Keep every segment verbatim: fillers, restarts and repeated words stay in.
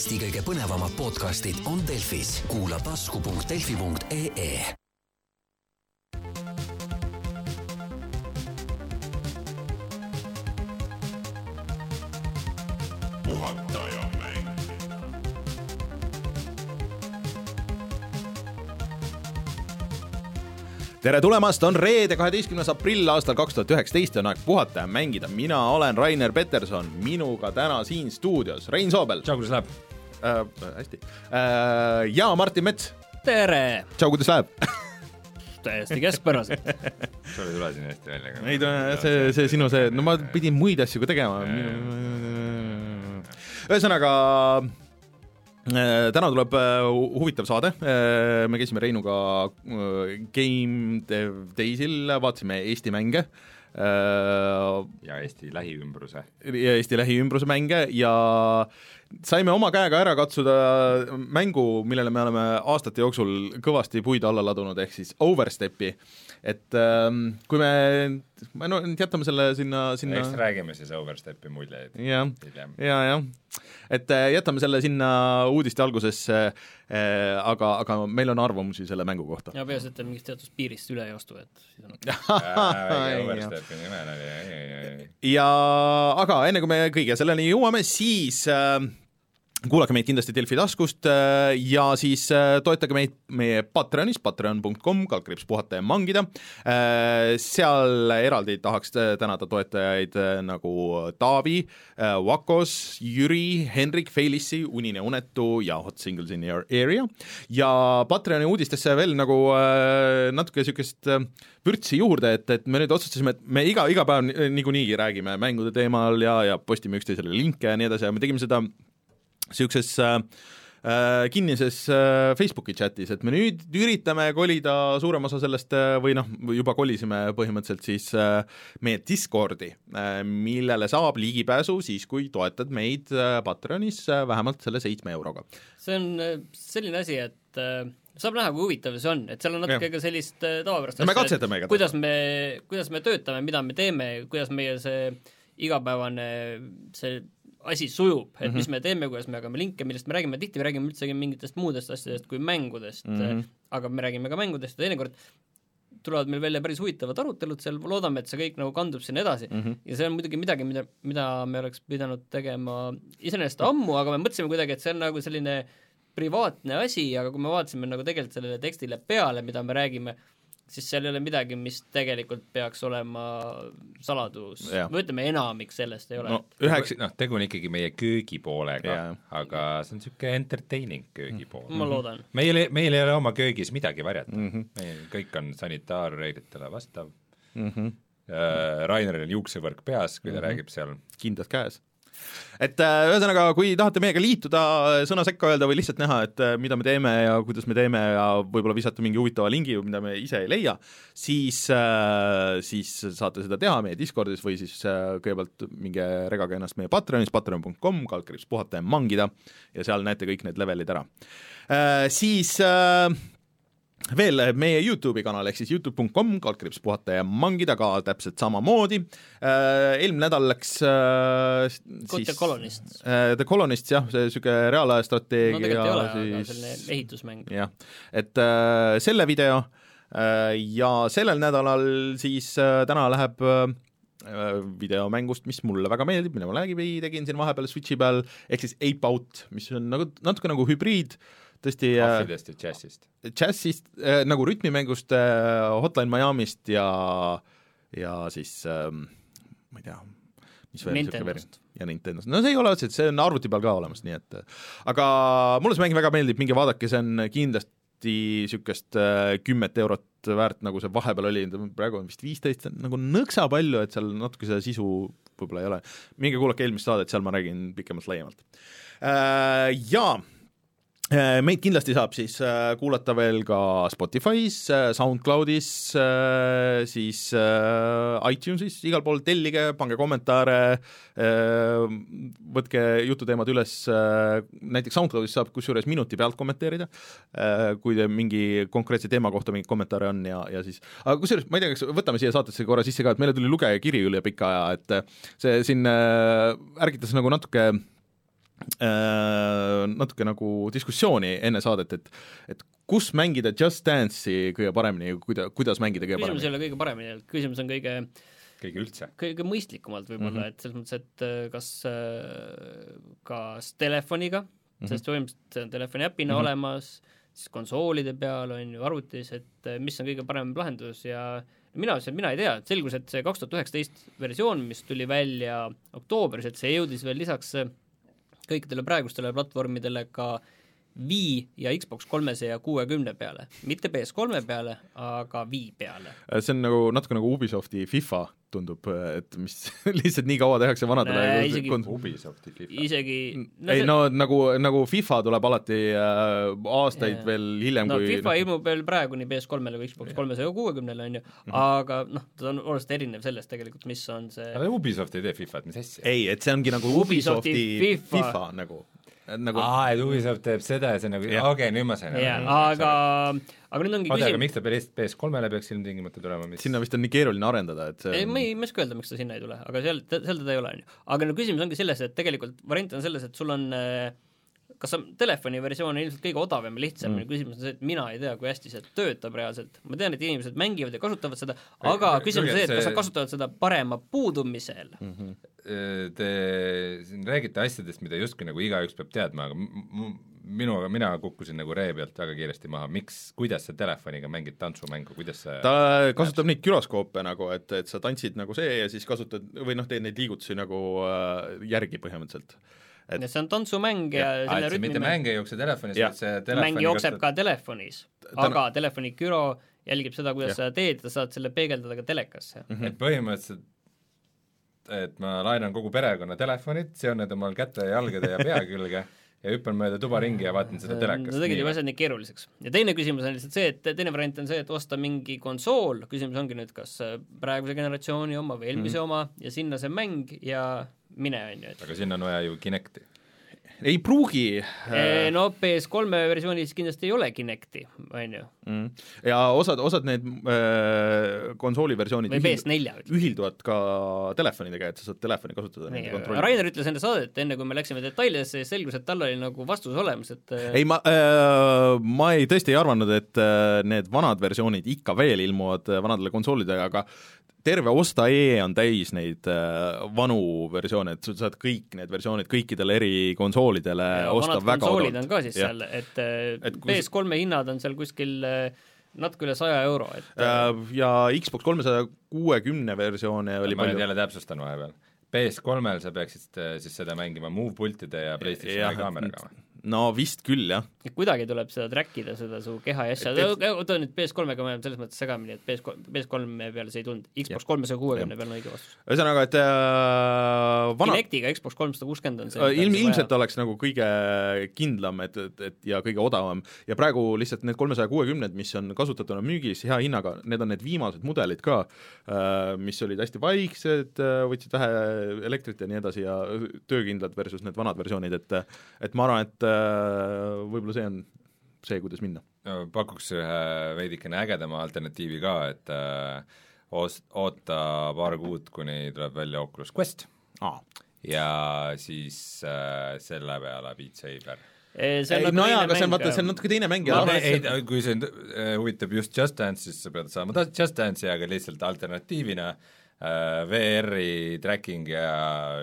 Eesti kõige põnevamad podcastid on Delfis. Kuula tasku punkt delfi punkt ee. Tere tulemast, on reede kaheteistkümnes aprill aastal kaks tuhat üheksateist ja on aeg puhata ja mängida. Mina olen Rainer Peterson, minuga täna siin stuudios Rein Soobel. Tšau, kuidas läheb? Äh, hästi. Äh, ja Martin Mets. Tere! Tšau, kuidas läheb? Täiesti keskpäraselt. Sul ei tule siin hästi välja. Ei, see, see sinu see, no ma pidin muid asju ka tegema. Ühesõnaga... Täna tuleb huvitav saade, me käisime Reinuga Game Daysil, vaatasime Eesti mänge ja Eesti lähiümbruse ja Eesti lähiümbruse mänge ja saime oma käega ära katsuda mängu, millele me oleme aastate jooksul kõvasti puid alla ladunud, ehk siis Overstepi, et kui me, no jätame selle sinna, sinna... eks räägime siis Overstepi muljeid ja, ja, ja et jätame selle sinna uudiste algusesse, aga, aga meil on arvamusi selle mängu kohta. Ja peas, et mingist teatud piirist üle ei astu, et siis on Overstepi nimel oli. Ja aga enne kui me kõige selleni jõuame, siis kuulake meid kindlasti Delfi taskust ja siis toetage meid meie Patreonis, patreon punkt com, kaldkriips puhata ja mangida. Seal eraldi tahaks tänada toetajaid nagu Taavi, Vakos, Jüri, Henrik, Feilissi, Unine Unetu ja Hot Singles in Your Area. Ja Patreoni uudistesse veel nagu natuke sükest vürtsi juurde, et, et me nüüd otsustasime, et me iga, iga päev niikuinii räägime mängude teemal ja, ja postime üksteisele linke ja nii edasi ja me tegime seda siukses äh, kinnises äh, Facebooki chatis, et me nüüd üritame kolida suurem osa sellest äh, või noh, juba kolisime põhimõtteliselt siis äh, meie Discordi, äh, millele saab ligipääsu siis, kui toetad meid äh, Patreonis äh, vähemalt selle seitsme euroga. See on äh, selline asi, et äh, saab näha, kui huvitav see on, et seal on natuke ka sellist äh, tavapärast no, asja, et kuidas me, kuidas me töötame, mida me teeme, kuidas meie see igapäevane see asi sujub, et mm -hmm. mis me teeme, kuidas me jagame linke, millest me räägime, tihti me räägime üldse mingitest muudest asjadest kui mängudest mm, -hmm. aga me räägime ka mängudest ja teinekord tulevad meil välja päris huvitavad arutelud seal, loodame, et see kõik nagu kandub sinna edasi mm -hmm. ja see on muidugi midagi, mida, mida me oleks pidanud tegema iseenesest ammu, aga me mõtlesime kuidagi, et see on nagu selline privaatne asi, aga kui me vaatasime nagu tegelikult sellele tekstile peale, mida me räägime, siis seal ei ole midagi, mis tegelikult peaks olema saladus. Või ütleme, enamik sellest ei ole. No, üheks, noh, tegu on ikkagi meie köögipoolega, yeah. aga see on niisugune entertaining köögipool. Ma loodan. Meil, meil ei ole oma köögis midagi varjata. Mm -hmm. meil kõik on sanitaarreeglitele vastav. Mm -hmm. äh, Raineril on juuksevõrk peas, kui ta mm -hmm. räägib seal. Kindad käes. Et ühesõnaga, kui tahate meiega liituda, sõna sekka öelda või lihtsalt näha, et mida me teeme ja kuidas me teeme ja võib-olla visata mingi huvitava lingi, mida me ise ei leia, siis, siis saate seda teha meie Discordis või siis kõigepealt minge regage ennast meie Patreonis, patreon punkt com, kaldkriips puhata ja mangida ja seal näete kõik need levelid ära. Siis... veel meie YouTube'i kanal, ehk siis youtube punkt com, kaldkriips puhata ja mangida ka täpselt samamoodi. Eelmine nädal läks äh, siis, The Colonist. Äh, The Colonist, jah, see süke reaalaja strateegia. No tegelikult ei ole, siis, aga selline ehitusmäng. Jah, et äh, selle video äh, ja sellel nädalal siis äh, täna läheb äh, videomängust, mis mulle väga meeldib, mille ma läbi tegin siin vahepeal Switchi peal, ehk siis Ape Out, mis on nagu, natuke nagu hübriid, tõesti Ahvidest ja Jazzist. Jazzist, äh, nagu rütmimängust äh, Hotline Miamist ja ja siis äh, ma ei tea, mis veel Nintendost. Ja Nintendost. No see ei ole otseselt, see on arvuti peal ka olemas, nii et aga mulle see mäng väga meeldib, minge vaadake, see on kindlasti sükest äh, kümmet eurot väärt, nagu see vahepeal oli, praegu on vist viisteist, nagu nõksa palju, et seal natuke seda sisu võib-olla ei ole. Minge kuulake eelmist saadet, seal ma räägin pikemalt laiemalt. Äh, jaa, meid kindlasti saab siis kuulata veel ka Spotify's, SoundCloud'is, siis iTunes'is, igal pool tellige, pange kommentaare, võtke jututeemad üles, näiteks SoundCloud'is saab kusjuures minuti pealt kommenteerida, kui te mingi konkreetse teema kohta mingi kommentaare on ja, ja siis, aga kusjuures ma ei tea, kas võtame siia saatesse korra sisse ka, et meile tuli lugeja kiri üle pika aja, et see siin ärgitas nagu natuke Äh, natuke nagu diskussiooni enne saadet, et et kus mängida Just Dance'i kõige paremini, kuida, kuidas mängida kõige paremini? Küsimus ei ole kõige paremini, küsimus on kõige kõige üldse. Kõige mõistlikumalt võib-olla, mm-hmm. et selles mõttes, et kas, kas telefoniga, mm-hmm. sest võimaliselt see on telefoni äpina mm-hmm. olemas, siis konsoolide peal on ju arvutis, et mis on kõige parem lahendus ja mina, mina ei tea, selgus, et see kaks tuhat üheksateist versioon, mis tuli välja oktoobris, et see jõudis veel lisaks kõikidele praegustele platvormidele ka Wii ja Xbox kolmesaja kuuekümne peale, mitte P S kolme peale, aga Wii peale. See on nagu natuke nagu Ubisofti FIFA tundub, et mis lihtsalt nii kaua tehakse vanadele äh, isegi, Ubisofti FIFA. Isegi no, ei, no nagu, nagu FIFA tuleb alati äh, aastaid yeah. veel hiljem no, kui FIFA ilmub veel praegu nii P S kolmele või Xbox kolmesaja kuuekümnele on ju, mm-hmm. aga noh, ta on oluliselt erinev sellest tegelikult, mis on see aga Ubisoft ei tee FIFA, et mis asja? Ei, et see ongi nagu Ubisofti, Ubisofti FIFA, FIFA nagu Nagu... Aa, et Ubisoft teeb seda ja see nagu, okei, okay, nüüd ma sain yeah, aga, aga nüüd ongi Oda, küsimus aga miks ta P S kolmele peaks ilmtingimata tulema? Mis... Sinna vist on nii keeruline arendada, et see ei, on... ma ei oska öelda, miks ta sinna ei tule, aga seal, seal teda ei ole. Aga no küsimus ongi selles, et tegelikult variant on selles, et sul on kas on telefoni versioon on ilmselt kõige odavam ja lihtsam mm. küsimus on see, et mina ei tea, kui hästi see töötab reaalselt. Ma tean, et inimesed mängivad ja kasutavad seda, aga küsimus on see, et kas sa kasutavad seda parema puudumisel. Mm-hmm. Te siin räägite asjadest, mida justkui nagu igaüks peab teadma, aga m- minu, mina kukkusin nagu ree pealt väga kiiresti maha. Miks, kuidas sa telefoniga mängid tantsumängu, kuidas see ta kasutab neid gyroskoope nagu, et, et sa tantsid nagu see ja siis kasutad või noh, teed neid liigutusi nagu äh, järgi põhimõtteliselt. Et... see on tantsumäng ja, ja selle rütmi mitte mäng ei jookse telefonis, vaid see telefoni mäng jookseb kastab... ka telefonis, Täna... aga telefoni gyro jälgib seda, kuidas ja. sa teed, sa saad selle peegeldada ka telekasse. Mm-hmm. Et põhimõtteliselt et ma lainan kogu perekonna telefonid, seon need omal käte ja jalgade ja pea külge ja hüppan mööda tuba ringi ja vaatan seda telekast. No tegid juba asjad nii keeruliseks. Ja teine küsimus on lihtsalt see, et teine variant on see, et osta mingi konsool, küsimus ongi nüüd, kas praeguse generatsiooni oma või eelmise mm. oma ja sinna see mäng ja mine on ju. Et... aga sinna on vaja ju Kinecti. Ei pruugi. No P S kolme versioonis kindlasti ei ole Kinecti, on ju. Mm. Ja osad, osad need äh, konsooli versioonid või P S neljä ühilduvad ka telefonidega, et sa saad telefoni kasutada. Rainer ütles enda saadet, enne kui me läksime detailidesse, selgus, et tal oli nagu vastus olemas, et ei, ma, äh, ma ei tõesti ei arvanud, et äh, need vanad versioonid ikka veel ilmuvad vanadele konsoolidega, aga terve Osta.ee on täis neid äh, vanu versioone, et sa saad kõik need versioonid kõikidele eri konsoolidele ja osta väga odavalt. Konsoolid on ka siis ja. Seal, et, et P S kolme hinnad on seal kuskil natuke üle saja euro. Et... ja Xbox kolmesaja kuuekümne versioone oli ma palju. Ma nüüd jälle täpsustan vahepeal. P S kolmel sa peaksid siis seda mängima Move-pultide ja PlayStationi kaameraga või? No vist küll, jah. Kuidagi tuleb seda trackida, seda su keha ja asja. Oota nüüd P S kolmega ma olen selles mõttes segamini, et P S kolme peale see ei tulnud. Xbox kolmesaja kuuekümne peale on õige vastus. Ühesõnaga, et äh, vana... Kinectiga Xbox kolmsada kuuskümmend on see. Ilm, ilmselt oleks nagu kõige kindlam et, et, et, ja kõige odavam. Ja praegu lihtsalt need kolmesaja kuuekümned, mis on kasutatuna müügis hea hinnaga, need on need viimased mudelid ka, äh, mis olid hästi vaiksed, võtsid vähe elektrit ja nii edasi ja töökindlad versus need vanad versioonid, et, et ma arvan, et võib-olla see on see, kuidas minna. Pakuks ühe veidikene ägedama alternatiivi ka, et äh, oot, oota paar kuud, kuni tuleb välja Oculus Quest ah. ja siis äh, selle peale Beat Saber. Ei, no jaa, aga see on, vaata, see on natuke teine mäng ja no, ei, ei, kui see uh, huvitab just Just Dance, siis sa pead saama Just Dance'i, aga lihtsalt alternatiivina uh, V R-i tracking ja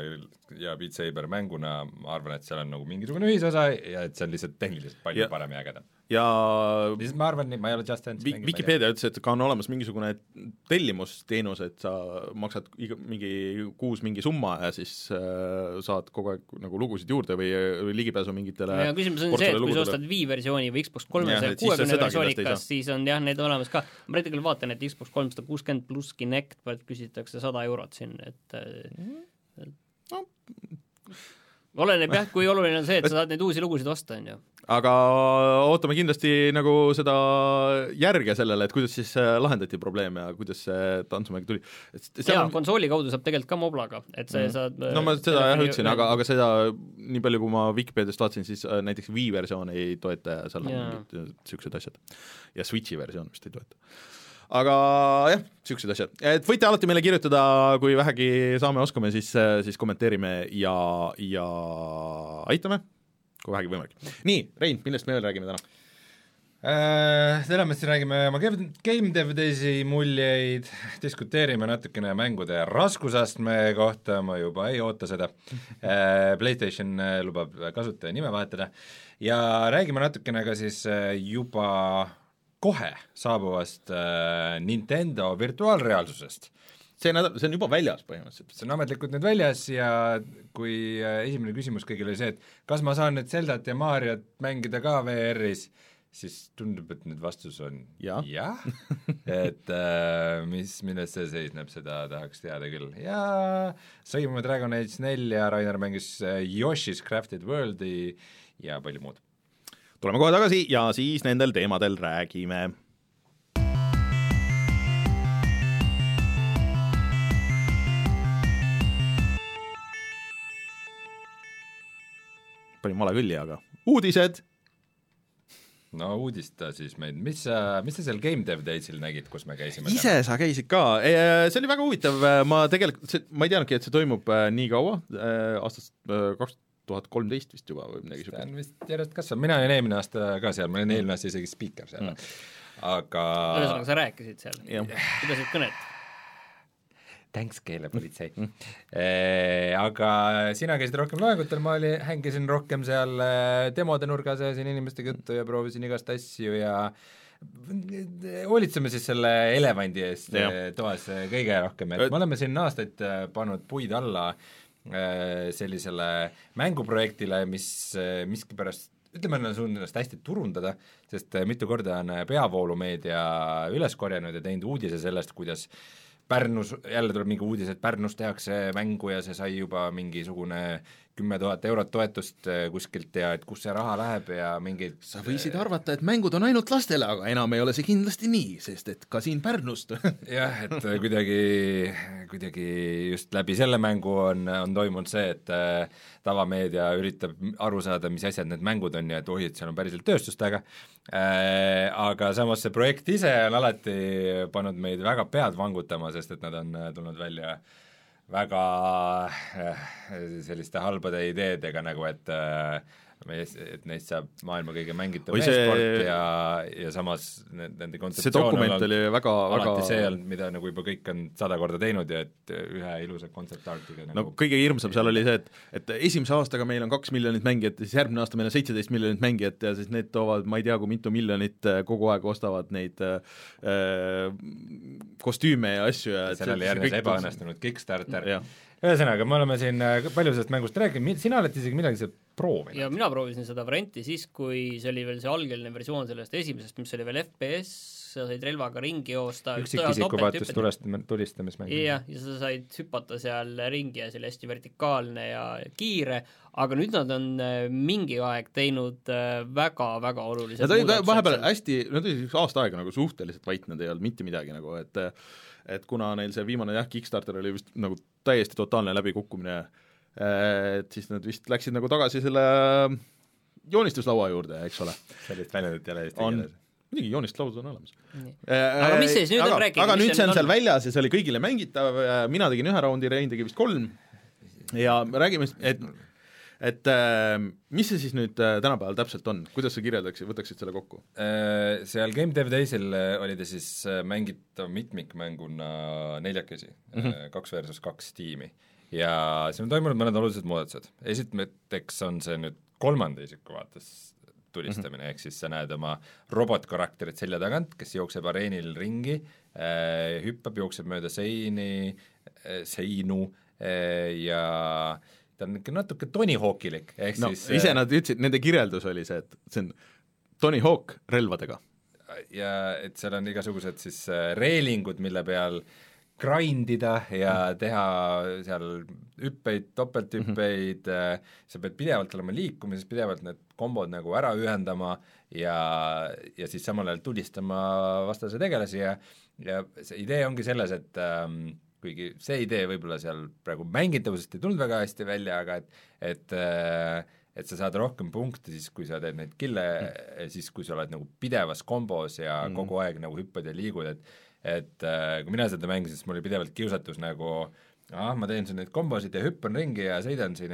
ja Beat Saber mänguna, ma arvan, et seal on nagu mingisugune ühisosa ja et see on lihtsalt tehniliselt palju ja. Parem ja ägedam. Ja lihtsalt ma arvan, et ma ei ole Just Dance Vi- Wikipedia ütles, et ka on olemas mingisugune tellimusteenus, et sa maksad iga, mingi kuus mingi summa ja siis äh, saad kogu aeg nagu lugusid juurde või, või ligipääsu mingitele ja küsimus on see, et kui sa ostad Wii-versiooni või Xbox kolmesaja kuuekümne versioonikas, siis on jah, need olemas ka. Ma praegu küll vaatan, et Xbox kolmsada kuuskümmend pluss Kinect pealt küsitakse sada eurot siin, et mm-hmm. no. Oleneb jah, kui oluline on see, et sa saad neid uusi lugusid osta, on ju. Aga ootame kindlasti nagu seda järge sellele, et kuidas siis lahendati probleem ja kuidas see tantsumäng tuli. Jaa, on... konsooli kaudu saab tegelikult ka Moblaga, et see mm. saad... No ma seda jah ütlesin, aga, aga seda nii palju, kui ma Wikipediast vaatasin, siis näiteks Wii-versioon ei toeta ja seal on mingid siuksed asjad. Ja Switchi versioon vist ei toeta. Aga jah, siuksed asjad. Et võite alati meile kirjutada, kui vähegi saame, oskame, siis, siis kommenteerime ja, ja aitame. kui vähegi võimalik. Nii, Rein, millest me veel räägime täna? Äh, täna me siis räägime oma Game Dev Daysi muljeid, diskuteerime natukene mängude raskusastme kohta, ma juba ei oota seda, äh, PlayStation lubab kasutaja nime vahetada ja räägime natukene ka siis juba kohe saabuvast äh, Nintendo virtuaalreaalsusest. See nädal, see on juba väljas põhimõtteliselt. See on ametlikult nüüd väljas ja kui äh, esimene küsimus kõigil oli see, et kas ma saan nüüd Zeldat ja Mariot mängida ka V R-is, siis tundub, et nüüd vastus on jah ja? et äh, mis, milles see seisneb, seda tahaks teada küll. Ja sõimame Dragon Age neli ja Rainer mängis Yoshi's Crafted Worldi ja palju muud. Tuleme kohe tagasi ja siis nendel teemadel räägime. Panin male külli, aga uudised! No uudista siis meid, mis sa, mis sa seal Game Dev Daysil nägid, kus me käisime? Ise täna? Sa käisid ka, see oli väga huvitav, ma tegelikult, ma ei teadnudki, et see toimub nii kaua, aastast kaks tuhat kolmteist vist juba või midagi see on vist järjest kasvab, mina olin eelmine aasta ka seal, ma olin eelmine aasta isegi speaker seal mm., aga ühesõnaga sa rääkisid seal, pidasid kõnet? Thanks, keelepolitsei e,. Aga sina käisid rohkem loengutel, ma oli, hängisin rohkem seal demode nurgas ja siin inimestega juttu ja proovisin igast asju ja hoolitseme siis selle elevandi eest ja. Toas kõige rohkem, et me oleme siin aastaid pannud puid alla sellisele mänguprojektile, mis miskipärast ütleme, on suund ennast hästi turundada, sest mitu korda on peavoolumeedia üles korjanud ja teinud uudise sellest, kuidas Pärnus, jälle tuleb mingi uudis, et Pärnus tehakse mängu ja see sai juba mingisugune kümme tuhat eurot toetust kuskilt ja et kus see raha läheb ja mingid sa võisid arvata, et mängud on ainult lastele, aga enam ei ole see kindlasti nii, sest et ka siin Pärnust jah, et kuidagi, kuidagi just läbi selle mängu on, on toimunud see, et äh, tavameedia üritab aru saada, mis asjad need mängud on ja et ohi, et seal on päriselt tööstust taga äh,, aga samas see projekt ise on alati pannud meid väga pead vangutama, sest et nad on tulnud välja väga selliste halbade ideedega nagu, et et neist saab maailma kõige mängitud e-sport ja, ja samas nende kontseptsioon see dokument oli väga, alati väga see olnud, mida nagu juba kõik on sada korda teinud ja et ühe ilusa kontseptartiga nagu... no kõige hirmsam seal oli see, et et esimese aastaga meil on kaks miljonit mängijat ja siis järgmine aasta meil on seitseteist miljonit mängijat ja siis need toovad, ma ei tea, kui mitu miljonit kogu aeg ostavad neid äh, kostüüme ja asju ja seal oli järgnes ebaõnnestunud Kickstarter ja. Ühesõnaga, me oleme siin palju sellest mängust rääkinud, sina oled isegi midagi seal proovinud. ja mina proovisin seda varianti siis, kui see oli veel see algeline versioon sellest esimesest, mis oli veel F P S, sa said relvaga ringi joosta üksikisiku vaatus tulistamismäng. jah, ja sa said hüpata seal ringi ja see oli hästi vertikaalne ja kiire, aga nüüd nad on mingi aeg teinud väga-väga olulised ja ta oli vahepeal hästi, nad oli aasta aega nagu suhteliselt vait, nad ei olnud mitte midagi nagu, et et kuna neil see viimane jah, Kickstarter oli vist nagu täiesti totaalne läbikukkumine, et siis nad vist läksid nagu tagasi selle joonistuslaua juurde, eks ole. Sellist väljendit jälle eesti keeles. Muidugi joonistuslaud on olemas. Aga mis siis nüüd on rääkinud? Aga nüüd see on seal väljas ja see oli kõigile mängitav, mina tegin ühe raundi, Rein tegi vist kolm ja räägime, et et mis see siis nüüd tänapäeval täpselt on, kuidas sa kirjeldaksid, võtaksid selle kokku? Seal Game Dev Daysil oli ta siis mängitav mitmikmänguna neljakesi, mm-hmm. kaks versus kaks tiimi ja siin on toimunud mõned olulised muudatused. Esiteks on see nüüd kolmanda isiku vaates tulistamine, mm-hmm. ehk siis sa näed oma robotkarakterit selja tagant, kes jookseb areenil ringi, hüppab, jookseb mööda seini, seinu ja ta on ikka natuke Tony Hawkilik, ehk no, siis ise nad ütlesid, nende kirjeldus oli see, et see on Tony Hawk relvadega. Ja et seal on igasugused siis reelingud, mille peal grindida ja teha seal hüppeid, topelthüppeid mm-hmm., sa pead pidevalt olema liikumises, pidevalt need kombod nagu ära ühendama ja, ja siis samal ajal tulistama vastase tegelasi ja, ja see idee ongi selles, et ähm, kuigi see idee võib-olla seal praegu mängitavusest ei tulnud väga hästi välja, aga et, et, et sa saad rohkem punkte siis, kui sa teed neid kille mm., siis kui sa oled nagu pidevas kombos ja mm. kogu aeg nagu hüppad ja liigud, et et kui mina seda mängisin, siis mul oli pidevalt kiusatus nagu ah, ma teen siin neid kombosid ja hüppan ringi ja sõidan siin ja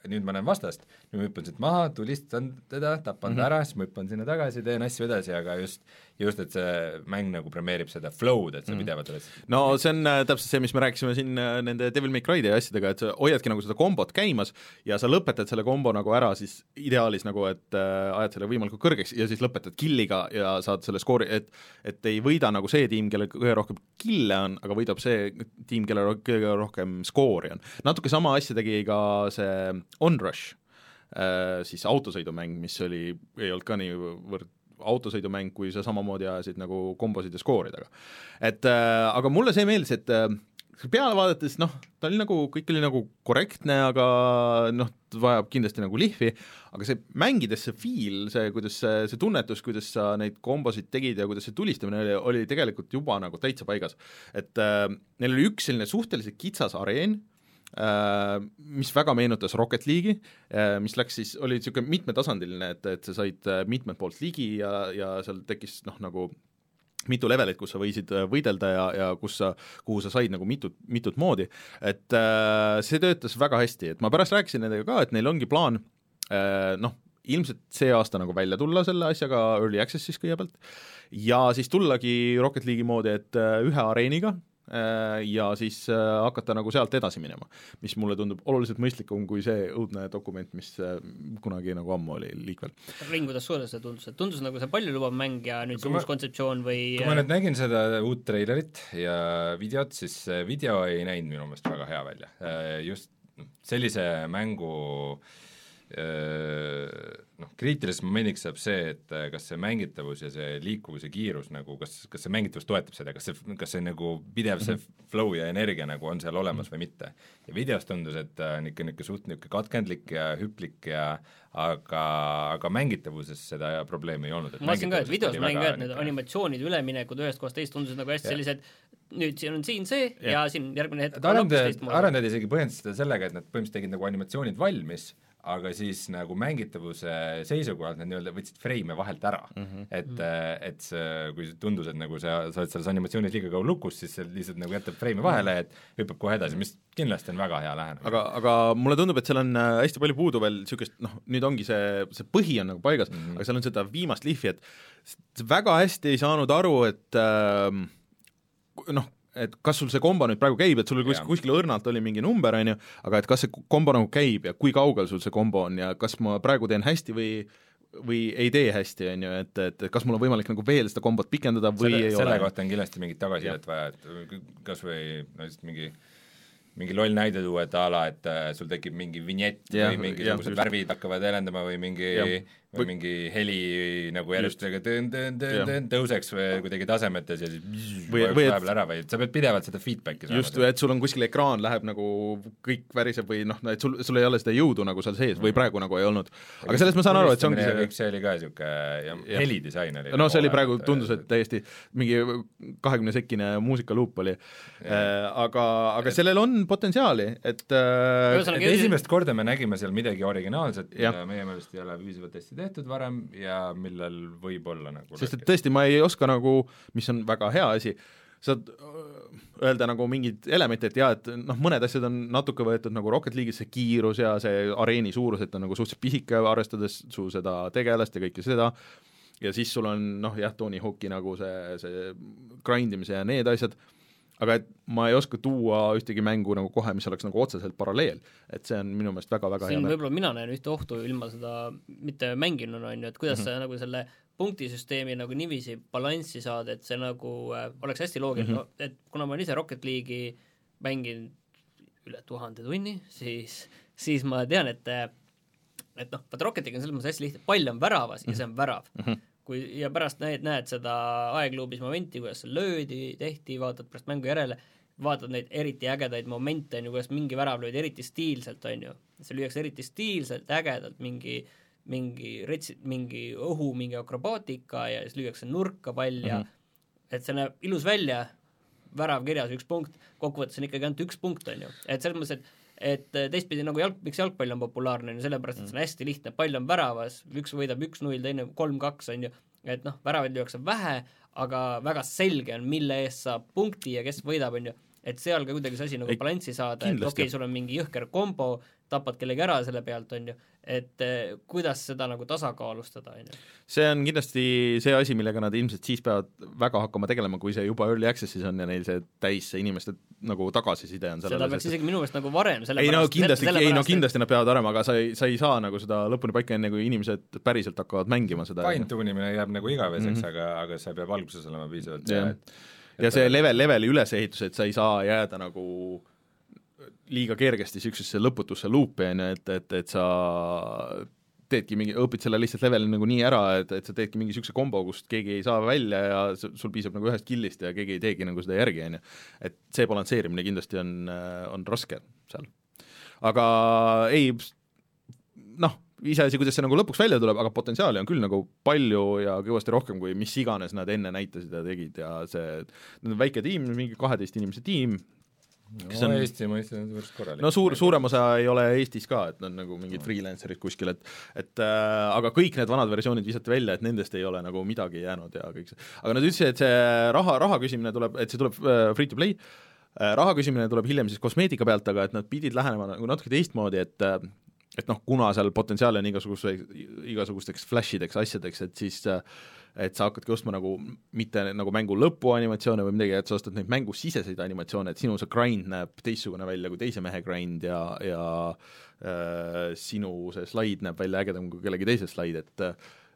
nüüd ma näen vastast, nüüd ma hüppan siit maha, tulistan teda, tapan ta mm -hmm. ära, siis ma hüppan sinna tagasi, teen asju edasi, aga just just, et see mäng nagu premeerib seda flow'd, et sa mm -hmm. pidevalt oled no see on äh, täpselt see, mis me rääkisime siin äh, nende Devil May Cry'de ja asjadega, et sa hoiadki nagu seda kombot käimas ja sa lõpetad selle kombo nagu ära siis ideaalis nagu, et äh, ajad selle võimalikult kõrgeks ja siis lõpetad killiga ja saad selle skoori, et et ei võida nagu see tiim, kellel kõige rohkem kille on, aga võidab see tiim, kellel kõige rohkem skoori on. Natuke sama asja tegi ka see Onrush, äh, siis autosõidumäng, mis oli, ei olnud ka niivõrd autosõidumäng, kui sa samamoodi ajasid nagu kombosid ja skooridega. Et äh, aga mulle see meeldis, et äh, peale vaadates, noh, ta oli nagu, kõik oli nagu korrektne, aga noh, vajab kindlasti nagu lihvi, aga see mängides see feel, see, kuidas see, see tunnetus, kuidas sa neid kombosid tegid ja kuidas see tulistamine oli, oli tegelikult juba nagu täitsa paigas. Et äh, neil oli üks selline suhteliselt kitsas areen, Uh, mis väga meenutas Rocket League'i, uh, mis läks siis, oli niisugune mitmetasandiline, et, et sa said mitmelt poolt ligi ja, ja seal tekkis noh, nagu mitu levelit, kus sa võisid võidelda ja, ja kus sa, kuhu sa said nagu mitut, mitut moodi, et uh, see töötas väga hästi, et ma pärast rääkisin nendega ka, et neil ongi plaan uh, noh, ilmselt see aasta nagu välja tulla selle asjaga Early Access'is kõigepealt ja siis tullagi Rocket League'i moodi, et uh, ühe areeniga ja siis hakata nagu sealt edasi minema, mis mulle tundub oluliselt mõistlikum kui see õudne dokument, mis kunagi nagu ammu oli liikvel. Ring, kuidas sulle see tundus, et tundus nagu see paljulubav mäng ja nüüd see uus kontseptsioon või kui ma nüüd nägin seda uut treilerit ja videot, siis video ei näinud minu meelest väga hea välja. Just sellise mängu noh, kriitilises momendiks saab see, et kas see mängitavus ja see liikuvus ja kiirus nagu, kas, kas see mängitavus toetab seda, kas see, kas see nagu pidev see flow ja energia nagu on seal olemas või mitte. Ja videos tundus, et on ikka niisugune suht niisugune katkendlik ja hüplik ja aga, aga mängitavuses seda probleemi ei olnud. Ma mõtlesin ka, et videos ma näin ka, et need animatsioonid, üleminekud ühest kohast teist tundusid nagu hästi ja. sellised, nüüd siin on siin see ja, ja siin järgmine hetk arendajad isegi põhjendasid seda sellega, et nad põhimõtteliselt tegid nagu animatsioonid valmis, aga siis nagu mängitavuse seisukohalt nad nii-öelda võtsid freime vahelt ära mm, -hmm. et, et see, kui tundus, et nagu sa, sa oled selles animatsioonis liiga kaua lukus, siis see lihtsalt nagu jätab freime vahele, et hüppab kohe edasi, mis kindlasti on väga hea lähenemine. aga, aga mulle tundub, et seal on hästi palju puudu veel niisugust, noh, nüüd ongi see, see põhi on nagu paigas mm, -hmm. aga seal on seda viimast lihvi, et väga hästi ei saanud aru, et äh, noh, et kas sul see kombo nüüd praegu käib, et sul kuskil, kuskil õrnalt oli mingi number, on ju, aga et kas see kombo nagu käib ja kui kaugel sul see kombo on ja kas ma praegu teen hästi või või ei tee hästi, on ju, et, et kas mul on võimalik nagu veel seda kombot pikendada või selle, ei selle ole. Selle kohta on kindlasti mingit tagasidet vaja, et kas või no, mingi mingi loll näide tuua, et a la, et sul tekib mingi vinjett ja, või mingisugused värvid hakkavad helendama või mingi ja. või või mingi heli nagu järjest tõuseks või kuidagi tasemetes ja siis või, või et, ära või sa pead pidevalt seda feedbacki saama. Just, et sul on kuskil ekraan läheb nagu kõik väriseb või noh, et sul, sul ei ole seda jõudu nagu seal sees või praegu nagu ei olnud. Aga sellest ma saan aru, et see ongi see see oli ka niisugune helidisain oli. No see oli praegu, tundus, et täiesti mingi kahekümne sekkine muusikaluup oli. Aga, aga sellel on potentsiaali, et, et esimest korda me nägime seal midagi originaalset ja, ja meie meelest ei ole viisivalt hästi tehtud varem ja millel võib olla nagu sest et tõesti, ma ei oska nagu, mis on väga hea asi, saad öelda nagu mingid elemente, et jah, et noh, mõned asjad on natuke võetud nagu Rocket League'is, see kiirus ja see areeni suurus, et on nagu suhteliselt pisike, arvestades su seda tegelast ja kõike seda, ja siis sul on noh jah, Tony Hawk'i nagu see, see grindimise ja need asjad, aga et ma ei oska tuua ühtegi mängu nagu kohe, mis oleks nagu otseselt paralleel, et see on minu meelest väga-väga hea. Siin võib-olla mina näen ühte ohtu ilma seda mitte mänginud, on ju, et kuidas mm -hmm. sa nagu selle punktisüsteemi nagu niiviisi balanssi saad, et see nagu äh, oleks hästi loogiline mm, -hmm. et kuna ma olen ise Rocket League'i mänginud üle tuhande tunni, siis, siis ma tean, et et noh, vaata Rocket League on selles mõttes hästi lihtne, pall on väravas mm -hmm. ja see on värav mm. -hmm. kui ja pärast näed, näed seda aegluubis momenti, kuidas see löödi, tehti, vaatad pärast mängu järele, vaatad neid eriti ägedaid momente, on ju, kuidas mingi värav löödi eriti stiilselt, on ju, see lüüakse eriti stiilselt, ägedalt, mingi mingi retsi-, mingi õhu, mingi akrobaatika ja siis lüüakse nurka pall ja mm -hmm. et see näeb ilus välja, värav kirjas, üks punkt, kokkuvõttes on ikkagi ainult üks punkt, on ju, et selles mõttes, et et teistpidi nagu jalg, miks jalgpall on populaarne, on ju sellepärast, et see on hästi lihtne, pall on väravas, üks võidab üks null, teine kolm kaks, on ju, et noh, väravaid lüüakse vähe, aga väga selge on, mille eest saab punkti ja kes võidab, on ju, et seal ka kuidagi see asi nagu balanssi saada, et okei okay,, sul on mingi jõhker kombo, tapad kellegi ära selle pealt, on ju, et kuidas seda nagu tasakaalustada, on ju. See on kindlasti see asi, millega nad ilmselt siis peavad väga hakkama tegelema, kui see juba early access'is on ja neil see täis see inimeste nagu tagasiside on sellele. Seda peaks isegi minu meelest nagu varem, ei no kindlasti, ei no kindlasti nad peavad varem, aga sa ei, sa ei saa nagu seda lõpuni paika enne, kui inimesed päriselt hakkavad mängima seda. Fine-tuunimine jääb nagu igaveseks mm, -hmm. aga, aga see peab alguses olema piisavalt ja, et, et ja see level, leveli ülesehitus, et sa ei saa jääda nagu liiga kergesti niisugusesse lõputusse luupi, et, et, et sa teedki mingi, õpid selle lihtsalt leveli nagu nii ära, et, et sa teedki mingi niisuguse kombo, kust keegi ei saa välja ja sul piisab nagu ühest killist ja keegi ei teegi nagu seda järgi, on ju. Et see balansseerimine kindlasti on, on raske seal. Aga ei, noh, iseasi, kuidas see nagu lõpuks välja tuleb, aga potentsiaali on küll nagu palju ja kõvasti rohkem, kui mis iganes nad enne näitasid ja tegid ja see, need on väike tiim, mingi kaheteist inimese tiim, no on, Eesti mõistes on võrst korralik. No suur, suurem osa ei ole Eestis ka, et on nagu mingid freelancerid kuskil, et, et äh, aga kõik need vanad versioonid visati välja, et nendest ei ole nagu midagi jäänud ja kõik see. Aga nad ütlesid, et see raha, raha küsimine tuleb, et see tuleb äh, free to play, äh, raha küsimine tuleb hiljem siis kosmeetika pealt, aga et nad pidid lähenema nagu natuke teistmoodi, et äh, et noh, kuna seal potentsiaal on igasuguse, igasugusteks flashideks, asjadeks, et siis et sa hakkadki ostma nagu mitte nagu mängu lõpu animatsioone või midagi, et sa ostad neid mängu siseseid animatsioone, et sinu see grind näeb teistsugune välja kui teise mehe grind ja, ja äh, sinu see slaid näeb välja ägedam kui kellegi teise slaid, et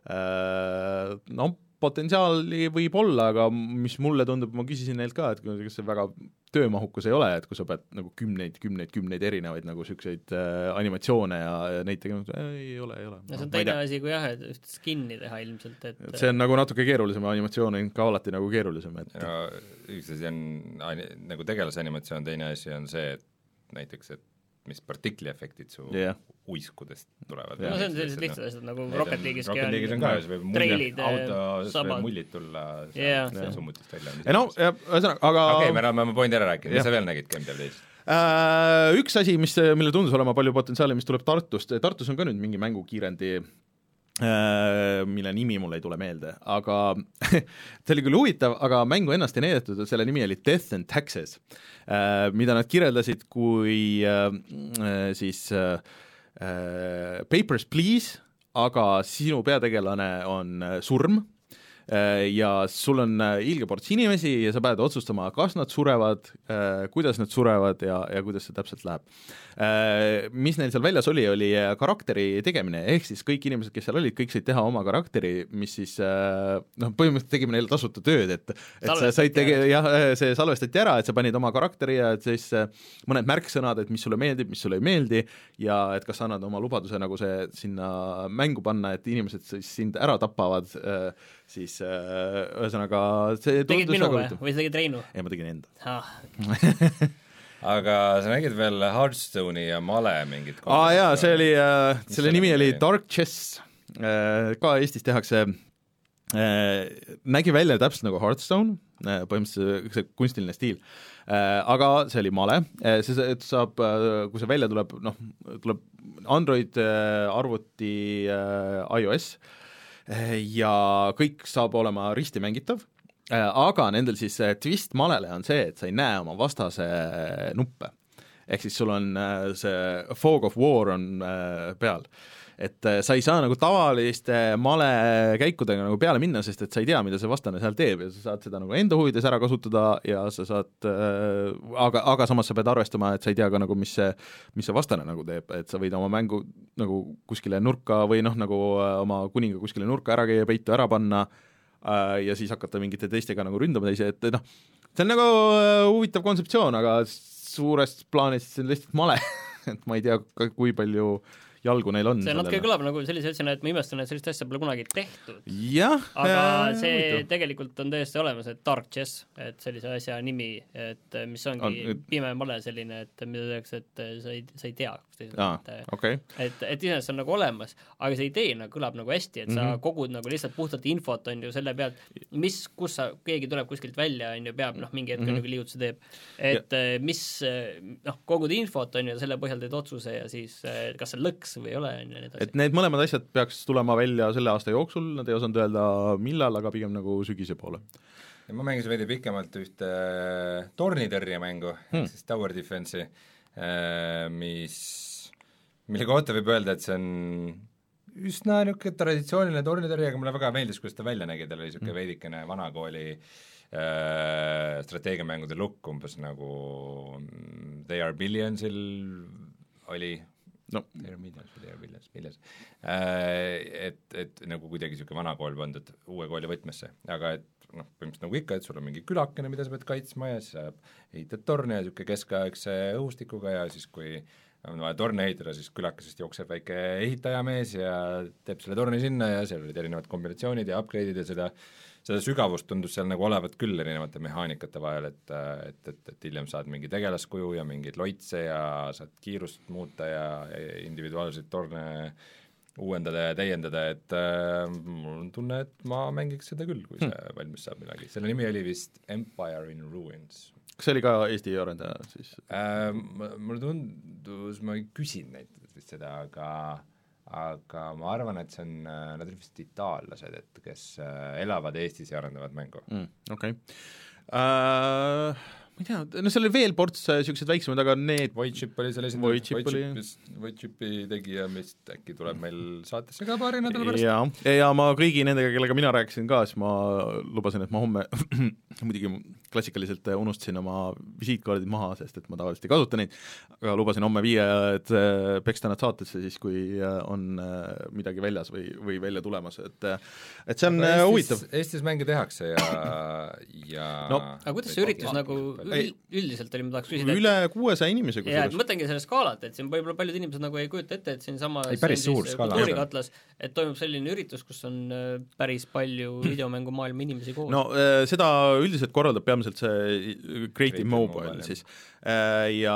äh, no potentsiaali võib olla, aga mis mulle tundub, ma küsisin neilt ka, et kas see väga töömahukus ei ole, et kui sa pead nagu kümneid, kümneid, kümneid erinevaid nagu selliseid äh, animatsioone ja, ja neid tegema, ei ole, ei ole. No see on teine asi kui jah, et just skinni teha ilmselt, et see on nagu natuke keerulisem, animatsioon on ka alati nagu keerulisem, et no, üks asi on nagu tegelase animatsioon, teine asi on see, et näiteks, et mis partikliefektid su yeah. uiskudest tulevad. No see on sellised lihtsad asjad, nagu Rocket League'iski Rocket League'is on ka, see võib treilid, auto, võib mullid tulla yeah. seal summutist välja. ei no, ühesõnaga, aga okei okay,, me oleme pointi ära rääkinud, mis sa veel nägid Game Dev-is? Uh, üks asi, mis, mille tundus olema palju potentsiaali, mis tuleb Tartust, Tartus on ka nüüd mingi mängukiirendi mille nimi mulle ei tule meelde, aga see oli küll huvitav, aga mängu ennast ei näidatud, selle nimi oli Death and Taxes, mida nad kirjeldasid kui siis Papers, Please, aga sinu peategelane on surm ja sul on ilge ports inimesi ja sa pead otsustama, kas nad surevad, kuidas nad surevad ja, ja kuidas see täpselt läheb. Mis neil seal väljas oli, oli karakteri tegemine, ehk siis kõik inimesed, kes seal olid, kõik said teha oma karakteri, mis siis noh, põhimõtteliselt tegime neile tasuta tööd, et, et sa said tege-, jah, see salvestati ära, et sa panid oma karakteri ja et siis mõned märksõnad, et mis sulle meeldib, mis sulle ei meeldi ja et kas sa annad oma lubaduse nagu see sinna mängu panna, et inimesed siis sind ära tapavad, siis ühesõnaga see tegid minu või? Või sa tegid Reinu? ei, ma tegin enda ah. aga sa nägid veel Hearthstone'i ja Male mingit aa ah, jaa, see oli, äh, selle nimi oli Dark Chess, äh, ka Eestis tehakse äh, nägi välja täpselt nagu Hearthstone, äh, põhimõtteliselt see kunstiline stiil, äh, aga see oli Male, äh, see saab, äh, kui see välja tuleb, noh, tuleb Android, äh, arvuti, äh, iOS ja kõik saab olema risti mängitav, aga nendel siis twist Malele on see, et sa ei näe oma vastase nuppe. Ehk siis sul on see Fog of War on peal. Et sa ei saa nagu tavaliste Male käikudega nagu peale minna, sest et sa ei tea, mida see vastane seal teeb ja sa saad seda nagu enda huvides ära kasutada ja sa saad äh, aga, aga samas sa pead arvestama, et sa ei tea ka nagu, mis see, mis see vastane nagu teeb, et sa võid oma mängu nagu kuskile nurka või noh, nagu oma kuninga kuskile nurka ära käia, peitu ära panna äh, ja siis hakata mingite teistega nagu ründama teisi, et noh, see on nagu äh, huvitav kontseptsioon, aga suures plaanis see on lihtsalt Male et ma ei tea, kui palju jalgu neil on. See natuke kõlab nagu sellise asjana, et ma imestan, et sellist asja pole kunagi tehtud. Jah. Aga see huvitav. Tegelikult on täiesti olemas, et Dark Chess, et sellise asja nimi, et mis ongi on, et... pime Male selline, et mida tehakse, et sa ei, sa ei tea. Ah, okay. Et, et iseenesest on nagu olemas, aga see idee nagu kõlab nagu hästi, et sa mm-hmm. kogud nagu lihtsalt puhtalt infot on ju selle pealt, mis, kus sa, keegi tuleb kuskilt välja, on ju, peab noh, mingi hetk mm-hmm. nagu liigutuse teeb. Et ja. mis, noh, kogud infot on ju, selle põhjal teed otsuse ja siis kas see lõks või ei ole, on ju, et need mõlemad asjad peaks tulema välja selle aasta jooksul, nad ei osanud öelda millal, aga pigem nagu sügise poole. Ja ma mängisin veidi pikemalt ühte tornitõrjemängu hmm., siis Tower Defense'i, mis mille kohta võib öelda, et see on üsna niisugune traditsiooniline tornitõrje, aga mulle väga meeldis, kuidas ta välja nägi, tal oli niisugune mm. veidikene vanakooli äh, strateegiamängude look, umbes nagu They Are Billionsil oli no. They Are Millions või They Are Billions, Billions äh, et, et nagu kuidagi niisugune vanakool pandud uue kooli võtmesse, aga et noh, põhimõtteliselt nagu ikka, et sul on mingi külakene, mida sa pead kaitsma ja siis sa ehitad torne ja niisugune keskaegse õhustikuga ja siis kui on vaja torne ehitada, siis külakesest jookseb väike ehitajamees ja teeb selle torni sinna ja seal olid erinevad kombinatsioonid ja upgrade'id ja seda, seda sügavust tundus seal nagu olevat küll erinevate mehaanikate vahel, et, et, et, et hiljem saad mingi tegelaskuju ja mingeid loitse ja saad kiirust muuta ja individuaalseid torne uuendada ja täiendada, et äh, mul on tunne, et ma mängiks seda küll, kui see hmm. valmis saab midagi. Selle nimi oli vist Empire in Ruins. Kas see oli ka Eesti arendaja siis? Äh, mulle tundus, ma ei küsin neid vist seda, aga aga ma arvan, et see on, nad on vist itaallased, et kes elavad Eestis ja arendavad mängu. Mm, okei okay. uh... ma ei tea, no seal oli veel ports niisugused väiksemad, aga need Voidship oli seal esindatud, Voidshipi tegija, mis äkki tuleb meil saatesse ka paari nädala pärast. Ja, ja ma kõigi nendega, kellega mina rääkisin ka, siis ma lubasin, et ma homme muidugi klassikaliselt unustasin oma visiitkaardid maha, sest et ma tavaliselt ei kasuta neid, aga lubasin homme viia, et peksta nad saatesse siis, kui on midagi väljas või, või välja tulemas, et et see on Eestis, huvitav. Eestis mänge tehakse ja, ja no, aga kuidas see üritus nagu Ei, üldiselt oli, ma tahaks küsida, üle kuuesaja inimese ja, et mõtlengi selle skaalat, et siin võib-olla paljud inimesed nagu ei kujuta ette, et siin sama ei, päris suur skaala kultuurikatlas, et toimub selline üritus, kus on päris palju videomängumaailma inimesi koos. No seda üldiselt korraldab peamiselt see Creative, Creative Mobile, Mobile siis ja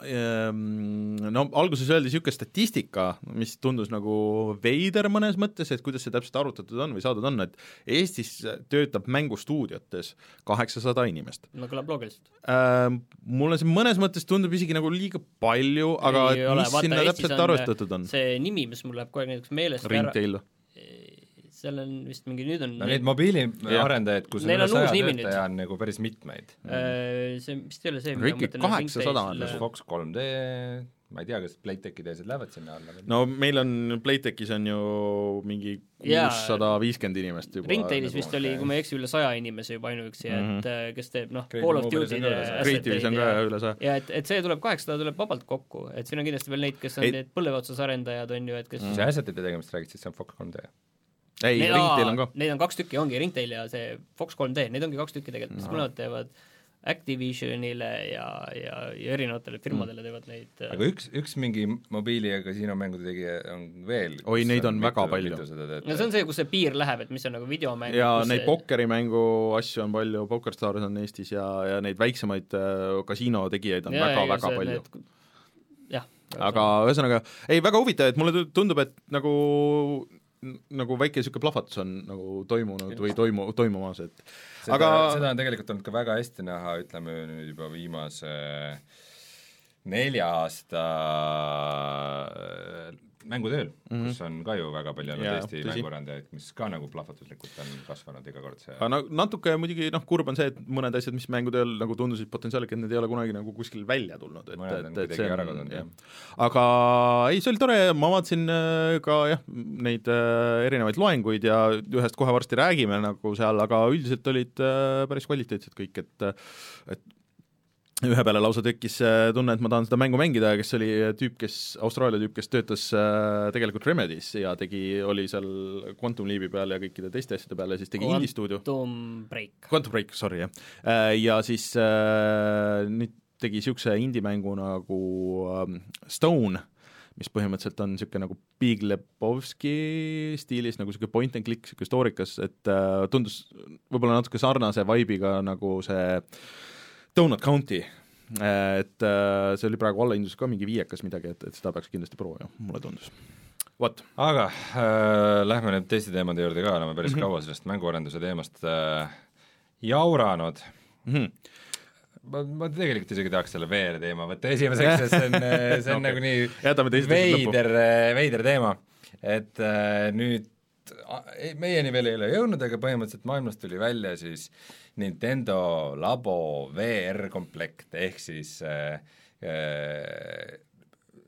no alguses öeldi niisugune statistika, mis tundus nagu veider mõnes mõttes, et kuidas see täpselt arvutatud on või saadud on, et Eestis töötab mängustuudiotes kaheksasada inimest. No kõlab loogiliselt. Äh, mulle see mõnes mõttes tundub isegi nagu liiga palju, aga ei ole, mis vaata, sinna Eestis täpselt on, arvestatud on? See nimi, mis mul läheb kogu aeg näiteks meelest Ringtail. Seal on vist mingi, nüüd on no neid mobiiliarendajaid, kus neil on üle saja töötaja on nagu päris mitmeid. See vist ei ole see, mida mõtlen kaheksasada on. Fox kolm D, ma ei tea, kas Playtechi teised lähevad sinna alla. No meil on, Playtechis on ju mingi kuussada viiskümmend inimest juba. Ringtailis vist oli, kui ma ei eksi, üle saja inimese juba ainuüksi, et kes teeb, noh, Call of Duty Creative'is on ka üle saja. Ja et, et see tuleb kaheksasada tuleb vabalt kokku, et siin on kindlasti veel neid, kes on ei. Need põlleotsas arendajad, on ju, et kes see assetite tegemist räägid, siis see on Fox kolm D. ei, neid, Ringtail on ka. Neid on kaks tükki, ongi Ringtail ja see Fox kolm D, neid ongi kaks tükki tegelikult, mis mõlemad teevad Activisionile ja, ja, ja erinevatele firmadele teevad neid. Aga üks, üks mingi mobiili ja kasiinomängude tegija on veel. Oi, neid on väga mitu, palju. No see on see, kus see piir läheb, et mis on nagu videomäng. Ja neid see... pokkerimängu asju on palju, PokerStars on Eestis ja, ja neid väiksemaid äh, kasiino tegijaid on väga-väga väga palju. Need... jah. Aga ühesõnaga, ei, väga huvitav, et mulle tundub, et nagu nagu väike niisugune plahvatus on nagu toimunud või toimu, toimumas, et seda, aga seda on tegelikult olnud ka väga hästi näha, ütleme nüüd juba viimase nelja aasta mängutööl mm, -hmm. kus on ka ju väga palju olnud Eesti mänguarendajaid, mis ka nagu plahvatuslikult on kasvanud iga kord see. No, natuke muidugi noh, kurb on see, et mõned asjad, mis mängutööl nagu tundusid potentsiaaliga, et need ei ole kunagi nagu kuskil välja tulnud. Et, mõned on et, et kuidagi ära kadunud, jah. Aga ei, see oli tore, ma vaatasin ka jah, neid erinevaid loenguid ja ühest kohe varsti räägime nagu seal, aga üldiselt olid päris kvaliteetsed kõik, et et ühe peale lausa tekkis tunne, et ma tahan seda mängu mängida, kes oli tüüp, kes, Austraalia tüüp, kes töötas tegelikult Remedis ja tegi, oli seal Quantum Leapi peal ja kõikide teiste asjade peal ja siis tegi Indie stuudio. Quantum Break. Quantum Break, sorry, jah. Ja siis äh, nüüd tegi niisuguse indie-mängu nagu äh, Stone, mis põhimõtteliselt on niisugune nagu Big Lebowski stiilis, nagu niisugune point and click, niisugune stoorikas, et äh, tundus võib-olla natuke sarnase vibe'iga nagu see Donut County, et see oli praegu allahindus ka mingi viiekas midagi, et, et seda peaks kindlasti proovima, mulle tundus. What? Aga äh, lähme nüüd teiste teemade juurde ka, oleme päris mm -hmm. kaua sellest mänguarenduse teemast äh, jauranud. Mm -hmm. ma, ma tegelikult isegi tahaks selle V R teema võtta esimeseks, sest see on, see on okay. nagu nii veider, veider teema, et äh, nüüd meieni veel ei ole jõudnud, aga põhimõtteliselt maailmast tuli välja siis Nintendo Labo V R-komplekt, ehk siis äh, äh,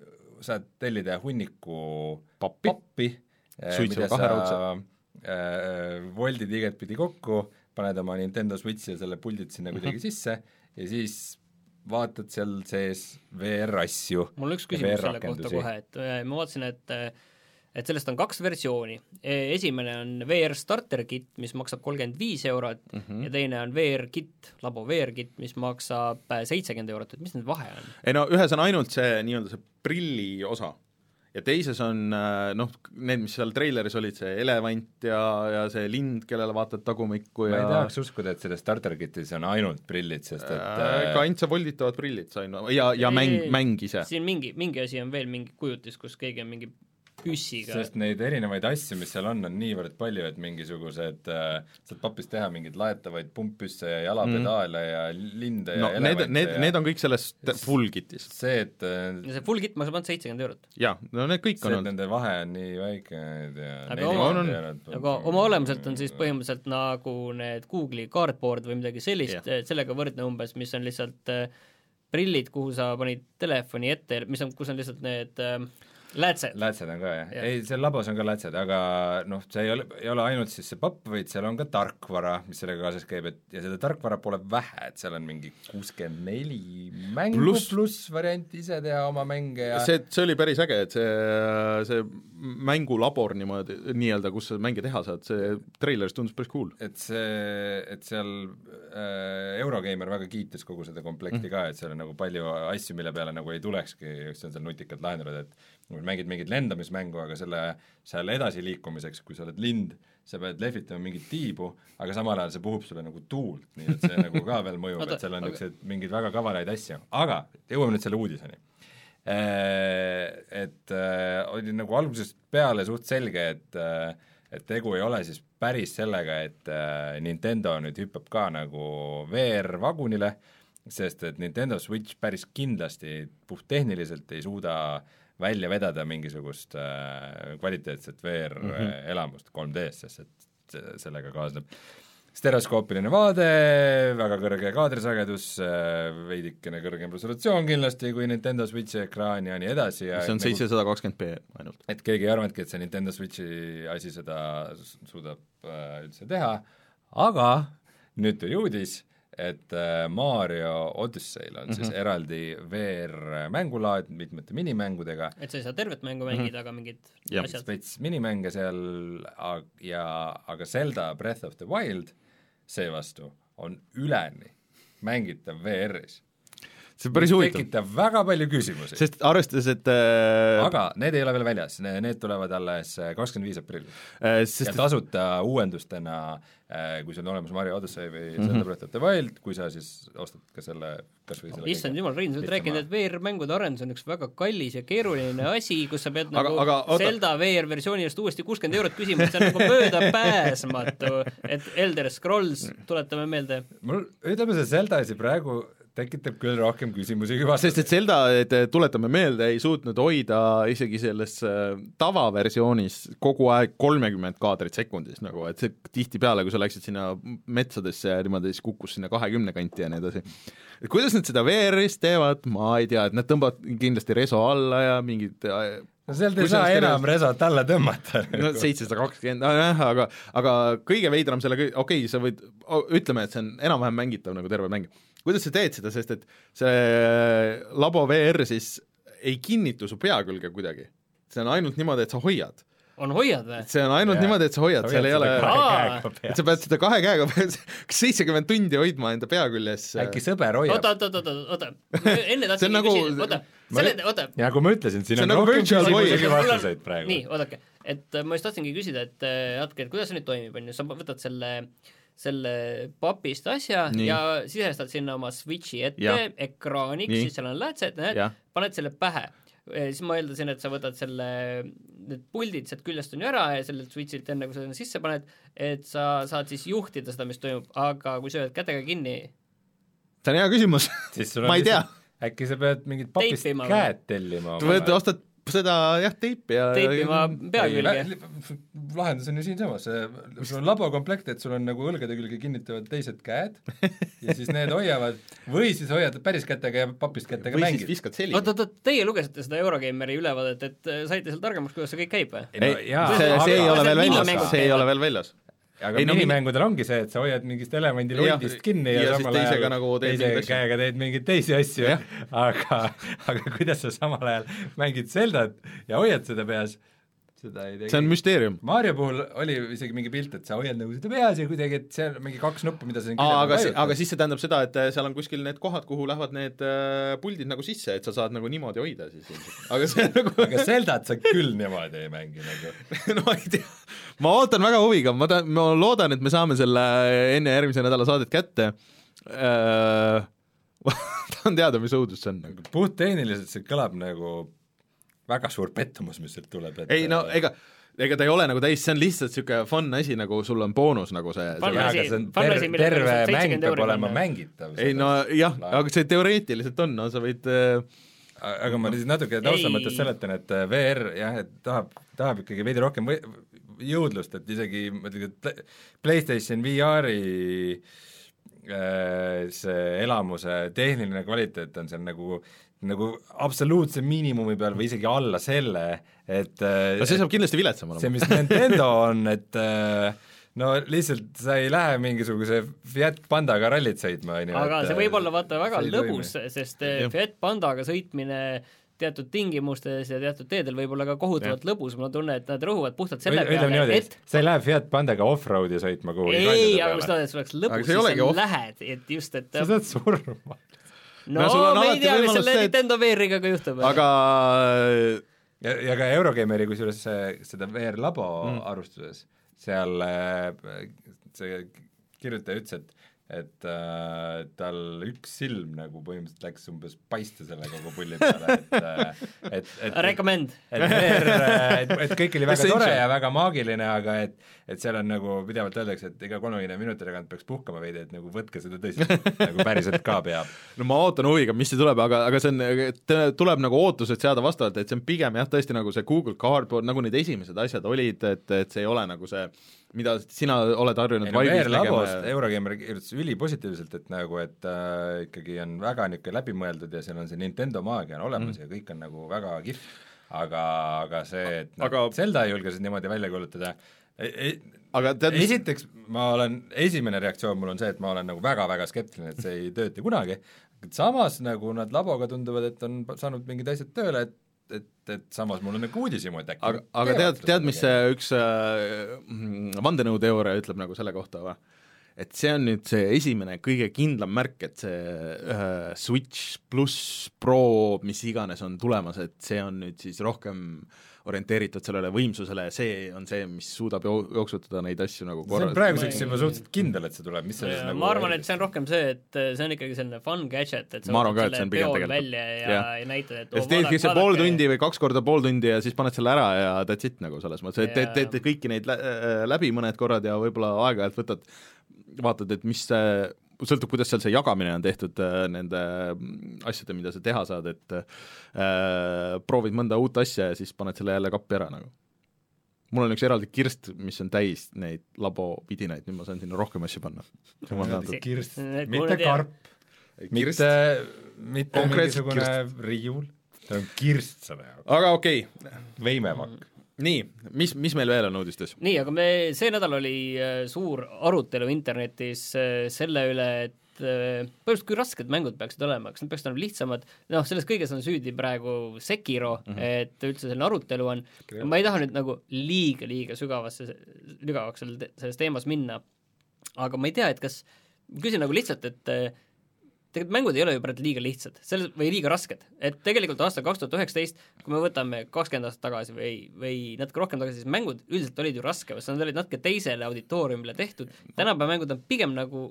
saad tellida hunniku pappi, pappi suitseva kaheraudse äh, voldid igatpidi kokku, paned oma Nintendo Switchi ja selle puldid sinna kuidagi mm-hmm. sisse ja siis vaatad seal sees V R-asju. mul on üks küsimus selle kohta kohe, et ma vaatasin, et et sellest on kaks versiooni. Esimene on V R Starter Kit, mis maksab kolmkümmend viis eurot mm-hmm. ja teine on V R Kit, labo V R Kit, mis maksab seitsekümmend eurot, et mis need vahe on? Ei no ühes on ainult see nii-öelda see prilli osa ja teises on noh, need, mis seal treileris olid, see elevant ja, ja see lind, kellele vaatad tagumikku ja ma ei tahaks uskuda, et selles Starter Kitis on ainult prillid, sest et äh, ka ainult see volditavad prillid sain ja, ja mäng, mäng ise. Siin mingi, mingi asi on veel, mingi kujutis, kus keegi on mingi püssiga. Sest neid erinevaid asju, mis seal on, on niivõrd palju, et mingisugused äh, saad papist teha mingeid laetavaid pumppüsse ja jalapedaale mm. ja linde no, ja elevante. Need, ja... need on kõik selles full kitis. See, et äh, ja see full kit maksab ainult seitsekümmend eurot. Jaa, no need kõik see, on olnud. Nende vahe on nii väike ja aga oma, on, aga oma olemuselt on siis põhimõtteliselt nagu need Google'i cardboard või midagi sellist yeah., sellega võrdne umbes, mis on lihtsalt äh, prillid, kuhu sa panid telefoni ette, mis on, kus on lihtsalt need äh, Lätsed. Lätsed on ka, jah ja.. ei, seal labos on ka lätsed, aga noh, see ei ole, ei ole ainult siis see papp, vaid seal on ka tarkvara, mis sellega kaasas käib, et ja seda tarkvara pole vähe, et seal on mingi kuuskümmend neli mängu pluss plus variant ise teha oma mänge ja see, see oli päris äge, et see, see mängulabor niimoodi, nii-öelda, kus sa mänge teha saad, see treileris tundus päris cool. Et see, et seal äh, Eurogeimer väga kiitis kogu seda komplekti mm. ka, et seal on nagu palju asju, mille peale nagu ei tulekski, just on seal nutikad lahendanud, et mängid mingit lendamismängu, aga selle seal edasi liikumiseks, kui sa oled lind, sa pead lehvitama mingit tiibu, aga samal ajal see puhub sulle nagu tuult, nii et see nagu ka veel mõjub, et seal on niisugused mingid väga kavalaid asju. Aga jõuame nüüd selle uudiseni. Et oli nagu algusest peale suht selge, et, et tegu ei ole siis päris sellega, et Nintendo nüüd hüppab ka nagu V R-vagunile, sest et Nintendo Switch päris kindlasti puhttehniliselt ei suuda välja vedada mingisugust äh, kvaliteetset V R-elamust mm-hmm. kolm D-s, sest et sellega kaasneb stereoskoopiline vaade, väga kõrge kaadrisagedus, äh, veidikene kõrgem resolutsioon kindlasti kui Nintendo Switchi ekraan ja nii edasi. Ja see on seitsesada kakskümmend p ainult. Et keegi ei arvanudki, et see Nintendo Switchi asi seda suudab äh, üldse teha, aga nüüd tuli uudis, et Mario Odyssey'l on mm-hmm. siis eraldi V R-mängulaad mitmete minimängudega. Et sa ei saa tervet mängu mängida mm-hmm., aga mingid ja. asjad. Spets minimänge seal, ja, aga Zelda Breath of the Wild seevastu on üleni mängitav V R-is. See on päris huvitav. Tekitab väga palju küsimusi. Sest arvestades, et äh... aga need ei ole veel väljas, need tulevad alles kakskümmend viis aprillil äh, sest... ja tasuta uuendustena, äh, kui sul on olemas Mario Odyssey või mm-hmm. Zelda Breath of the Wild, kui sa siis ostad ka selle kas või selle issand jumal, Rein, sa oled rääkinud, et V R-mängude arendus on üks väga kallis ja keeruline asi, kus sa pead aga, nagu aga, Zelda V R-versiooni eest uuesti kuuskümmend eurot küsima, et see on nagu möödapääsmatu, et Elder Scrolls, tuletame meelde. Mul, ütleme see Zelda asi praegu tekitab küll rohkem küsimusi kui vastus. Sest et Zelda, et tuletame meelde, ei suutnud hoida isegi selles tavaversioonis kogu aeg kolmekümmend kaadrit sekundis, nagu, et see tihtipeale, kui sa läksid sinna metsadesse ja niimoodi, siis kukkus sinna kahekümne kanti ja nii edasi. Et kuidas nad seda V R-is teevad, ma ei tea, et nad tõmbavad kindlasti reso alla ja mingid no sealt ei saa enam resot alla tõmmata. No seitsesada kakskümmend, aga, aga kõige veidram selle, okei okay,, sa võid, ütleme, et see on enam-vähem mängitav nagu terve mäng. Kuidas sa teed seda, sest et see labo V R siis ei kinnitu su pea külge kuidagi. See on ainult niimoodi, et sa hoiad. On hoiad või? See on ainult yeah. niimoodi, et sa hoiad, seal ei ole et sa pead seda kahe käega seitsekümmend tundi hoidma enda pea küljes. Äkki sõber hoiab? Oota, oota, oota, oota, enne tahtsin nagu... küsida, oota, selle, oota. Ja kui ma ütlesin, siin on, on nagu rohkem küsimusi vastuseid praegu. Nii, oodake, et ma just tahtsingi küsida, et natuke, et kuidas see nüüd toimib, on ju, sa võtad selle selle papist asja nii. Ja sisestad sinna oma Switchi ette ja. Ekraaniks, nii. Siis seal on lätsed, näed, paned selle pähe. Siis ma eeldasin, et sa võtad selle, need puldid sealt küljest on ju ära ja sellelt Switchilt enne, kui sa sinna sisse paned, et sa saad siis juhtida seda, mis toimub, aga kui sa oled kätega kinni... See on hea küsimus ma ei tea. Äkki sa pead mingid papist käed tellima. Tu võid ostad seda jah, teipi ja teipima pea külge. Lahendus on ju siinsamas, sul on labokomplekt, et sul on nagu õlgade külge kinnitavad teised käed ja siis need hoiavad, või siis hoiad päris kätega ja papist kätega või mängid. Või siis viskad selili. oot, oot, oot, teie lugesite seda Eurogameri ülevaadet, et saite seal targemaks, kuidas see kõik käib või? ei, no, see, see ei ole veel väljas, see ei ole veel väljas. aga ei, no, minimängudel ongi see, et sa hoiad mingist elemendi lundist kinni ja, ja samal ajal nagu teise käega teed mingeid teisi asju, aga, aga kuidas sa samal ajal mängid Zeldat ja hoiad seda peas, seda ei tegi. See on müsteerium. Mario puhul oli isegi mingi pilt, et sa hoiad nagu seda peas ja kuidagi, et seal mingi kaks nuppu, mida sa Aa, aga, si- aga siis see tähendab seda, et seal on kuskil need kohad, kuhu lähevad need äh, puldid nagu sisse, et sa saad nagu niimoodi hoida siis. aga see nagu aga Zeldat sa küll niimoodi ei mängi nagu no ei tea, ma ootan väga huviga, ma, ta, ma loodan, et me saame selle enne järgmise nädala saadet kätte äh, tahan teada, mis õudus see on nagu. Puht tehniliselt see kõlab nagu väga suur pettumus, mis sealt tuleb, et ei no ega, ega ta ei ole nagu täis, see on lihtsalt niisugune fun asi, nagu sul on boonus nagu see, Fun see asi, aga see on fun ter- asi, millega terve saab mäng seitsekümmend peab euri olema panna. mängitav. ei no jah, aga see teoreetiliselt on, no sa võid äh, aga ma siis natuke tausta mõttes seletan, et V R jah, et tahab, tahab ikkagi veidi rohkem või, jõudlust, et isegi ma ütlen, et PlayStation V R-i äh, see elamuse tehniline kvaliteet on seal nagu nagu absoluutse miinimumi peal või isegi alla selle, et no see saab kindlasti viletsam olema. see, mis Nintendo on, et no lihtsalt sa ei lähe mingisuguse Fiat Pandaga rallit sõitma, on ju. aga et, see võib olla vaata väga lõbus, toimi. sest Fiat Pandaga sõitmine teatud tingimustes ja teatud teedel võib olla ka kohutavalt lõbus, ma tunnen, et nad rõhuvad puhtalt selle või, peale, et sa ei lähe Fiat Pandaga off-roadi sõitma kuhugi ei, aga mis tahan, et sul oleks lõbus, siis sa off... lähed, et just, et sa saad surma. no, no me ei tea, mis selle see... Nintendo V R-iga ka juhtub. aga ja, ja ka Eurogameri kusjuures seda V R labo mm. arvustuses, seal see kirjutaja ütles, et et äh, tal üks silm nagu põhimõtteliselt läks umbes paiste selle kogu pulli peale, et et, et recommend. Et, et, et, et kõik oli väga tore ja väga maagiline, aga et et seal on nagu pidevalt öeldakse, et iga kolmekümne minuti tagant peaks puhkama veidi, et nagu võtke seda tõsiselt, nagu päriselt ka peab. no ma ootan huviga, mis see tuleb, aga, aga see on, tuleb nagu ootused seada vastavalt, et see on pigem jah, tõesti nagu see Google Cardboard, nagu need esimesed asjad olid, et, et see ei ole nagu see, mida sina oled harjunud no, V R-labost Eurogamer kirjutas ülipositiivselt, et nagu, et äh, ikkagi on väga niisugune läbimõeldud ja seal on see Nintendo maagia on olemas mm. ja kõik on nagu väga kihv, aga, aga see, et aga... no, Zelda ei julge siis niimoodi välja kuulutada, aga tead, esiteks ma olen, esimene reaktsioon mul on see, et ma olen nagu väga-väga skeptiline, et see ei tööta kunagi, samas nagu nad laboga tunduvad, et on saanud mingid asjad tööle, et et, et samas mul on nagu uudishimu, et äkki aga, aga tead, tead, mis see üks äh, vandenõuteooria ütleb nagu selle kohta või? Et see on nüüd see esimene kõige kindlam märk, et see äh, Switch pluss Pro, mis iganes on tulemas, et see on nüüd siis rohkem orienteeritud sellele võimsusele ja see on see, mis suudab jooksutada neid asju nagu korra. See on praeguseks juba suhteliselt kindel, et see tuleb, mis selles nagu ma arvan, et see on rohkem see, et see on ikkagi selline fun gadget, et sa võtad selle peol välja ja, ja näitad, et ja teedki see pool tundi või kaks korda pool tundi ja siis paned selle ära ja that's it nagu selles mõttes, et teed, teed kõiki neid läbi mõned korrad ja võib-olla aeg-ajalt võtad, vaatad, et mis see sõltub, kuidas seal see jagamine on tehtud äh, nende asjade, mida sa teha saad, et äh, proovid mõnda uut asja ja siis paned selle jälle kappi ära nagu. Mul on üks eraldi kirst, mis on täis neid labovidinaid, nüüd ma saan sinna rohkem asju panna. Kirst, mitte karp, mitte, mitte mingisugune riiul, see on kirst selle jaoks. aga okei okay. Veimevakk. Nii, mis, mis meil veel on uudistes? nii, aga me, see nädal oli äh, suur arutelu internetis äh, selle üle, et äh, põhimõtteliselt kui rasked mängud peaksid olema, kas nad peaksid olema lihtsamad, noh, selles kõiges on süüdi praegu Sekiro mm, -hmm. et üldse selline arutelu on, ma ei taha nüüd nagu liiga, liiga sügavasse, sügavaks selles teemas minna, aga ma ei tea, et kas, ma küsin nagu lihtsalt, et tegelikult mängud ei ole ju praegu liiga lihtsad, selles, või liiga rasked, et tegelikult aastal kaks tuhat üheksateist, kui me võtame kakskümmend aastat tagasi või, või natuke rohkem tagasi, siis mängud üldiselt olid ju raske, sest nad olid natuke teisele auditooriumile tehtud, tänapäeva mängud on pigem nagu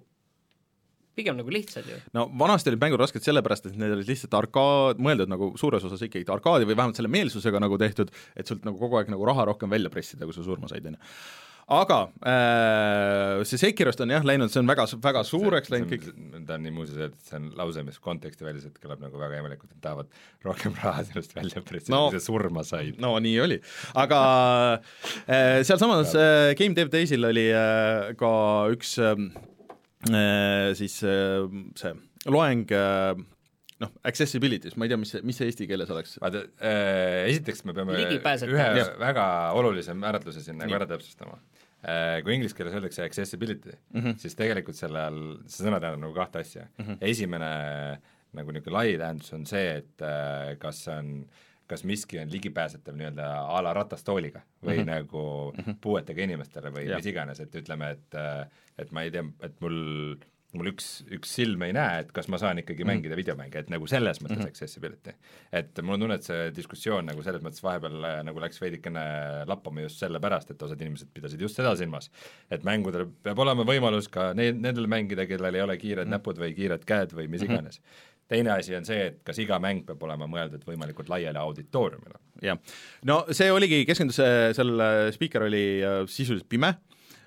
pigem nagu lihtsad ju. No vanasti olid mängud rasked sellepärast, et need olid lihtsalt arkaad, mõeldud nagu suures osas ikkagi arkaadi või vähemalt selle meelsusega nagu tehtud, et sult nagu kogu aeg nagu raha rohkem välja pressida, kui sa surma said, on ju. aga äh, see Sekirost on jah läinud, see on väga, väga suureks see, läinud kõik. Ta on nii muuseas, et see on lause, mis konteksti väliselt kõlab nagu väga imelikult, et tahavad rohkem raha sellest välja pressida, no, kui see surma said. No nii oli, aga äh, sealsamas äh, Game Dev Daysil oli äh, ka üks äh, siis äh, see loeng äh, noh, accessibility's, ma ei tea, mis see, mis see eesti keeles oleks. Vaata, äh, esiteks me peame ühe ja. väga olulise määratluse siin nagu ära täpsustama. Äh, kui inglise keeles öeldakse accessibility, mm -hmm. siis tegelikult selle all, see sõna tähendab nagu kahte asja mm. -hmm. Esimene nagu niisugune lai tähendus on see, et äh, kas on kas miski on ligipääsetav nii-öelda a la ratastooliga või mm -hmm. nagu mm -hmm. puuetega inimestele või yeah. mis iganes, et ütleme, et et ma ei tea, et mul mul üks, üks silm ei näe, et kas ma saan ikkagi mm. mängida videomänge, et nagu selles mõttes mm -hmm. accessibility. Et mul on tunne, et see diskussioon nagu selles mõttes vahepeal nagu läks veidikene lappama just sellepärast, et osad inimesed pidasid just seda silmas. Et mängudel peab olema võimalus ka ne-, nendel mängida, kellel ei ole kiired mm -hmm. näpud või kiired käed või mis iganes. Mm -hmm. Teine asi on see, et kas iga mäng peab olema mõeldud võimalikult laiale auditooriumile. Jah, no see oligi, keskendus, selle speaker oli sisuliselt pime,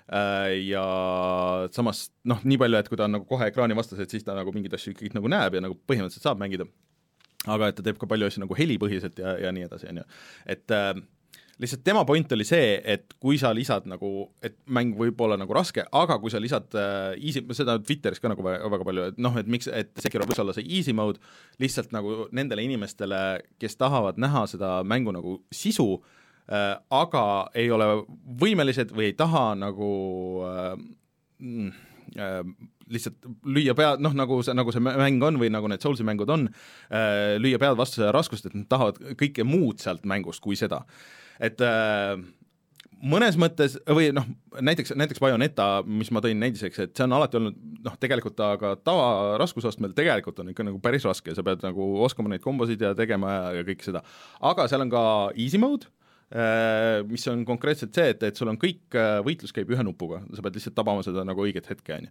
ja samas noh, nii palju, et kui ta on nagu kohe ekraani vastas, et siis ta nagu mingeid asju kõik nagu näeb ja nagu põhimõtteliselt saab mängida, aga et ta teeb ka palju asju nagu helipõhiselt ja, ja nii edasi, on ju. Et äh, lihtsalt tema point oli see, et kui sa lisad nagu, et mäng võib olla nagu raske, aga kui sa lisad äh, easy, seda Twitteris ka nagu väga, väga palju, et noh, et miks, et Sekiro võiks olla see easy mode lihtsalt nagu nendele inimestele, kes tahavad näha seda mängu nagu sisu, Äh, aga ei ole võimelised või ei taha nagu äh, äh, lihtsalt lüüa pead, noh nagu see, nagu see mäng on või nagu need Soulsi mängud on äh,, lüüa pead vastu seda raskust, et nad tahavad kõike muud sealt mängust kui seda. Et äh, mõnes mõttes, või noh, näiteks, näiteks Bayonetta, mis ma tõin näidiseks, et see on alati olnud noh, tegelikult aga tava raskusastmel tegelikult on ikka nagu päris raske, sa pead nagu oskama neid kombosid ja tegema ja, ja kõik seda. Aga seal on ka easy mode, mis on konkreetselt see, et, et sul on kõik, võitlus käib ühe nupuga, sa pead lihtsalt tabama seda nagu õiget hetke, on ju.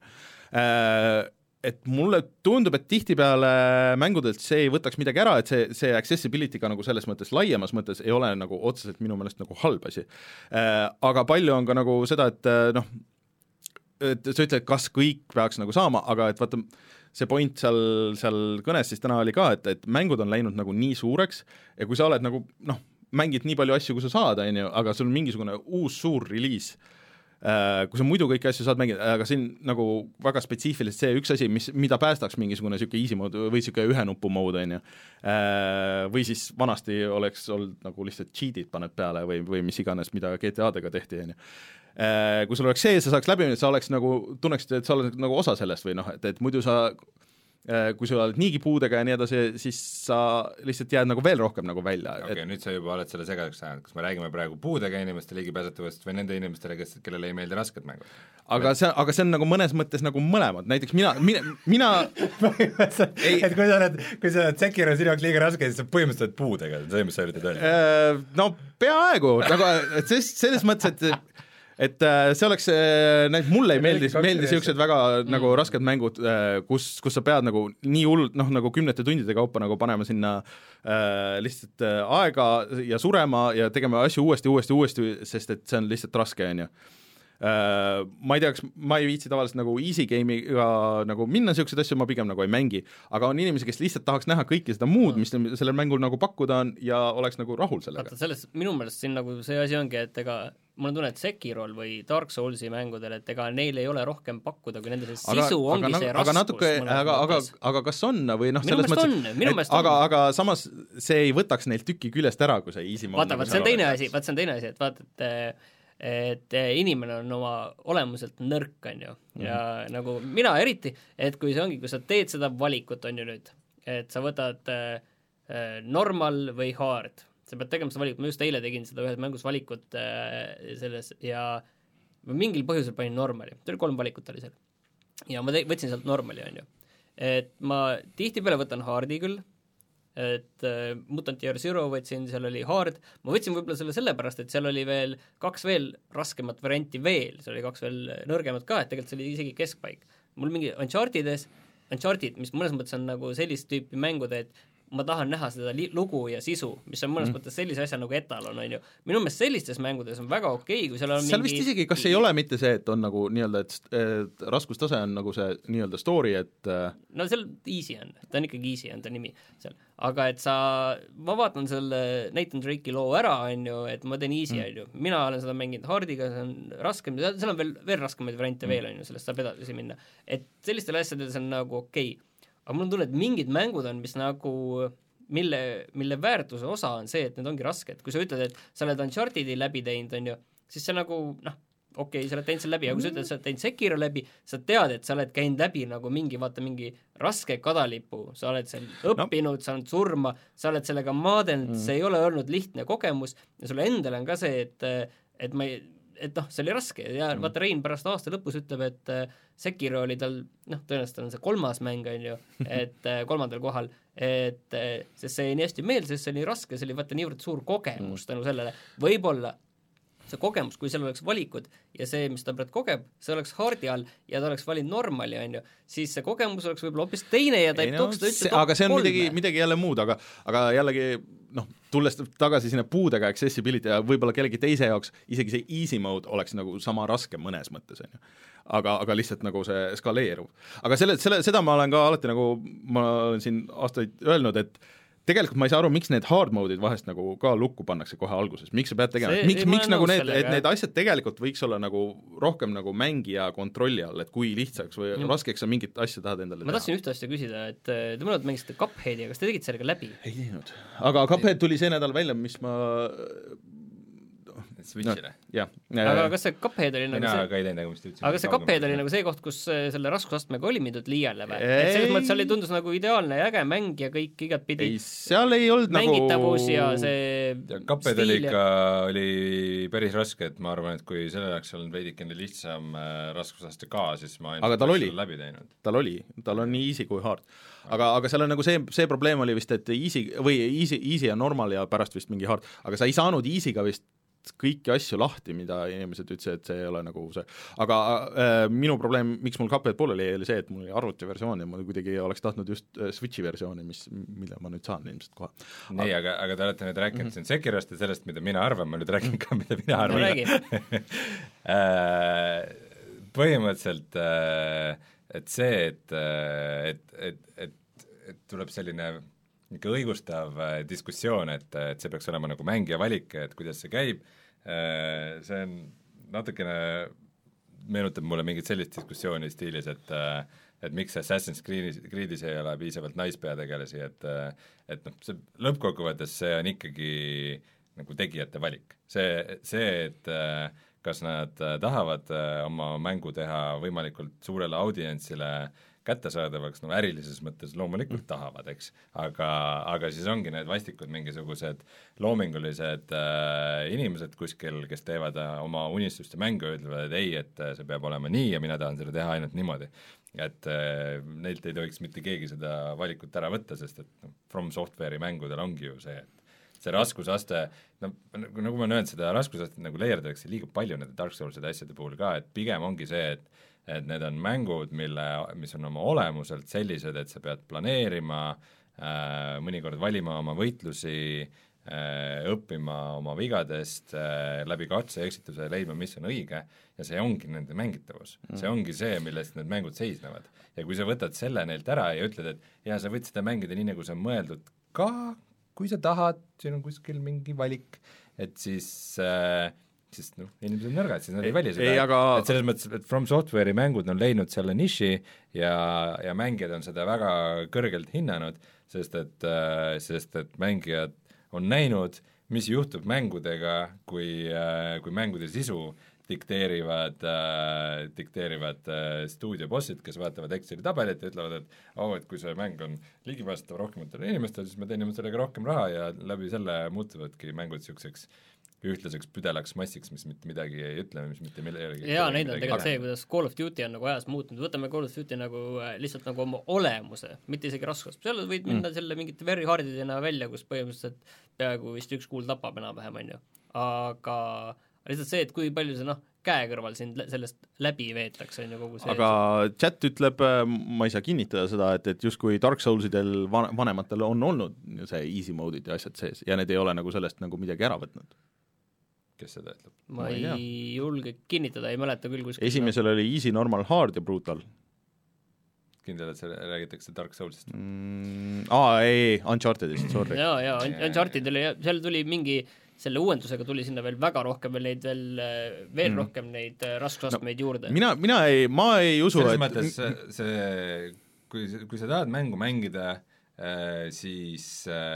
Et mulle tundub, et tihtipeale mängudelt see ei võtaks midagi ära, et see, see accessibility ka nagu selles mõttes, laiemas mõttes ei ole nagu otseselt minu meelest nagu halb asi. Aga palju on ka nagu seda, et noh, et sa ütled, kas kõik peaks nagu saama, aga et vaata, see point seal, seal kõnes siis täna oli ka, et, et mängud on läinud nagu nii suureks ja kui sa oled nagu noh, mängid nii palju asju, kui sa saad, on ju, aga sul on mingisugune uus suur reliis, kui sa muidu kõiki asju saad mängida, aga siin nagu väga spetsiifiliselt see üks asi, mis, mida päästaks mingisugune niisugune easy mode või niisugune ühe nupu mode, on ju, või siis vanasti oleks olnud nagu lihtsalt cheat'id paned peale või, või mis iganes, mida G T A-dega tehti, on ju. Kui sul oleks see, sa saaks läbi, sa oleks nagu, tunneksid, et sa oled nagu osa sellest või noh, et, et muidu sa kui sa oled niigi puudega ja nii edasi, siis sa lihtsalt jääd nagu veel rohkem nagu välja. Okei okay, et..., nüüd sa juba oled selle segadaks saanud, kas me räägime praegu puudega inimeste ligipääsetavast või nende inimestele, kes, kellele ei meeldi rasked mängud? Aga see, aga see on nagu mõnes mõttes nagu mõlemad, näiteks mina, mina, mina ei... et kui sa oled, kui sa oled Sekiro sinu jaoks liiga raske, siis sa põhimõtteliselt puudega, see, mis sa üritad öelda. No peaaegu, nagu, et selles, selles mõttes, et et see oleks, näiteks mulle ei meeldi, meeldi niisugused väga mm. nagu rasked mängud, kus, kus sa pead nagu nii hull, noh nagu kümnete tundide kaupa nagu panema sinna äh, lihtsalt äh, aega ja surema ja tegema asju uuesti, uuesti, uuesti, sest et see on lihtsalt raske, on ju. Uh, ma ei tea, kas ma ei viitsi tavaliselt nagu easy game'iga nagu minna niisuguseid asju, ma pigem nagu ei mängi, aga on inimesi, kes lihtsalt tahaks näha kõike seda muud, mis sellel mängul nagu pakkuda on ja oleks nagu rahul sellega. Vaata, selles minu meelest siin nagu see asi ongi, et ega mul on tunne, et Sekirol või Dark Soulsi mängudel, et ega neil ei ole rohkem pakkuda, kui nende see sisu aga, ongi aga, see raskus. Aga natuke, aga, aga, aga kas on või noh, selles mõttes, et, aga, aga samas see ei võtaks neil tükki küljest ära, kui see easy vaata, vaata, see on teine asi, vaata, see on teine asi, et vaata, et et inimene on oma olemuselt nõrk, on ju, ja mm-hmm. nagu mina eriti, et kui see ongi, kui sa teed seda valikut, on ju nüüd, et sa võtad äh, normal või hard, sa pead tegema seda valikut, ma just eile tegin seda ühes mängus valikut äh, selles ja mingil põhjusel panin normali, see oli kolm valikut oli seal ja ma te- võtsin sealt normali, on ju, et ma tihtipeale võtan hardi küll, et äh, Mutant Year Zero võtsin, seal oli hard, ma võtsin võib-olla selle sellepärast, et seal oli veel kaks veel raskemat varianti veel, seal oli kaks veel nõrgemat ka, et tegelikult see oli isegi keskpaik. Mul mingi Unchartides, Uncharted, mis mõnes mõttes on nagu sellist tüüpi mängud, et ma tahan näha seda li- lugu ja sisu, mis on mõnes mm. mõttes sellise asja nagu etalon, on ju. Minu meelest sellistes mängudes on väga okei, kui seal on seal mingi... vist isegi, kas ei ole mitte see, et on nagu nii-öelda, et, et raskustase on nagu see nii-öelda story, et no seal easy on, ta on ikkagi easy, on ta nimi seal. Aga et sa, ma vaatan selle Nathan Drake'i loo ära, on ju, et ma teen easy, mm. on ju. Mina olen seda mänginud hardiga, see on raskem, seal on veel, veel raskemaid variante mm. veel, on ju, sellest saab edasi minna. Et sellistel asjadel see on nagu okei. Aga mul on tunne, et mingid mängud on, mis nagu, mille, mille väärtuse osa on see, et need ongi rasked. Kui sa ütled, et sa oled Uncharted'i läbi teinud, on ju, siis see nagu, noh, okei okay,, sa oled teinud seal läbi, aga kui sa ütled, et sa oled teinud Sekiro läbi, sa tead, et sa oled käinud läbi nagu mingi, vaata, mingi raske kadalipu, sa oled seal õppinud no., sa oled surma, sa oled sellega maadelnud mm., see ei ole olnud lihtne kogemus ja sulle endale on ka see, et, et ma ei et noh, see oli raske ja mm. vaata Rein pärast aasta lõpus ütleb, et äh, Sekiro oli tal, noh, tõenäoliselt on see kolmas mäng, on ju, et äh, kolmandal kohal, et äh, sest see ei nii hästi meelde, sest see oli raske, see oli vaata niivõrd suur kogemus mm. tänu sellele, võib-olla see kogemus, kui seal oleks valikud ja see, mis ta praegu kogeb, see oleks hardi all ja ta oleks valinud normali, on ju, siis see kogemus oleks võib-olla hoopis teine ja ta ei, ei tooks ta üldse top aga see on midagi, midagi jälle muud, aga, aga jällegi noh, tulles tagasi sinna puudega accessibility ja võib-olla kellegi teise jaoks isegi see easy mode oleks nagu sama raske mõnes mõttes, on ju. Aga, aga lihtsalt nagu see skaleerub. Aga selle, selle, seda ma olen ka alati nagu, ma olen siin aastaid öelnud, et tegelikult ma ei saa aru, miks need hard mode'id vahest nagu ka lukku pannakse kohe alguses, miks sa pead tegema, see, miks, miks nagu need, et need asjad tegelikult võiks olla nagu rohkem nagu mängija kontrolli all, et kui lihtsaks või mm. raskeks sa mingit asja tahad endale ma teha. Ma tahtsin ühte asja küsida, et te mõned mängisite Cupheadi, kas te tegite sellega läbi? Ei teinud, aga Cuphead tuli see nädal välja, mis ma Switchile no,. jah. Aga kas see Cuphead oli nagu Mina see... ka ei teinud, nagu mis te ütlesite. Aga see Cuphead oli nagu see koht, kus selle raskusastmega oli mindud liiale või? Et selles mõttes seal ei tundus nagu ideaalne ja äge mäng ja kõik igat pidi ei, seal ei olnud mängitavus nagu... ja see ja Cuphead oli ikka, oli päris raske, et ma arvan, et kui selle jaoks olnud veidikene lihtsam äh, raskusaste ka, siis ma aga tal oli, läbi teinud. Tal oli, tal on nii easy kui hard. Aga, aga seal on nagu see, see probleem oli vist, et easy, või easy, easy ja normal ja pärast vist mingi hard, aga sa ei saanud easy'ga vist kõiki asju lahti, mida inimesed ütlesid, et see ei ole nagu see, aga äh, minu probleem, miks mul Cuphead pooleli oli see, et mul oli arvuti versioon ja ma kuidagi oleks tahtnud just äh, Switchi versiooni, mis, mille ma nüüd saan ilmselt kohe. nii, aga, aga te olete nüüd rääkinud mm -hmm. siin Sekirost ja sellest, mida mina arvan, ma nüüd räägin ka, mida mina arvan. Põhimõtteliselt et see, et, et, et, et, et tuleb selline ikka õigustav diskussioon, et, et see peaks olema nagu mängija valik, et kuidas see käib, see on natukene, meenutab mulle mingit sellist diskussiooni stiilis, et et miks Assassin's Creed'is ei ole piisavalt naispeategelasi, et et noh, see lõppkokkuvõttes see on ikkagi nagu tegijate valik. See, see, et kas nad tahavad oma mängu teha võimalikult suurele audientsile kättesaadavaks, no ärilises mõttes loomulikult mm. tahavad, eks, aga, aga siis ongi need vastikud mingisugused loomingulised äh, inimesed kuskil, kes teevad äh, oma unistuste mängu ja ütlevad, et ei, et äh, see peab olema nii ja mina tahan seda teha ainult niimoodi. Et äh, neilt ei tohiks mitte keegi seda valikut ära võtta, sest et no, From Software'i mängudel ongi ju see, et see raskusaste, no nagu ma olen öelnud, seda raskusaste nagu leierdatakse liiga palju nende Dark Soulside asjade puhul ka, et pigem ongi see, et et need on mängud, mille, mis on oma olemuselt sellised, et sa pead planeerima, äh, mõnikord valima oma võitlusi, äh, õppima oma vigadest, äh, läbi katse ja eksituse leidma, mis on õige, ja see ongi nende mängitavus. Mm. See ongi see, millest need mängud seisnevad. Ja kui sa võtad selle neilt ära ja ütled, et ja sa võid seda mängida nii, nagu see on mõeldud ka, kui sa tahad, siin on kuskil mingi valik, et siis äh, sest noh, inimesed on nõrgad, siis nad ei, ei väli seda, aga... et selles mõttes, et From Software'i mängud on leidnud selle niši ja, ja mängijad on seda väga kõrgelt hinnanud, sest et, sest et mängijad on näinud, mis juhtub mängudega, kui, kui mängude sisu dikteerivad, äh, dikteerivad äh, stuudiobossid, kes vaatavad Exceli tabelit ja ütlevad, et oh, et kui see mäng on ligipääsetav rohkematele inimestele, siis me teenime sellega rohkem raha ja läbi selle muutuvadki mängud niisuguseks ühtlaseks püdelaks massiks, mis mitte midagi ei ütle, mis mitte millegi jaa, neid on tegelikult see, kuidas Call of Duty on nagu ajas muutunud, võtame Call of Duty nagu lihtsalt nagu oma olemuse, mitte isegi raskust, seal võid minna mm. selle mingite very hardidena välja, kus põhimõtteliselt peaaegu vist üks kuul tapab enam-vähem, on ju, aga lihtsalt see, et kui palju see noh, käekõrval sind sellest läbi veetakse, on ju kogu see. Aga chat ütleb, ma ei saa kinnitada seda, et, et justkui Dark Soulsidel van- vanematel on olnud see easy mode'id ja asjad sees ja need ei ole nagu sellest nagu midagi ära võtnud. Kes seda ütleb? ma, ma ei, ei julge kinnitada, ei mäleta küll kuskil. Esimesel oli easy, normal, hard ja brutal. Kindel, et see räägitakse Dark Soulsist? Mm, aa, ei, ei, Unchartedist, sorry. jaa, jaa, Uncharted oli, seal tuli mingi, selle uuendusega tuli sinna veel väga rohkem veel neid veel, veel mm. rohkem neid raskusastmeid no, juurde. Mina, mina ei, ma ei usu, selles et mõttes see, see, kui, kui sa tahad mängu mängida, siis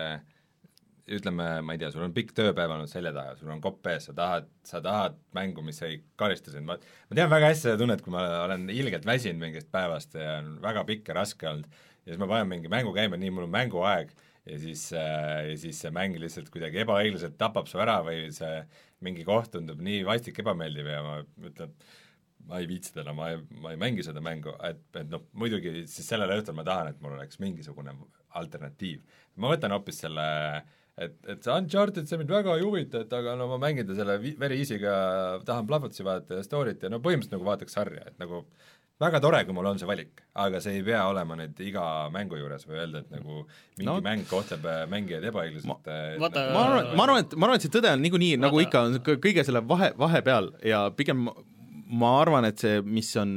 ütleme, ma ei tea, sul on pikk tööpäev olnud selja taha, sul on kopp ees, sa tahad, sa tahad mängu, mis ei karista sind, ma, ma tean väga hästi seda tunnet, kui ma olen ilgelt väsinud mingist päevast ja on väga pikk ja raske olnud ja siis ma panen mingi mängu käima, nii mul on mänguaeg ja siis, ja siis see mäng lihtsalt kuidagi ebaõiglaselt tapab su ära või see mingi koht tundub nii vastik ebameeldiv ja ma ütlen, ma ei viitsi täna, ma ei, ma ei mängi seda mängu, et, et noh, muidugi siis sellel õhtul ma tahan, et mul oleks mingisugune alternatiiv. Ma võtan hoopis selle et, et see Uncharted, see mind väga ei huvita, et aga no ma mängin ta selle very easy'ga, tahan plahvatsi vaadata ja story't ja no põhimõtteliselt nagu vaataks sarja, et nagu väga tore, kui mul on see valik, aga see ei pea olema nüüd iga mängu juures või öelda, et nagu mingi no. mäng kohtleb mängijaid ebaõiglaselt. Ma, ma, ma, arvan, ma arvan, et ma arvan, et see tõde on niikuinii, nagu ikka on kõige selle vahe, vahe peal ja pigem ma arvan, et see, mis on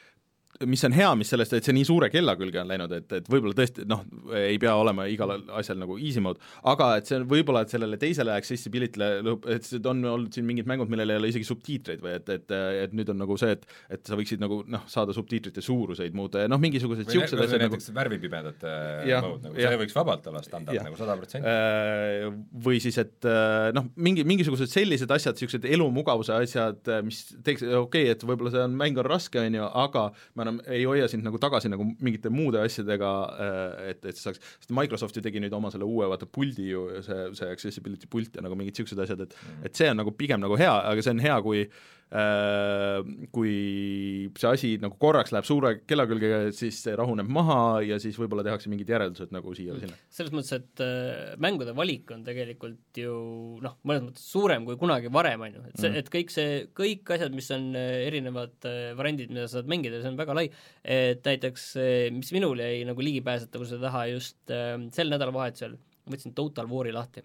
mis on hea, mis sellest, et see nii suure kella külge on läinud, et, et võib-olla tõesti, noh, ei pea olema igal asjal nagu easy mode, aga et see on võib-olla, et sellele teisele accessibility'le, et see on olnud siin mingid mängud, millel ei ole isegi subtiitreid või et, et, et nüüd on nagu see, et, et sa võiksid nagu, noh, saada subtiitrite suuruseid muuta ja noh, mingisugused või siuksed asjad näiteks nagu värvipimedate mode, nagu see võiks vabalt olla standard, ja. nagu sada protsenti. Või siis, et noh, mingi, mingisugused sellised asjad, siuksed elumugavuse asjad, mis teeks, okei okay,, et võib-olla see on, mäng on raske, on ju, aga ma ei hoia sind nagu tagasi nagu mingite muude asjadega, et, et saaks, sest Microsoft ju tegi nüüd oma selle uue vaata puldi ju, see, see accessibility pult ja nagu mingid siuksed asjad, et mm. et see on nagu pigem nagu hea, aga see on hea, kui äh, kui see asi nagu korraks läheb suure kella külge, siis see rahuneb maha ja siis võib-olla tehakse mingid järeldused nagu siia või sinna. Selles mõttes, et äh, mängude valik on tegelikult ju noh, mõnes mõttes suurem kui kunagi varem, on ju, et, see, mm. et kõik see, kõik asjad, mis on erinevad äh, variandid, mida sa saad mängida, see on väga lai, et näiteks, mis minul jäi nagu ligipääsetavuse taha just äh, sel nädalavahetusel, võtsin Total War'i lahti.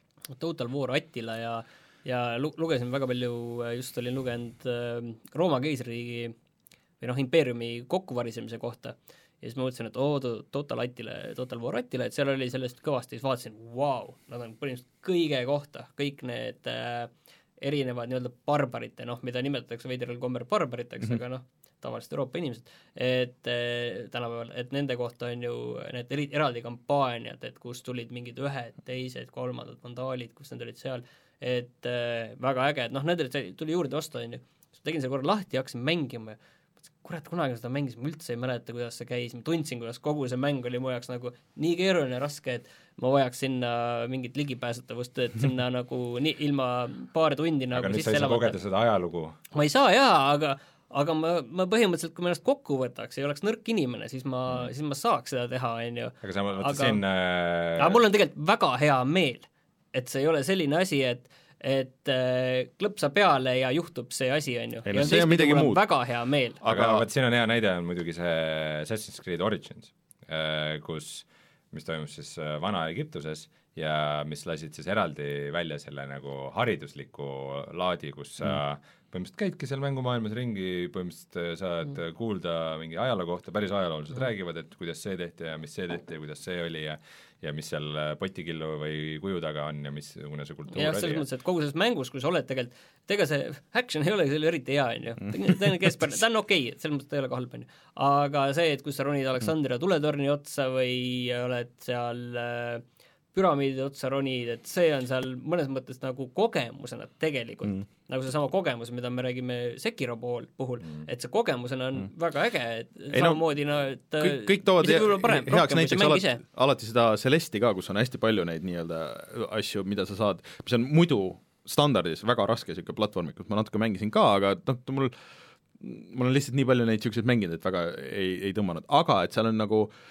Total War Attila ja ja lu-, lugesin väga palju, just olin lugenud äh, Rooma keisri või noh, impeeriumi kokkuvarisemise kohta ja siis ma mõtlesin, et oo, Total Attila, Total War Attila, et seal oli sellest kõvasti, siis vaatasin, vau, nad on põhimõtteliselt kõige kohta, kõik need äh, erinevad nii-öelda barbarite, noh, mida nimetatakse veidral kombel barbariteks mm, -hmm. aga noh, tavaliselt Euroopa inimesed, et äh, tänapäeval, et nende kohta on ju need eri, eraldi kampaaniad, et kus tulid mingid ühed, teised, kolmandad vandaalid, kus need olid seal, et äh, väga äge, et noh, nendel tuli juurde osta, on ju, siis ma tegin selle korra lahti ja hakkasin mängima ja kurat, kunagi seda mängisin, ma üldse ei mäleta, kuidas see käis, ma tundsin, kuidas kogu see mäng oli mu jaoks nagu nii keeruline ja raske, et ma vajaks sinna mingit ligipääsetavust, et sinna nagu nii, ilma paar tundi nagu aga nüüd sa ei saa kogeda seda ajalugu? Ma ei saa jaa, aga aga ma, ma põhimõtteliselt, kui ma ennast kokku võtaks ja oleks nõrk inimene, siis ma, mm. siis ma saaks seda teha, on ju. Aga sa mõtlesin äh... aga mul on tegelikult väga hea meel, et see ei ole selline asi, et et äh, klõpsa peale ja juhtub see asi, on ju. Ja see on midagi muud. Väga hea meel. Aga, aga võt, siin on hea näide, on muidugi see Assassin's Creed Origins, äh, kus, mis toimus siis Vana-Egiptuses ja mis lasid siis eraldi välja selle nagu haridusliku laadi, kus sa mm. põhimõtteliselt käidki seal mängumaailmas ringi, põhimõtteliselt saad mm. kuulda mingi ajaloo kohta, päris ajaloolased mm. räägivad, et kuidas see tehti ja mis see tehti ja kuidas see oli ja ja mis seal potikillu või kuju taga on ja missugune see kultuur ja, oli. Selles mõttes, et kogu selles mängus, kui sa oled tegelikult, tega see action ei ole selle eriti hea, on ju. Ta on keskpärne, ta on okei okay,, selles mõttes ta ei ole ka halb, on ju. Aga see, et kui sa ronid Aleksandria tuletorni otsa või oled seal äh, püramiidi otsa ronid, et see on seal mõnes mõttes nagu kogemusena tegelikult, mm. nagu see sama kogemus, mida me räägime Sekiro pool, puhul, mm. et see kogemusena on mm. väga äge, et ei, samamoodi no, et kõik, kõik toovad parem, heaks näiteks alati, alati seda Celesti ka, kus on hästi palju neid nii-öelda asju, mida sa saad, mis on muidu standardis väga raske siuke platvormik, kus ma natuke mängisin ka, aga noh, mul mul on lihtsalt nii palju neid siukseid mänginud, et väga ei, ei tõmmanud, aga et seal on nagu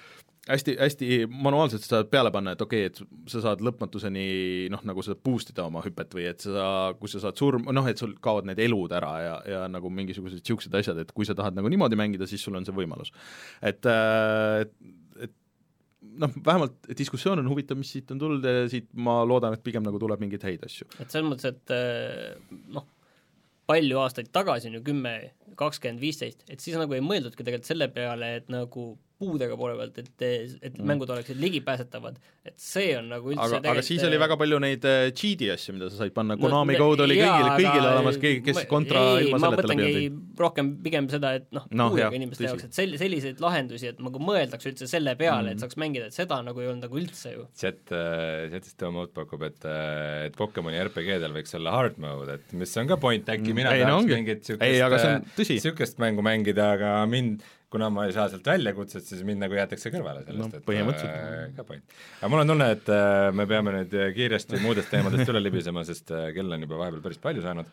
hästi, hästi manuaalselt sa saad peale panna, et okei okay,, et sa saad lõpmatuseni noh, nagu sa boost ida oma hüpet või et sa, kui sa saad surm, noh, et sul kaovad need elud ära ja, ja nagu mingisugused niisugused asjad, et kui sa tahad nagu niimoodi mängida, siis sul on see võimalus. Et, et, et noh, vähemalt diskussioon on huvitav, mis siit on tulnud ja siit ma loodan, et pigem nagu tuleb mingeid häid asju. Et selles mõttes, et noh, palju aastaid tagasi, ju kümme, kakskümmend, viisteist, et siis nagu ei mõeldudki tegelikult selle peale, et nagu puudega poole pealt, et, et mm. mängud oleksid ligipääsetavad, et see on nagu üldse aga, aga siis oli väga palju neid uh, cheat'i asju, mida sa said panna, Konami no, kood oli jaa, kõigile, kõigile olemas, kes ma, kontra ei, ilma selleta läbi ei, rohkem pigem seda, et noh no, puudega jah, inimeste jaoks, et sel, selliseid lahendusi, et nagu mõeldaks üldse selle peale mm., et saaks mängida, et seda nagu ei olnud nagu üldse ju. Chat, chatist Tomo Ott pakub, et, et Pokemoni R P G-del võiks olla hard mode, et mis on ka point, äkki mina ei, tahaks no mingit niisugust mängu mängida, aga mind kuna ma ei saa sealt väljakutset, siis mind nagu jäetakse kõrvale sellest, no, et äh, ka point. Aga mul on tunne, et äh, me peame nüüd kiiresti muudest teemadest üle libisema, sest äh, kell on juba vahepeal päris palju saanud.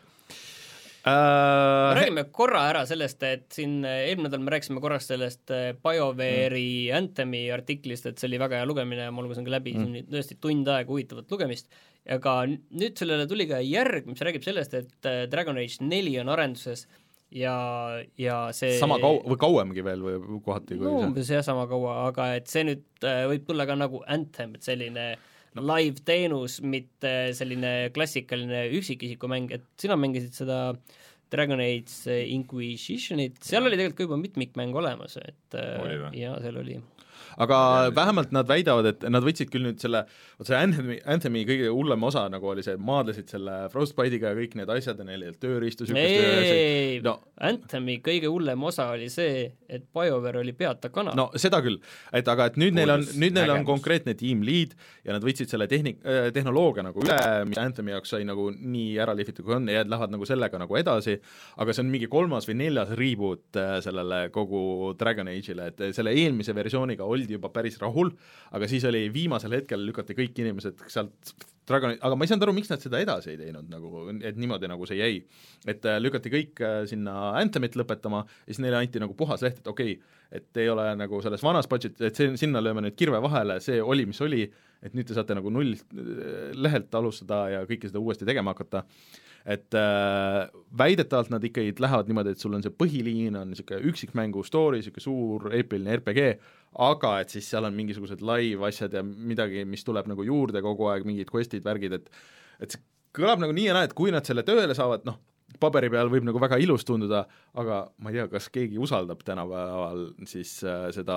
Uh, räägime korra ära sellest, et siin eelmine nädal me rääkisime korrast sellest BioWare'i mm. Anthemi artiklist, et see oli väga hea lugemine ja ma lugesin ka läbi mm. tõesti tund aega huvitavat lugemist, aga nüüd sellele tuli ka järg, mis räägib sellest, et Dragon Age neli on arenduses ja, ja see sama kau- või kauemgi veel või kohati no umbes jah, sama kaua, aga et see nüüd äh, võib tulla ka nagu Anthem, et selline no. live-teenus, mitte selline klassikaline üksikisiku mäng, et sina mängisid seda Dragon Age Inquisitionit, seal ja. oli tegelikult ka juba mitmikmäng olemas, et äh, ja seal oli aga vähemalt nad väidavad, et nad võtsid küll nüüd selle, vot see Anthemi, Anthemi kõige hullem osa nagu oli see, maadlesid selle Frostbite'iga ja kõik need asjad ja neil tööriistu ei, no. Anthemi kõige hullem osa oli see, et BioWare oli peata kana. No seda küll, et aga et nüüd neil on, nüüd neil on konkreetne team lead ja nad võtsid selle tehnik- äh,, tehnoloogia nagu üle, mis Anthemi jaoks sai nagu nii ära lihvitud kui on ja lähevad nagu sellega nagu edasi, aga see on mingi kolmas või neljas reboot äh, sellele kogu Dragon Age'ile, et selle eelmise versiooniga oli juba päris rahul, aga siis oli viimasel hetkel lükati kõik inimesed sealt Dragon, aga ma ei saanud aru, miks nad seda edasi ei teinud, nagu, et niimoodi nagu see jäi. Et lükati kõik sinna Anthemit lõpetama ja siis neile anti nagu puhas leht, et okei, okay, et ei ole nagu selles vanas budget, et see, sinna lööme nüüd kirve vahele, see oli, mis oli, et nüüd te saate nagu null lehelt alustada ja kõike seda uuesti tegema hakata. Et äh, väidetavalt nad ikkagi lähevad niimoodi, et sul on see põhiliin, on niisugune üksikmängu story, niisugune suur eepiline R P G, aga et siis seal on mingisugused live asjad ja midagi, mis tuleb nagu juurde kogu aeg, mingid questid, värgid, et et see kõlab nagu nii ja näe, et kui nad selle tööle saavad, noh, paberi peal võib nagu väga ilus tunduda, aga ma ei tea, kas keegi usaldab tänapäeval siis äh, seda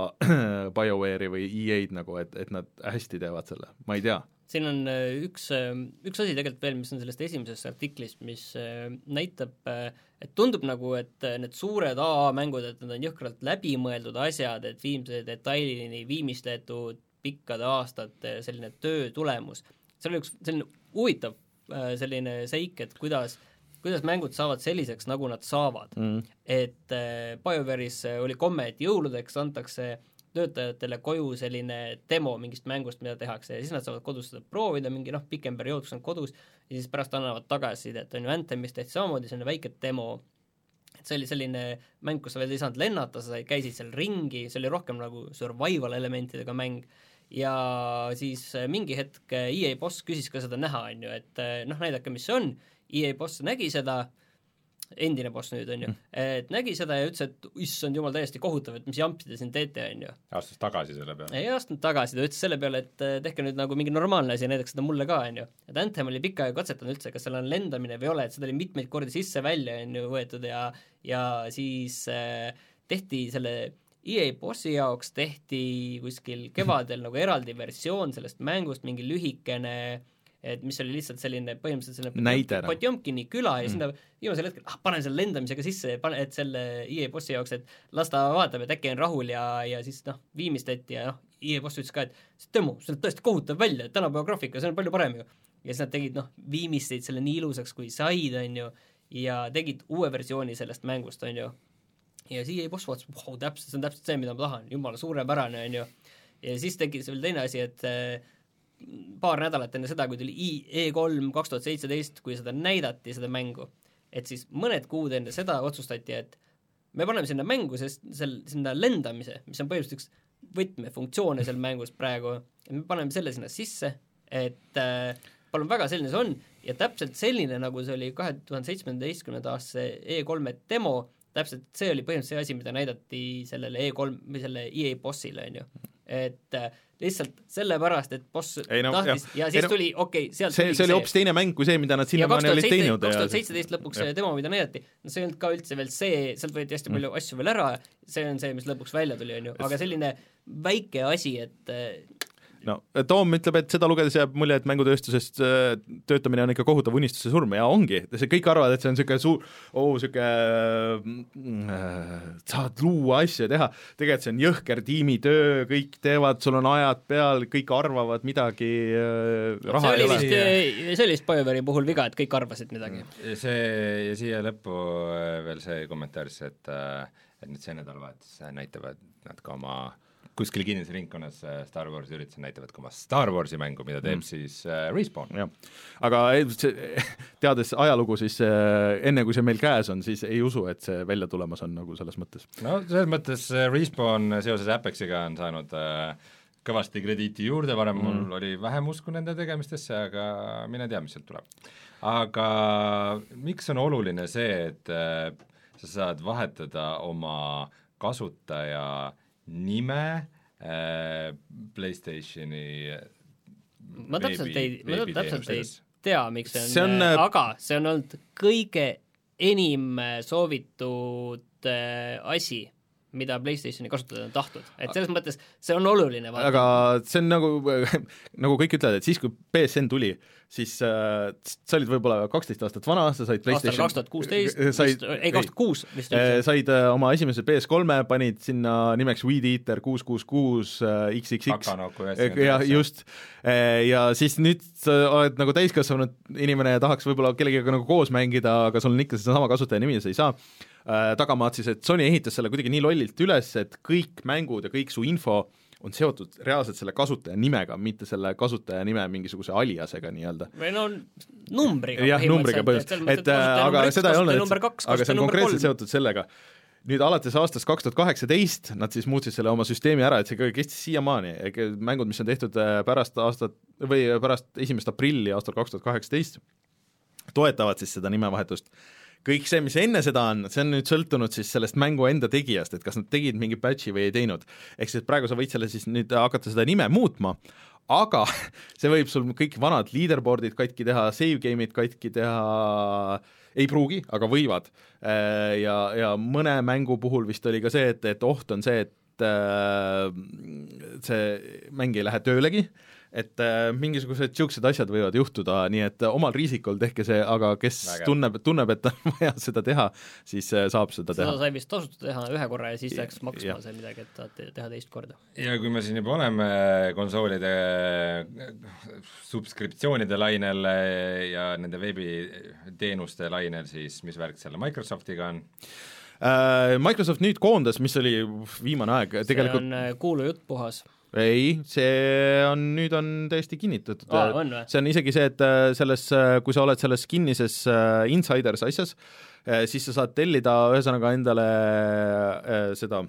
BioWare'i või E A-d nagu, et, et nad hästi teevad selle, ma ei tea. Siin on üks, üks asi tegelikult veel, mis on sellest esimesest artiklist, mis näitab, et tundub nagu, et need suured A A-mängud, et need on jõhkralt läbimõeldud asjad, et viimse detailini viimistletud pikkade aastate selline töö tulemus. See oli üks selline huvitav selline seik, et kuidas, kuidas mängud saavad selliseks, nagu nad saavad. Mm. Et BioWare'is oli komme, et jõuludeks antakse töötajatele koju selline demo mingist mängust, mida tehakse ja siis nad saavad kodus seda proovida, mingi noh, pikem periood, kus on kodus ja siis pärast annavad tagasisidet, on ju Anthemist tehti samamoodi selline väike demo, et see oli selline mäng, kus sa veel ei saanud lennata, sa käisid seal ringi, see oli rohkem nagu survival elementidega mäng ja siis mingi hetk E A boss küsis ka seda näha, on ju, et noh, näidake, mis see on, E A boss nägi seda, endine boss nüüd, on ju, et nägi seda ja ütles, et issand jumal, täiesti kohutav, et mis jampi te siin teete, on ju. Astus tagasi selle peale? Ei astunud tagasi, ta ütles selle peale, et tehke nüüd nagu mingi normaalne asi ja näidaks seda mulle ka, on ju. Et Anthem oli pikka aega katsetanud üldse, kas seal on lendamine või ole, et seda oli mitmeid kordi sisse-välja, on ju, võetud ja, ja siis äh, tehti selle E A bossi jaoks tehti kuskil kevadel nagu eraldi versioon sellest mängust, mingi lühikene et mis oli lihtsalt selline põhimõtteliselt selline Potjomkini küla ja mm. sinna viimasel hetkel, ah, panen selle lendamisega sisse, et selle E A bossi jaoks, et las ta vaatab, et äkki on rahul ja, ja siis noh, viimistleti ja noh, E A boss ütles ka, et see demo, see on tõesti kohutav välja, et tänapäeva graafika, see on palju parem ju. Ja siis nad tegid noh, viimistleid selle nii ilusaks kui said, on ju, ja tegid uue versiooni sellest mängust, on ju. Ja siis E A boss vaatas, wow, täpselt, see on täpselt see, mida ma tahan, jumala suurepärane, on ju. Ja siis tegi see veel teine asi, et paar nädalat enne seda, kui tuli E kolm kaks tuhat seitseteist, kui seda näidati, seda mängu, et siis mõned kuud enne seda otsustati, et me paneme sinna mängu, sest sel, sinna lendamise, mis on põhimõtteliselt üks võtmefunktsioone seal mängus praegu, ja me paneme selle sinna sisse, et äh, palun väga, selline see on, ja täpselt selline, nagu see oli kahe tuhande seitsmeteistkümnenda aastase E kolme demo, täpselt see oli põhimõtteliselt see asi, mida näidati sellele E kolm või selle E A bossile, on ju. Et äh, lihtsalt sellepärast, et boss ei, no, tahtis ja, ja siis ei, tuli, okei okay,, sealt see, see oli hoopis teine mäng kui see, mida nad sinnamaani olid teinud. kaks tuhat seitseteist lõpuks see demo, mida näidati, no see ei olnud ka üldse veel see, sealt võeti hästi palju mm. asju veel ära, see on see, mis lõpuks välja tuli, on ju, aga selline väike asi, et no Tom ütleb, et seda lugedes jääb mulje, et mängutööstusest töötamine on ikka kohutav unistuse surm ja ongi, see kõik arvavad, et see on niisugune suur, oo, niisugune äh, saad luua asju ja teha, tegelikult see on jõhker tiimitöö, kõik teevad, sul on ajad peal, kõik arvavad midagi äh, raha see oli vist, see oli vist BioWare'i puhul viga, et kõik arvasid midagi. See, ja siia lõppu veel see kommentaaris, et, et nüüd see nädalavahetus näitavad nad ka oma kuskil kinnises ringkonnas Star Warsi üritusel näitavad ka oma Star Warsi mängu, mida teeb mm. siis äh, Respawn. Aga teades ajalugu, siis äh, enne kui see meil käes on, siis ei usu, et see välja tulemas on nagu selles mõttes. No selles mõttes Respawn seoses Apexiga on saanud äh, kõvasti krediiti juurde, varem mm. mul oli vähem usku nende tegemistesse, aga mine tea, mis sealt tuleb. Aga miks on oluline see, et äh, sa saad vahetada oma kasutaja nime äh, PlayStationi ma täpselt ei, ma täpselt ei tea, miks see on, see on, aga see on olnud kõige enim soovitud äh, asi, mida PlayStationi kasutada on tahtnud, et selles mõttes see on oluline vaata. Aga see on nagu, nagu kõik ütlevad, et siis, kui P S N tuli, siis äh, sa olid võib-olla kaksteist aastat vana, sa said PlayStation aastal kaks tuhat kuusteist, said, ei kaks tuhat kuus vist äh, said äh, oma esimese P S kolme, panid sinna nimeks Weed Eater kuus kuus kuus äh, X X X ja just, äh, ja siis nüüd sa oled nagu täiskasvanud inimene ja tahaks võib-olla kellegiga nagu koos mängida, aga sul on ikka seda sama kasutaja nimi, sa ei saa äh, tagamaad siis, et Sony ehitas selle kuidagi nii lollilt üles, et kõik mängud ja kõik su info on seotud reaalselt selle kasutaja nimega, mitte selle kasutaja nime mingisuguse aliasega nii-öelda. või no numbriga jah, numbriga põhimõtteliselt, et, et aga seda ei olnud, aga see on konkreetselt seotud sellega. Nüüd alates aastast kaks tuhat kaheksateist nad siis muutsid selle oma süsteemi ära, et see kestis siiamaani, mängud, mis on tehtud pärast aastat või pärast esimest aprilli aastal kaks tuhat kaheksateist, toetavad siis seda nimevahetust. Kõik see, mis enne seda on, see on nüüd sõltunud siis sellest mängu enda tegijast, et kas nad tegid mingi patchi või ei teinud. Ehk siis praegu sa võid selle siis nüüd hakata seda nime muutma, aga see võib sul kõik vanad leaderboardid katki teha, save game'id katki teha, ei pruugi, aga võivad. Ja, ja mõne mängu puhul vist oli ka see, et, et oht on see, et see mäng ei lähe töölegi, et äh, mingisugused siuksed asjad võivad juhtuda, nii et äh, omal riisikul tehke see, aga kes Väga. tunneb, tunneb, et on vaja seda teha, siis äh, saab seda teha. Seda sai vist tasuta teha ühe korra ja siis läks maksma see midagi, et tahate teha teist korda. Ja kui me siin juba oleme konsoolide subskriptsioonide lainel ja nende veebiteenuste lainel, siis mis värk selle Microsoftiga on? Uh, Microsoft nüüd koondas, mis oli viimane aeg see tegelikult... on kuulu jutt puhas. Ei, see on, nüüd on täiesti kinnitatud. Aa, on või? See on isegi see, et selles, kui sa oled selles kinnises Insiders asjas, siis sa saad tellida ühesõnaga endale seda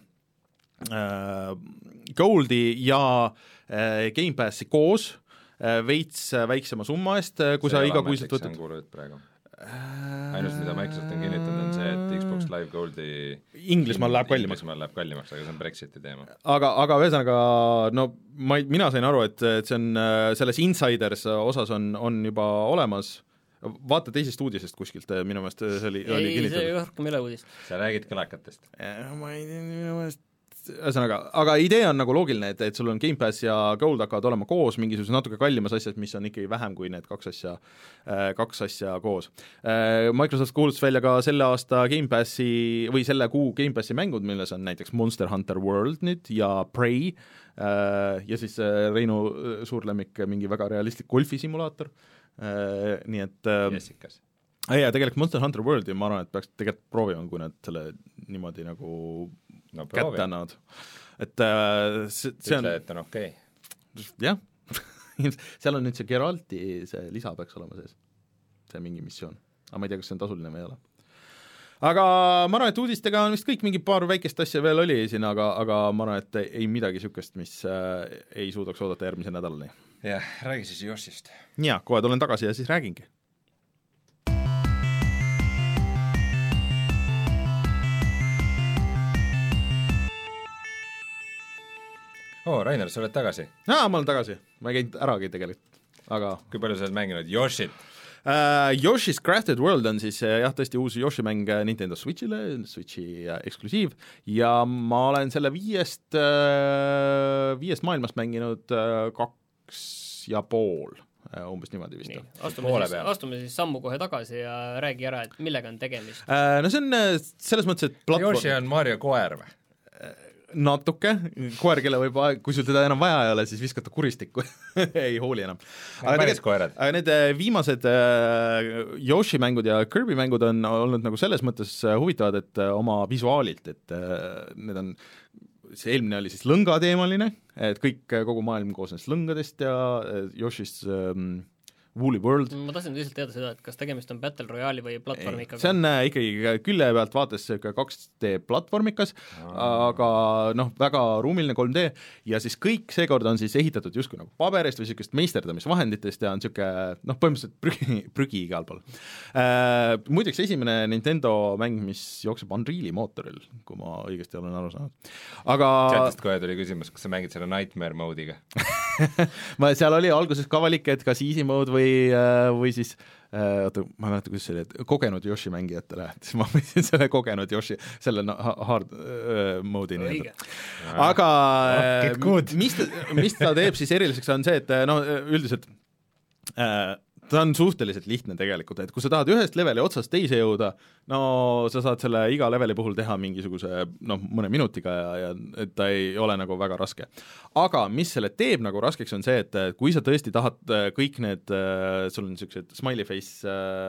Goldi ja Game Passi koos veits väiksema summa eest, kui see sa igakuiselt võtad. See on kuulu jutt praegu. Ainus, mida Microsoft on kinnitanud, on see, et Xbox Live Goldi Inglismaal läheb kallimaks. Inglismaal läheb kallimaks, aga see on Brexiti teema. Aga, aga ühesõnaga, no ma, mina sain aru, et, et see on selles Insiders osas on, on juba olemas, vaata teisest uudisest kuskilt, minu meelest see oli, ei, oli kinnitatud. Ei, see rohkem ei ole uudist. Sa räägid kõlakatest. Ma ei tea, minu meelest ühesõnaga, aga idee on nagu loogiline, et, et sul on Game Pass ja Gold hakkavad olema koos mingisuguse natuke kallimas asjad, mis on ikkagi vähem kui need kaks asja, kaks asja koos. Microsoft kuulutas välja ka selle aasta Game Passi või selle kuu Game Passi mängud, milles on näiteks Monster Hunter World nüüd ja Prey ja siis Reinu suurlemmik mingi väga realistlik golfisimulaator, nii et Jessikas. Ja tegelikult Monster Hunter Worldi ma arvan, et peaks tegelikult proovima, kui nad selle niimoodi nagu no, kätte annavad. Et äh, see, see on... Ütle, et on okei. Okay. Jah. Seal on nüüd see Geralti, see lisa peaks olema sees. See mingi missioon. Aga ma ei tea, kas see on tasuline või ei ole. aga ma arvan, et uudistega on vist kõik, mingi paar väikest asja veel oli siin, aga, aga ma arvan, et ei midagi niisugust, mis äh, ei suudaks oodata järgmise nädalani. jah, räägi siis Yoshist. Jaa, kohe tulen tagasi ja siis räägingi. oo, Rainer, sa oled tagasi? Jaa, ma olen tagasi, ma ei käinud äragi tegelikult, aga kui palju sa oled mänginud Yoshit? Uh, Yoshi's Crafted World on siis jah, tõesti uus Yoshi mäng Nintendo Switchile, Switchi eksklusiiv ja ma olen selle viiest, viiest maailmast mänginud kaks ja pool, umbes niimoodi vist. Nii, astume, siis, astume siis sammu kohe tagasi ja räägi ära, et millega on tegemist. Uh, no see on selles mõttes, et platvorm... Yoshi on Mario koer või? natuke, koer, kelle võib, kui sul teda enam vaja ei ole, siis viskata kuristikku ei hooli enam. aga päris koerad. Aga need viimased äh, Yoshi mängud ja Kirby mängud on olnud nagu selles mõttes huvitavad, et äh, oma visuaalilt, et äh, need on, see eelmine oli siis lõngateemaline, et kõik, kogu maailm koosnes lõngadest ja äh, Yoshi's äh, Woolly World. Ma tahtsin lihtsalt teada seda, et kas tegemist on Battle Royale'i või platvormikaga? See on äh, ikkagi külje pealt vaates kaks D platvormikas, aga noh, väga ruumiline kolm D ja siis kõik seekord on siis ehitatud justkui nagu paberist või niisugust meisterdamisvahenditest ja on niisugune noh, põhimõtteliselt prügi, prügi igal pool. Äh, muideks esimene Nintendo mäng, mis jookseb Unreali mootoril, kui ma õigesti olen aru saanud. Aga... Chatist kohe tuli küsimus, kas sa mängid selle Nightmare mode'iga? ma seal oli alguses ka valik, et kas easy mode või, või siis oota, ma ei mäleta, kuidas see oli, et kogenud Yoshi mängijatele, siis ma võisin selle kogenud Yoshi, selle hard uh, mode'i nii. Aga uh, mis, ta, mis ta teeb siis eriliseks on see, et no üldiselt uh, ta on suhteliselt lihtne tegelikult, et kui sa tahad ühest leveli otsast teise jõuda, no sa saad selle iga leveli puhul teha mingisuguse noh, mõne minutiga ja, ja et ta ei ole nagu väga raske. Aga mis selle teeb nagu raskeks on see, et kui sa tõesti tahad kõik need, sul on niisugused smiley face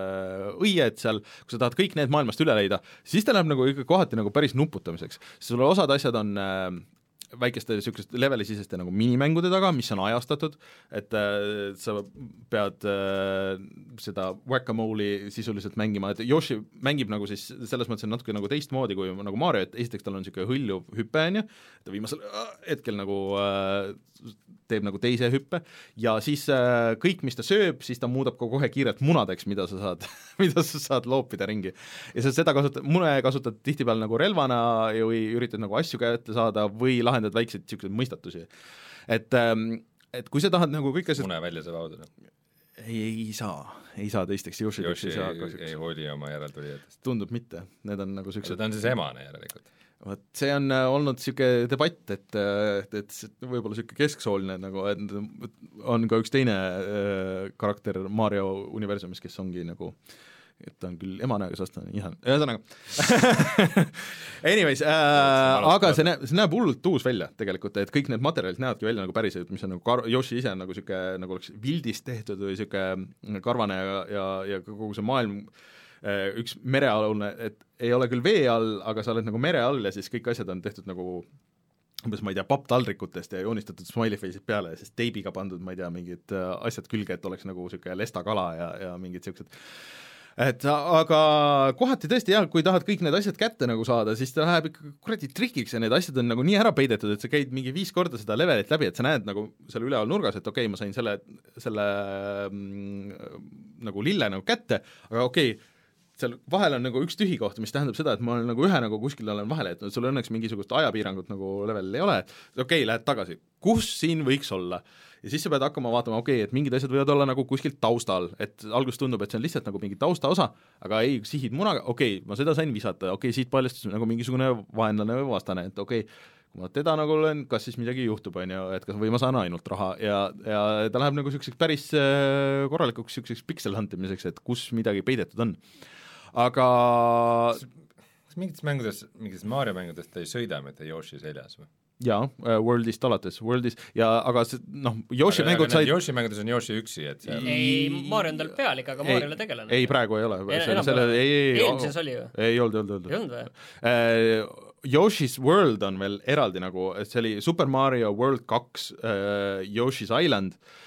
õied seal, kui sa tahad kõik need maailmast üle leida, siis ta läheb nagu ikka kohati nagu päris nuputamiseks. Sul osad asjad on väikeste niisugust levelisiseste nagu minimängude taga, mis on ajastatud, et äh, sa pead äh, seda whack-a-mole'i sisuliselt mängima, et Yoshi mängib nagu siis selles mõttes natuke nagu teistmoodi kui nagu Mario, et esiteks tal on niisugune hõljuv hüpe, on ju, ta viimasel hetkel nagu äh, teeb nagu teise hüppe ja siis äh, kõik, mis ta sööb, siis ta muudab ka kohe kiirelt munadeks, mida sa saad, mida sa saad loopida ringi. Ja sa seda kasutad, mune kasutad tihtipeale nagu relvana või üritad nagu asju kätte saada või lahendad väikseid niisuguseid mõistatusi. Et, ähm, et kui sa tahad nagu kõik asjad... Mune välja see vaudu. Ei, ei saa, ei saa teisteks Yoshi, Yoshi ei, ei, ei hooli oma järeltulijatest. Tundub mitte, need on nagu süksed... Ta on siis emane järelikult. Vot see on olnud niisugune debatt, et, et, et võib-olla niisugune kesksooline nagu, et on ka üks teine äh, karakter Mario universumis, kes ongi nagu, et ta on küll emane, aga saast on ihan, ühesõnaga anyways äh,, aga see näeb, see näeb hullult uus välja tegelikult, et kõik need materjalid näevadki välja nagu päris, mis on nagu kar-, Yoshi ise on nagu niisugune, nagu oleks vildist tehtud või niisugune karvane ja, ja, ja kogu see maailm üks merealune, et ei ole küll vee all, aga sa oled nagu mere all ja siis kõik asjad on tehtud nagu umbes, ma ei tea, papptaldrikutest ja joonistatud smiley face'id peale ja siis teibiga pandud, ma ei tea, mingid asjad külge, et oleks nagu niisugune lestakala ja, ja mingid niisugused. Et aga kohati tõesti jah, kui tahad kõik need asjad kätte nagu saada, siis ta läheb ikka kuradi trikiks ja need asjad on nagu nii ära peidetud, et sa käid mingi viis korda seda levelit läbi, et sa näed nagu seal üleval nurgas, et okei okay,, ma sain selle, selle mm, nagu lille nagu kätte, aga okei okay,, seal vahel on nagu üks tühi koht, mis tähendab seda, et ma olen nagu ühe nagu kuskil olen vahele, et sul õnneks mingisugust ajapiirangut nagu levelil ei ole, okei okay,, lähed tagasi, kus siin võiks olla? Ja siis sa pead hakkama vaatama, okei okay,, et mingid asjad võivad olla nagu kuskilt taustal, et alguses tundub, et see on lihtsalt nagu mingi taustaosa, aga ei, sihid munaga, okei okay,, ma seda sain visata, okei okay,, siit paljastus nagu mingisugune vaenlane või vastane, et okei okay,, kui ma teda nagu olen, kas siis midagi juhtub, on ju, et kas või ma saan ainult raha ja, ja ta läheb nagu niisuguseks päris korralikuks niisuguseks pixel huntimiseks, et kus midagi peidetud on. Aga kas mingites mängudes, mingites Mario mängudes ta ei sõida mitte Yoshi seljas või? Jaa, Worldist alates, Worldist ja aga see, noh, Yoshi aga, mängud aga said Yoshi mängudes on Yoshi üksi, et seal ei, Mario on tal pealik, aga Mariole tegelane. Ei, praegu ei ole. Eelmises oli ju? Ei olnud, olnud, olnud. Ei olnud või? Yoshi's World on veel eraldi nagu, et see oli Super Mario World kaks uh, Yoshi's Island,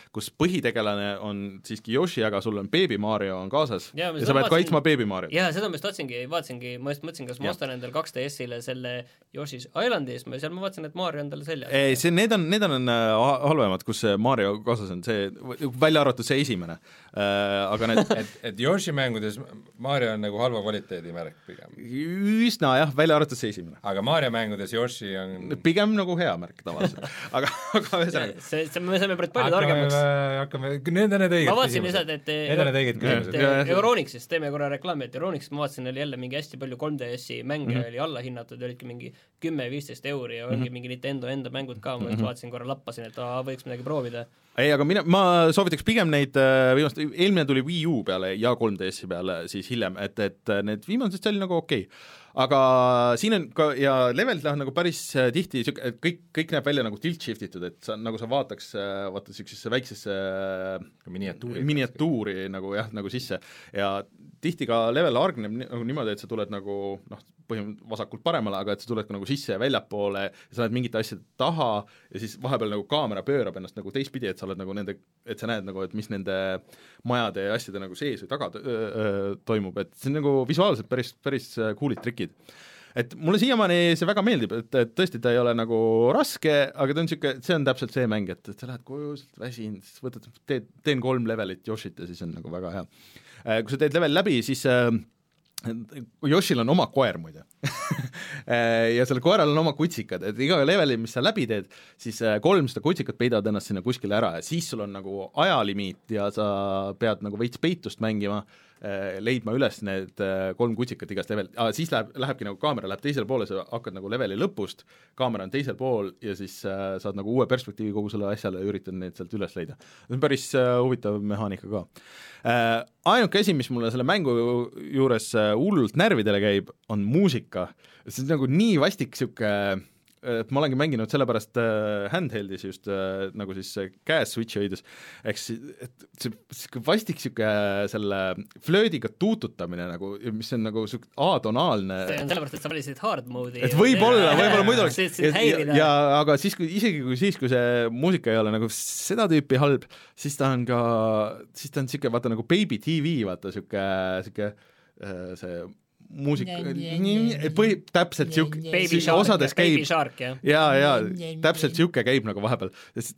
kus põhitegelane on siiski Yoshi, aga sul on Baby Mario on kaasas ja, ja sa pead vaatsin... kaitsma Baby Mariot. Jaa, seda ma just tahtsingi, vaatasingi, ma just mõtlesin, kas ma ostan endale kaks D S-ile selle Yoshi's Islandis, ma seal ma vaatasin, et Mario on talle seljas. Ei, see, need on, need on halvemad, kus Mario kaasas on, see, välja arvatud see esimene äh,, aga need et, et Yoshi mängudes Mario on nagu halva kvaliteedi märk pigem. Üsna jah, välja arvatud see esimene. Aga Mario mängudes Yoshi on pigem nagu hea märk tavaliselt. aga, aga ühesõnaga see, see, me saame pärit palju targemaks. Hakkame, need on need õiged ma vaatasin lihtsalt, et need on need õiged küsimused. Euronixist, teeme korra reklaami, et Euronixist ma vaatasin, oli jälle mingi hästi palju kolm D S-i mänge mm -hmm. oli alla hinnatud, olidki mingi kümme viisteist euri ja oligi mm -hmm. mingi Nintendo enda mängud ka, ma just vaatasin korra, lappasin, et aa, võiks midagi proovida. Ei, aga mina, ma soovitaks pigem neid viimast, eelmine tuli Wii U peale ja kolm D S-i peale siis hiljem, et, et need viimased see oli nagu okei okay. Aga siin on ka, ja levelid lähevad nagu päris tihti, kõik, kõik näeb välja nagu tilt shiftitud, et sa, nagu sa vaataks, vaata niisugusesse väiksesse miniatuuri, miniatuuri nagu jah, nagu sisse ja tihti ka level argneb nagu niimoodi, et sa tuled nagu noh, põhimõtteliselt vasakult paremale, aga et sa tuled ka nagu sisse ja väljapoole ja sa näed mingite asjade taha ja siis vahepeal nagu kaamera pöörab ennast nagu teistpidi, et sa oled nagu nende, et sa näed nagu, et mis nende majade ja asjade nagu sees või taga öö, öö, toimub, et see on nagu visuaalselt päris, päris coolid trikid. Et mulle siiamaani see väga meeldib, et, et tõesti ta ei ole nagu raske, aga ta on niisugune, see on täpselt see mäng, et, et sa lähed koju, väsin, siis võtad, teed, teen kolm levelit Yoshit ja siis on nagu väga hea. Kui sa teed level läbi, siis äh, Yoshil on oma koer muide ja selle koeral on oma kutsikad, et iga leveli, mis sa läbi teed, siis kolmsada kutsikat peidavad ennast sinna kuskile ära ja siis sul on nagu ajalimiit ja sa pead nagu veits peitust mängima, leidma üles need kolm kutsikat igast level, siis läheb, lähebki nagu kaamera läheb teisele poole, sa hakkad nagu leveli lõpust, kaamera on teisel pool ja siis äh, saad nagu uue perspektiivi kogu selle asjale ja üritad neid sealt üles leida. See on päris äh, huvitav mehaanika ka. Äh, ainuke asi, mis mulle selle mängu juures äh, hullult närvidele käib, on muusika. See on nagu nii vastik siuke, et ma olengi mänginud sellepärast äh, handheldis just äh, nagu siis äh, käes switchi hoides, eks et see, see vastik siuke selle flöödiga tuututamine nagu, mis on nagu siuke A-tonaalne. See on sellepärast, et sa valisid hard mode'i. Et võib-olla, võib-olla muidu oleks ja, ja aga siis, kui isegi kui siis, kui see muusika ei ole nagu seda tüüpi halb, siis ta on ka, siis ta on siuke, vaata nagu Baby T V, vaata siuke, siuke see muusika, põhi, täpselt siuke, osades käib, ja, ja täpselt siuke käib nagu vahepeal,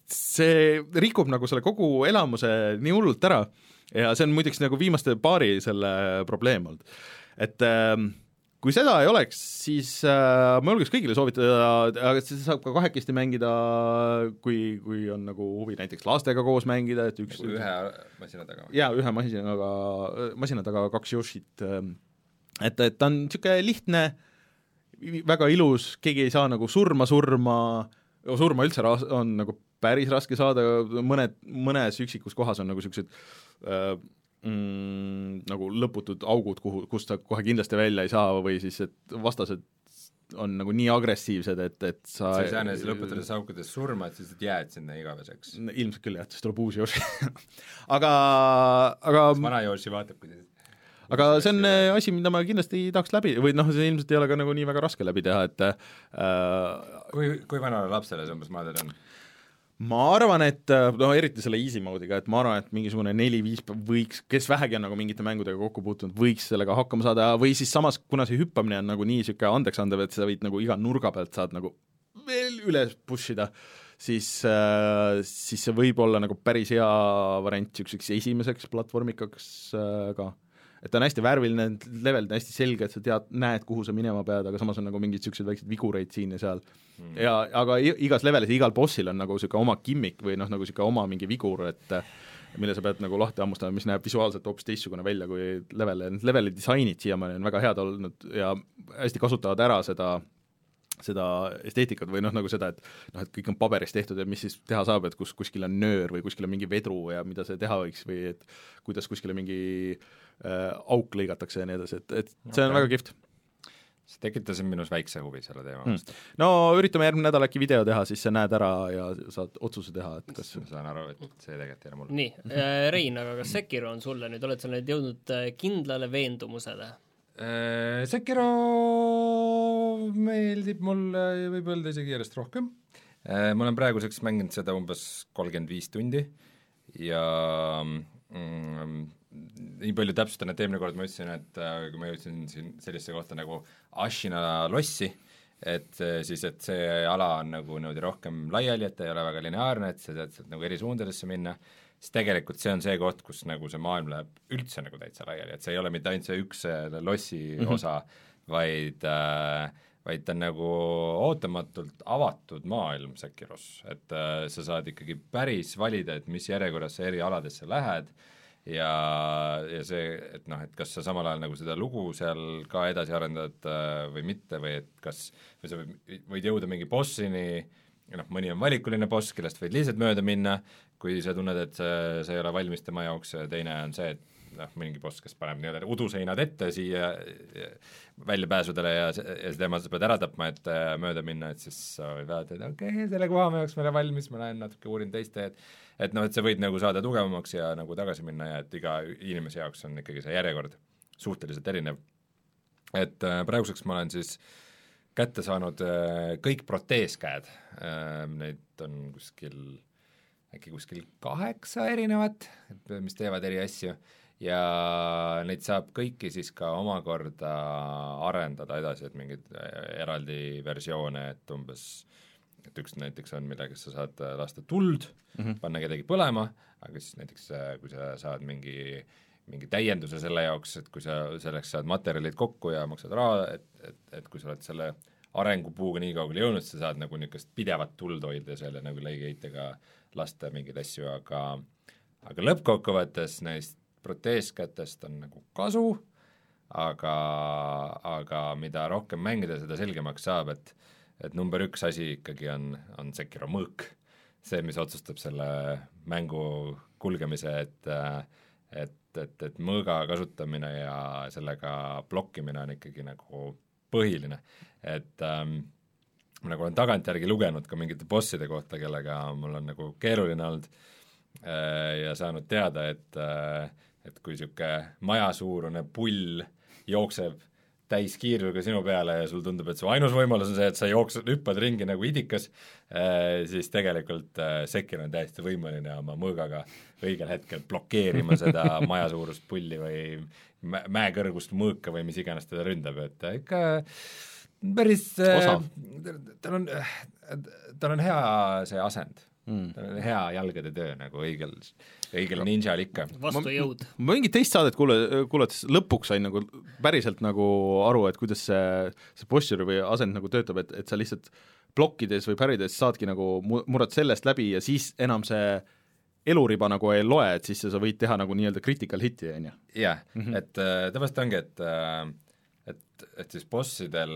see rikub nagu selle kogu elamuse nii hullult ära ja see on muideks nagu viimaste paari selle probleem olnud, et äh, kui seda ei oleks, siis äh, ma julgeks kõigile soovitada, aga see saab ka kahekesti mängida, kui, kui on nagu huvi näiteks lastega koos mängida, et üks ühe masina taga. Jaa, ühe masinaga, masina taga kaks Yoshit äh, et, et ta on niisugune lihtne, väga ilus, keegi ei saa nagu surma surma, surma üldse ras-, on nagu päris raske saada, mõned, mõnes üksikus kohas on nagu niisugused äh, mm, nagu lõputud augud, kuhu, kust ta kohe kindlasti välja ei saa või siis, et vastased on nagu nii agressiivsed, et, et sa sa ei saa neis lõputades aukudes surma, et siis jääd sinna igaveseks. Ilmselt küll jah, siis tuleb uus Yoshi aga, aga vana Yoshi vaatab, kuidas aga see on asi, mida ma kindlasti tahaks läbi, või noh, see ilmselt ei ole ka nagu nii väga raske läbi teha, et äh, kui, kui vanale lapsele see umbes maadel on? Ma arvan, et noh, eriti selle easy mode'iga, et ma arvan, et mingisugune neli-viis võiks, kes vähegi on nagu mingite mängudega kokku puutunud, võiks sellega hakkama saada, või siis samas, kuna see hüppamine on nagu nii siuke andeks andev, et sa võid nagu iga nurga pealt saad nagu veel üles push ida, siis, äh, siis see võib olla nagu päris hea variant siukseks esimeseks platvormikaks äh, ka. Et ta on hästi värviline, levelid on hästi selge, et sa tead, näed, kuhu sa minema pead, aga samas on nagu mingid siuksed väiksed vigureid siin ja seal. Mm. Ja, aga igas levelis ja igal bossil on nagu siuke oma gimmick või noh, nagu siuke oma mingi vigur, et mille sa pead nagu lahti hammustama, mis näeb visuaalselt hoopis teistsugune välja kui level. Leveli disainid siiamaani on väga head olnud ja hästi kasutavad ära seda seda esteetikat või noh, nagu seda, et noh, et kõik on paberist tehtud ja mis siis teha saab, et kus kuskil on nöör või kuskil on mingi vedru ja mida see teha võiks või et kuidas kuskile mingi äh, auk lõigatakse ja nii edasi, et, et see on okay. Väga kihvt. See tekitas minus väikse huvi selle teema vastu hmm.. No üritame järgmine nädal äkki video teha, siis sa näed ära ja saad otsuse teha, et kas ma saan aru, et see tegelikult ei ole mul. Nii, Rein, aga kas Sekiro on sulle nüüd, oled sa nüüd jõudnud kindlale veendumusele? Sekiro meeldib mulle, võib öelda isegi järjest rohkem. Ma olen praeguseks mänginud seda umbes kolmkümmend viis tundi ja mm, nii palju täpsustan, et eelmine kord ma ütlesin, et kui ma jõudsin siin sellise kohta nagu Ashina lossi, et siis, et see ala on nagu niimoodi rohkem laiali, et ei ole väga lineaarne, et sa tead sealt nagu eri suundadesse minna, siis tegelikult see on see koht, kus nagu see maailm läheb üldse nagu täitsa laiali, et see ei ole mitte ainult see üks lossi mm-hmm. osa, vaid, äh, vaid ta on nagu ootamatult avatud maailm Sekiros, et äh, sa saad ikkagi päris valida, et mis järjekorras sa eri aladesse lähed ja, ja see, et noh, et kas sa samal ajal nagu seda lugu seal ka edasi arendad äh, või mitte või et kas, või sa võid jõuda mingi bossini, noh, mõni on valikuline boss, kellest võid lihtsalt mööda minna, kui sa tunned, et see, see ei ole valmis tema jaoks, teine on see, et noh, mingi boss, kes paneb nii-öelda uduseinad ette siia väljapääsudele ja, ja tema sa pead ära tapma, et mööda minna, et siis sa võid vaadata, et okei okay,, selle koha ma jaoks meile valmis, ma lähen natuke uurin teist teed, et noh, et sa võid nagu saada tugevamaks ja nagu tagasi minna ja et iga inimese jaoks on ikkagi see järjekord suhteliselt erinev. Et äh, praeguseks ma olen siis kätte saanud äh, kõik proteeskäed äh,, neid on kuskil äkki kuskil kaheksa erinevat, mis teevad eri asju ja neid saab kõiki siis ka omakorda arendada edasi, et mingeid eraldi versioone, et umbes, et üks näiteks on, millega sa saad lasta tuld mm-hmm. panna kedagi põlema, aga siis näiteks kui sa saad mingi, mingi täienduse selle jaoks, et kui sa selleks saad materjalid kokku ja maksad raha, et, et, et kui sa oled selle arengupuuga nii kaugele jõudnud, sa saad nagu niisugust pidevat tuld hoida selle nagu lõigeitega lasta mingeid asju, aga, aga lõppkokkuvõttes neist proteeskätest on nagu kasu, aga, aga mida rohkem mängida, seda selgemaks saab, et, et number üks asi ikkagi on, on Sekiro mõõk. See, mis otsustab selle mängu kulgemise, et, et, et, et mõõga kasutamine ja sellega blokkimine on ikkagi nagu põhiline, et ähm, ma nagu olen tagantjärgi lugenud ka mingite bosside kohta, kellega mul on nagu keeruline olnud äh, ja saanud teada, et, äh, et kui niisugune majasuurune pull jookseb täis kiirusega sinu peale ja sul tundub, et su ainus võimalus on see, et sa jooksed, hüppad ringi nagu idikas, äh, siis tegelikult äh, Sekiro on täiesti võimeline oma mõõgaga õigel hetkel blokeerima seda majasuurust pulli või mä- mäekõrgust mõõka või mis iganes teda ründab, et ikka päris, tal on, tal on hea see asend mm., tal on hea jalgade töö nagu õigel, õigel ninjal ikka. Vastujõud. Ma, ma mingit teist saadet kuule, kuulates lõpuks sain nagu päriselt nagu aru, et kuidas see, see posture või asend nagu töötab, et, et sa lihtsalt blokkides või pärides saadki nagu murrad sellest läbi ja siis enam see eluriba nagu ei loe, et siis sa võid teha nagu nii-öelda critical hiti, on ju? jah, et tavaliselt ongi, et et, et siis bossidel,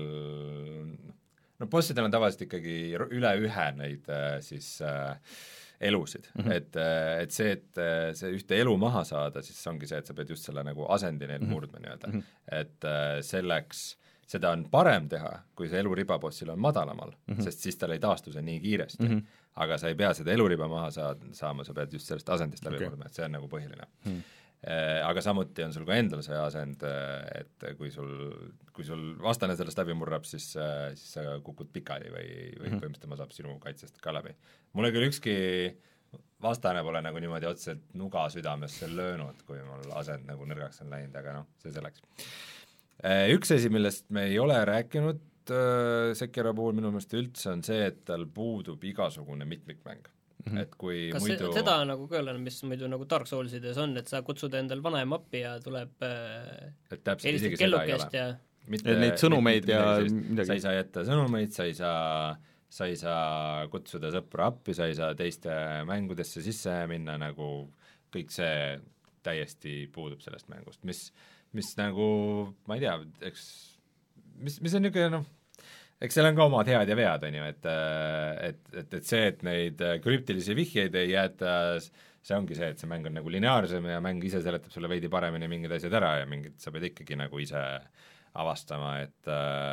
no bossidel on tavaliselt ikkagi üle ühe neid siis äh, elusid mm, -hmm. et, et see, et see ühte elu maha saada, siis ongi see, et sa pead just selle nagu asendi neil mm -hmm. murdma nii-öelda mm, -hmm. et äh, selleks, seda on parem teha, kui see eluriba bossil on madalamal mm, -hmm. sest siis tal ei taastu see nii kiiresti mm, -hmm. aga sa ei pea seda eluriba maha saad, saama, sa pead just sellest asendist läbi okay. murdma, et see on nagu põhiline mm. -hmm. aga samuti on sul ka endal see asend, et kui sul, kui sul vastane sellest läbi murrab, siis, siis sa kukud pikali või, või mm-hmm. põhimõtteliselt ma saab sinu kaitsest ka läbi. Mulle küll ükski vastane pole nagu niimoodi otseselt nuga südamesse löönud, kui mul asend nagu nõrgaks on läinud, aga noh, see selleks. Üks asi, millest me ei ole rääkinud Sekiro puhul minu meelest üldse, on see, et tal puudub igasugune mitmikmäng. Mm-hmm. et kui kas muidu seda nagu ka öelnud, mis muidu nagu Dark Soulsides on, et sa kutsud endal vanem appi ja tuleb helistad kellukest ja mitte, neid sõnumeid ja midagi. Sa ei saa jätta sõnumeid, sa ei saa, sa ei saa kutsuda sõpra appi, sa ei saa teiste mängudesse sisse minna, nagu kõik see täiesti puudub sellest mängust, mis, mis nagu, ma ei tea, eks mis, mis on niisugune noh, eks seal on ka omad head ja vead, on ju, et, et, et, et see, et neid krüptilisi vihjeid ei jäeta, see ongi see, et see mäng on nagu lineaarsem ja mäng ise seletab sulle veidi paremini mingid asjad ära ja mingid sa pead ikkagi nagu ise avastama, et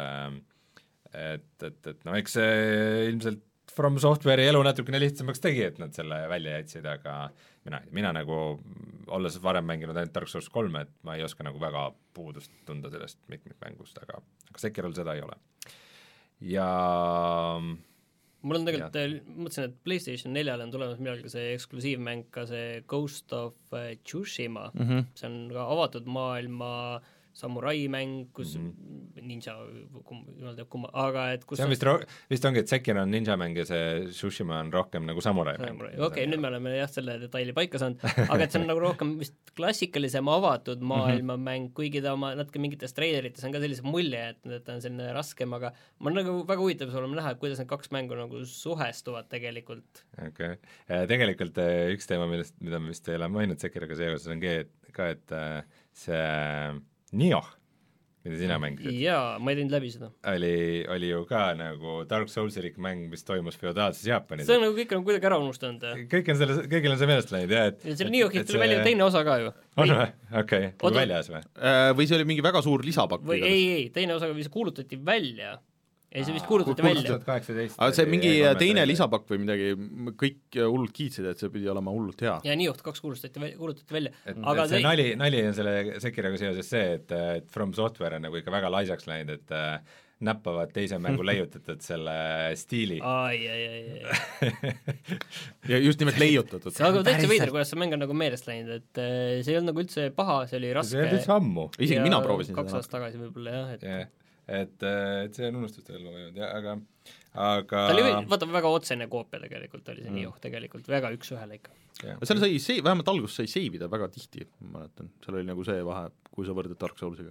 et, et, et no eks see ilmselt From Software'i elu natukene lihtsamaks tegi, et nad selle välja jätsid, aga mina, mina nagu, olles varem mänginud ainult Dark Souls kolme, et ma ei oska nagu väga puudust tunda sellest mitmikmängust, aga, aga Sekirol seda ei ole. Ja mul on tegelikult, mõtlesin, et PlayStation neljale on tulemas millalgi see eksklusiivmäng, ka see Ghost of Tsushima, mm-hmm. see on ka avatud maailma samurai mäng, kus mm-hmm. ninja, jumal teab kumma, aga et kus see on vist, ro- vist ongi, et Sekiro on ninja mäng ja see Tsushima on rohkem nagu samurai mäng. Okei, okay, nüüd me oleme jah selle detaili paika saanud, aga et see on nagu rohkem vist klassikalisem avatud maailma mm-hmm. mäng, kuigi ta oma natuke mingites treilerites on ka sellise mulje, et, et ta on selline raskem, aga ma nagu väga huvitav olema näha, et kuidas need kaks mängu nagu suhestuvad tegelikult. Okei okay., tegelikult üks teema, millest, mida me vist ei ole maininud Sekiroga seoses on ka, et see Nioh, mida sina mängisid. Jaa, ma ei teinud läbi seda. Oli, oli ju ka nagu Dark Soulsilik mäng, mis toimus feodaalses Jaapanis. See on nagu kõik on kuidagi ära unustanud. Kõik on selle, kõigil on see meelest läinud, jah, et... Ja selle Niohist tuli see... välja teine osa ka ju. On või? Okei, okay. väljas või? Või see oli mingi väga suur lisapakk? Või ei, ei, teine osa vist kuulutati välja. Ei, see vist kuulutati välja. Aga see mingi teine lisapakk või midagi, kõik hullult kiitsid, et see pidi olema hullult hea. Ja Nioht kaks kuulutati välja, kuulutati välja. Et, aga et see te... nali, nali on selle Sekiraga seoses see, et, et From Software on nagu ikka väga laisaks läinud, et äh, näppavad teise mängu leiutatud selle stiili. Ai, ai, ai, ai. ja just nimelt leiutatud. See aga täitsa veider, kuidas see mäng on nagu meelest läinud, et äh, see ei olnud nagu üldse paha, see oli raske. See oli sammu. Isegi mina proovisin kaks seda. Kaks aastat tagasi võib-olla jah, et yeah. et, et see on unustust veel mõjunud, ja aga aga ta oli, vaata, väga otsene koopia tegelikult oli see mm. Nioh tegelikult, väga üks-ühele ikka. Yeah. Seal sai, see, vähemalt alguses sai seivida väga tihti, ma mäletan, seal oli nagu see vahe, kui sa võrdad Dark Soulsiga.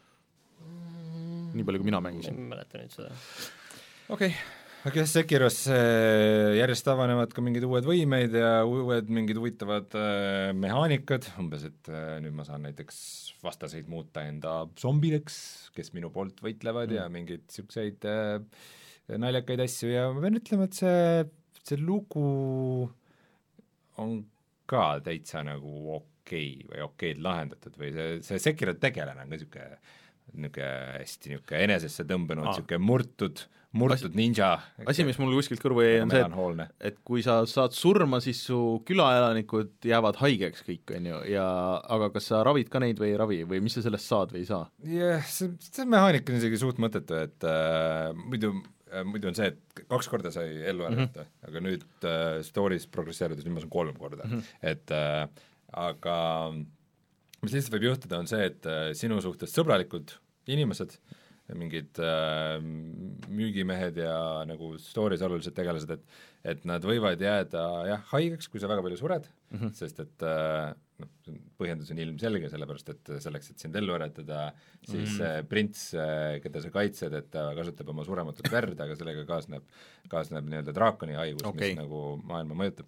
Mm. Nii palju, kui mina mängisin. Ma mäletan nüüd seda. Okei okay. aga jah, Sekiros järjest avanevad ka mingid uued võimeid ja uued mingid huvitavad äh, mehaanikad, umbes, et äh, nüüd ma saan näiteks vastaseid muuta enda zombideks, kes minu poolt võitlevad mm. ja mingeid niisuguseid äh, naljakaid asju ja ma pean ütlema, et see, see lugu on ka täitsa nagu okei või okeid lahendatud või see, see Sekiro tegelane on ka niisugune niisugune hästi niisugune enesesse tõmbenud, niisugune murtud, murtud As, ninja. Asi, mis mul kuskilt kõrvu jäi, on see, et, et kui sa saad surma, siis su külaelanikud jäävad haigeks kõik, on ju, ja aga kas sa ravid ka neid või ei ravi või mis sa sellest saad või ei saa? jah yeah,, see, see mehaanik on isegi suht mõttetu, et äh, muidu äh, muidu on see, et kaks korda sai ellu ärata mm, -hmm. aga nüüd äh, stories progresseerides, nüüd ma saan kolm korda mm, -hmm. et äh, aga mis lihtsalt võib juhtuda, on see, et äh, sinu suhtes sõbralikud inimesed, mingid äh, müügimehed ja nagu stories olulised tegelased, et et nad võivad jääda jah, haigeks, kui sa väga palju sured mm, -hmm. sest et äh, noh, põhjendus on ilmselge, sellepärast et selleks, et sind ellu äratada, siis mm -hmm. prints, keda sa kaitsed, et ta kasutab oma surematut verd, aga sellega kaasneb, kaasneb nii-öelda draakoni haigus okay., mis nagu maailma mõjutab.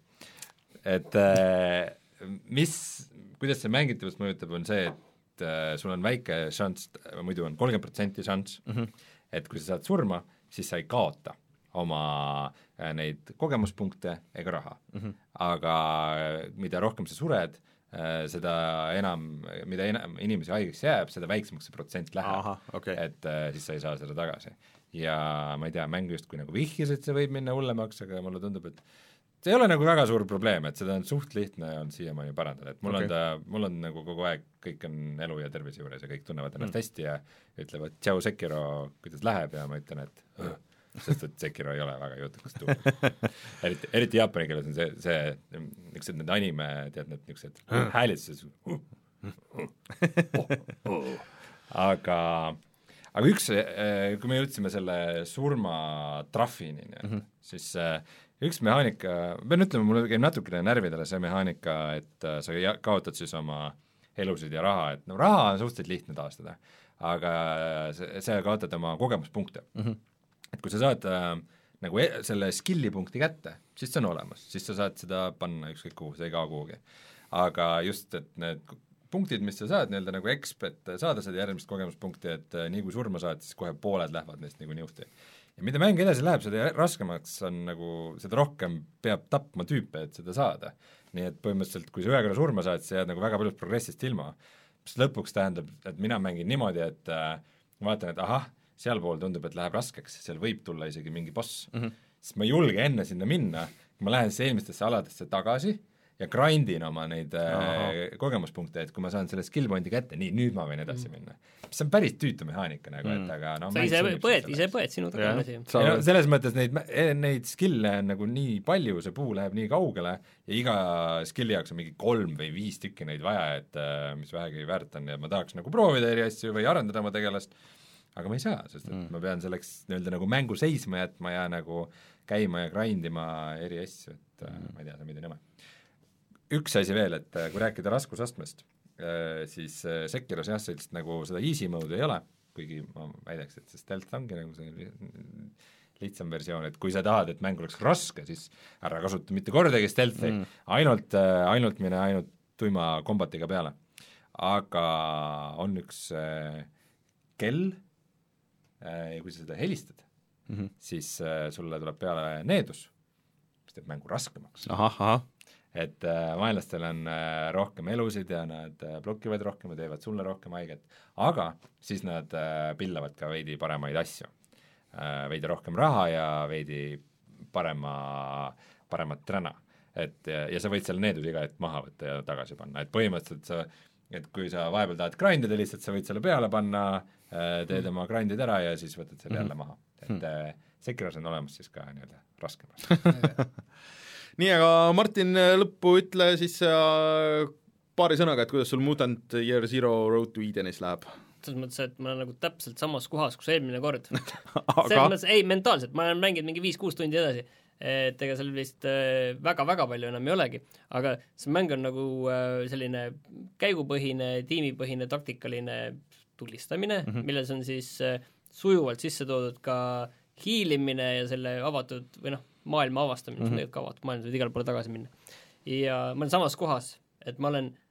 Et äh, mis, kuidas see mängitavust mõjutab, on see, et äh, sul on väike šanss, muidu on kolmkümmend protsenti šanss mm, -hmm. et kui sa saad surma, siis sa ei kaota oma äh, neid kogemuspunkte ega raha mm. -hmm. aga mida rohkem sa sured, äh, seda enam, mida enam inimesi haigeks jääb, seda väiksemaks see protsent läheb, okay. et äh, siis sa ei saa seda tagasi. Ja ma ei tea, mäng just kui nagu vihjas, et see võib minna hullemaks, aga mulle tundub, et see ei ole nagu väga suur probleem, et seda on suht lihtne on siiamaani parandada, et mul okay. on ta, mul on nagu kogu aeg, kõik on elu ja tervise juures ja kõik tunnevad ennast mm. hästi ja ütlevad, tšau Sekiro, kuidas läheb, ja ma ütlen, et õh, sest et Sekiro ei ole väga jutukas tuul. eriti, eriti jaapani keeles on see, see niisugused need anime, tead, need niisugused häälitses uh, uh, uh, uh. aga aga üks, kui me jõudsime selle surmatrahvini mm, -hmm. siis üks mehaanika, pean ütlema, mulle käib natukene närvidele see mehaanika, et sa kaotad siis oma elusid ja raha, et no raha on suhteliselt lihtne taastada, aga see, see kaotad oma kogemuspunkte mm. -hmm. et kui sa saad äh, nagu e selle skilli punkti kätte, siis see on olemas, siis sa saad seda panna ükskõik kuhu, see ei kao kuhugi. Aga just, et need punktid, mis sa saad nii-öelda nagu exp, et saada seda järgmist kogemuspunkti, et äh, nii kui surma saad, siis kohe pooled lähevad neist nagu niuhti. Ja mida mäng edasi läheb, seda raskemaks on nagu, seda rohkem peab tapma tüüpe, et seda saada. Nii et põhimõtteliselt, kui sa ühe korra surma saad, sa jääd nagu väga paljust progressist ilma, mis lõpuks tähendab, et mina mängin niimoodi, et äh, vaatan, et ahah, sealpool tundub, et läheb raskeks, seal võib tulla isegi mingi boss mm, -hmm. siis ma ei julge enne sinna minna, kui ma lähen siis eelmistesse aladesse tagasi ja grindin oma neid äh, kogemuspunkte, et kui ma saan selle skill pointi kätte, nii, nüüd ma võin edasi minna. See on päris tüütu mehaanika nagu, et aga no, sa ise põed, ise põed sinu tagasi. Sa... No, selles mõttes neid, neid skill'e on nagu nii palju, see puu läheb nii kaugele ja iga skill'i jaoks on mingi kolm või viis tükki neid vaja, et mis vähegi väärt on ja ma tahaks nagu proovida eri asju või arendada oma tegelast, aga ma ei saa, sest et mm. ma pean selleks nii-öelda nagu mängu seisma jätma ja nagu käima ja grindima eri asju, et mm. ma ei tea, see on mida nõme. Üks asi veel, et kui rääkida raskusastmest, siis Sekiros jah, sellist nagu seda easy mode ei ole, kuigi ma väidaks, et see stealth ongi nagu see lihtsam versioon, et kui sa tahad, et mäng oleks raske, siis ära kasuta mitte kordagi stealthi mm., ainult, ainult mine ainult tuima kombatiga peale. Aga on üks kell ja kui sa seda helistad, mm-hmm. siis sulle tuleb peale needus, mis teeb mängu raskemaks. Ahah, ahah. Et äh, vaenlastel on äh, rohkem elusid ja nad äh, blokivad rohkem ja teevad sulle rohkem haiget, aga siis nad äh, pillavad ka veidi paremaid asju äh,. Veidi rohkem raha ja veidi parema, paremat träna. Et, ja, ja sa võid selle needus iga hetk maha võtta ja tagasi panna, et põhimõtteliselt sa, et kui sa vahepeal tahad grindida lihtsalt, sa võid selle peale panna, äh, teed mm. oma grindid ära ja siis võtad selle mm. jälle maha. Et äh, Sekiros on olemas siis ka nii-öelda raskem nii, aga Martin, lõppu ütle siis äh, paari sõnaga, et kuidas sul Mutant Year Zero Road to Edenis läheb? Selles mõttes, et ma olen nagu täpselt samas kohas, kus eelmine kord. aga... Selles mõttes, ei, mentaalselt, ma olen mänginud mingi viis-kuus tundi edasi, et ega seal vist äh, väga-väga palju enam ei olegi, aga see mäng on nagu äh, selline käigupõhine, tiimipõhine, taktikaline tulistamine, mm-hmm. milles on siis äh, sujuvalt sisse toodud ka hiilimine ja selle avatud või noh, maailma avastamine, mis mm-hmm. tegelikult ka avatud maailma, võid igale poole tagasi minna. Ja ma olen samas kohas, et ma olen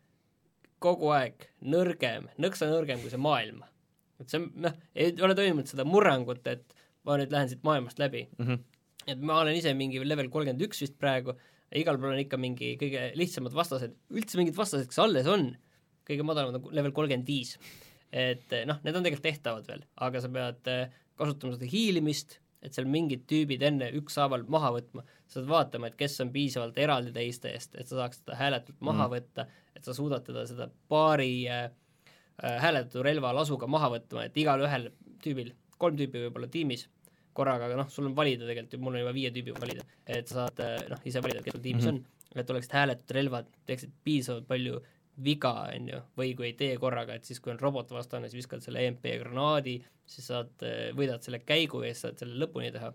kogu aeg nõrgem, nõksa nõrgem kui see maailm. Et see, noh, ei ole toimunud seda murrangut, et ma nüüd lähen siit maailmast läbi. Mm-hmm. Et ma olen ise mingi level kolmkümmend üks vist praegu, ja igal pool on ikka mingi kõige lihtsamad vastased, üldse mingid vastased, kes alles on, kõige madalamad on level kolmkümmend viis. Et noh, need on tegelikult tehtavad veel, aga sa pead kasutama seda hiilimist, et seal mingid tüübid enne ükshaaval maha võtma, sa saad vaatama, et kes on piisavalt eraldi teiste eest, et sa saaks teda hääletult maha mm. võtta, et sa suudad teda seda paari äh, hääletu relva lasuga maha võtma, et igal ühel tüübil, kolm tüüpi võib-olla tiimis korraga, aga noh, sul on valida tegelikult, mul on juba viie tüübi valida, et sa saad äh, noh, ise valida, kes sul tiimis mm-hmm. on, et oleksid hääletud relvad, teeksid piisavalt palju viga, on ju, või kui ei tee korraga, et siis kui on robot vastane, siis viskad selle E M P-granaadi, siis saad, võidad selle käigu ja siis saad selle lõpuni teha.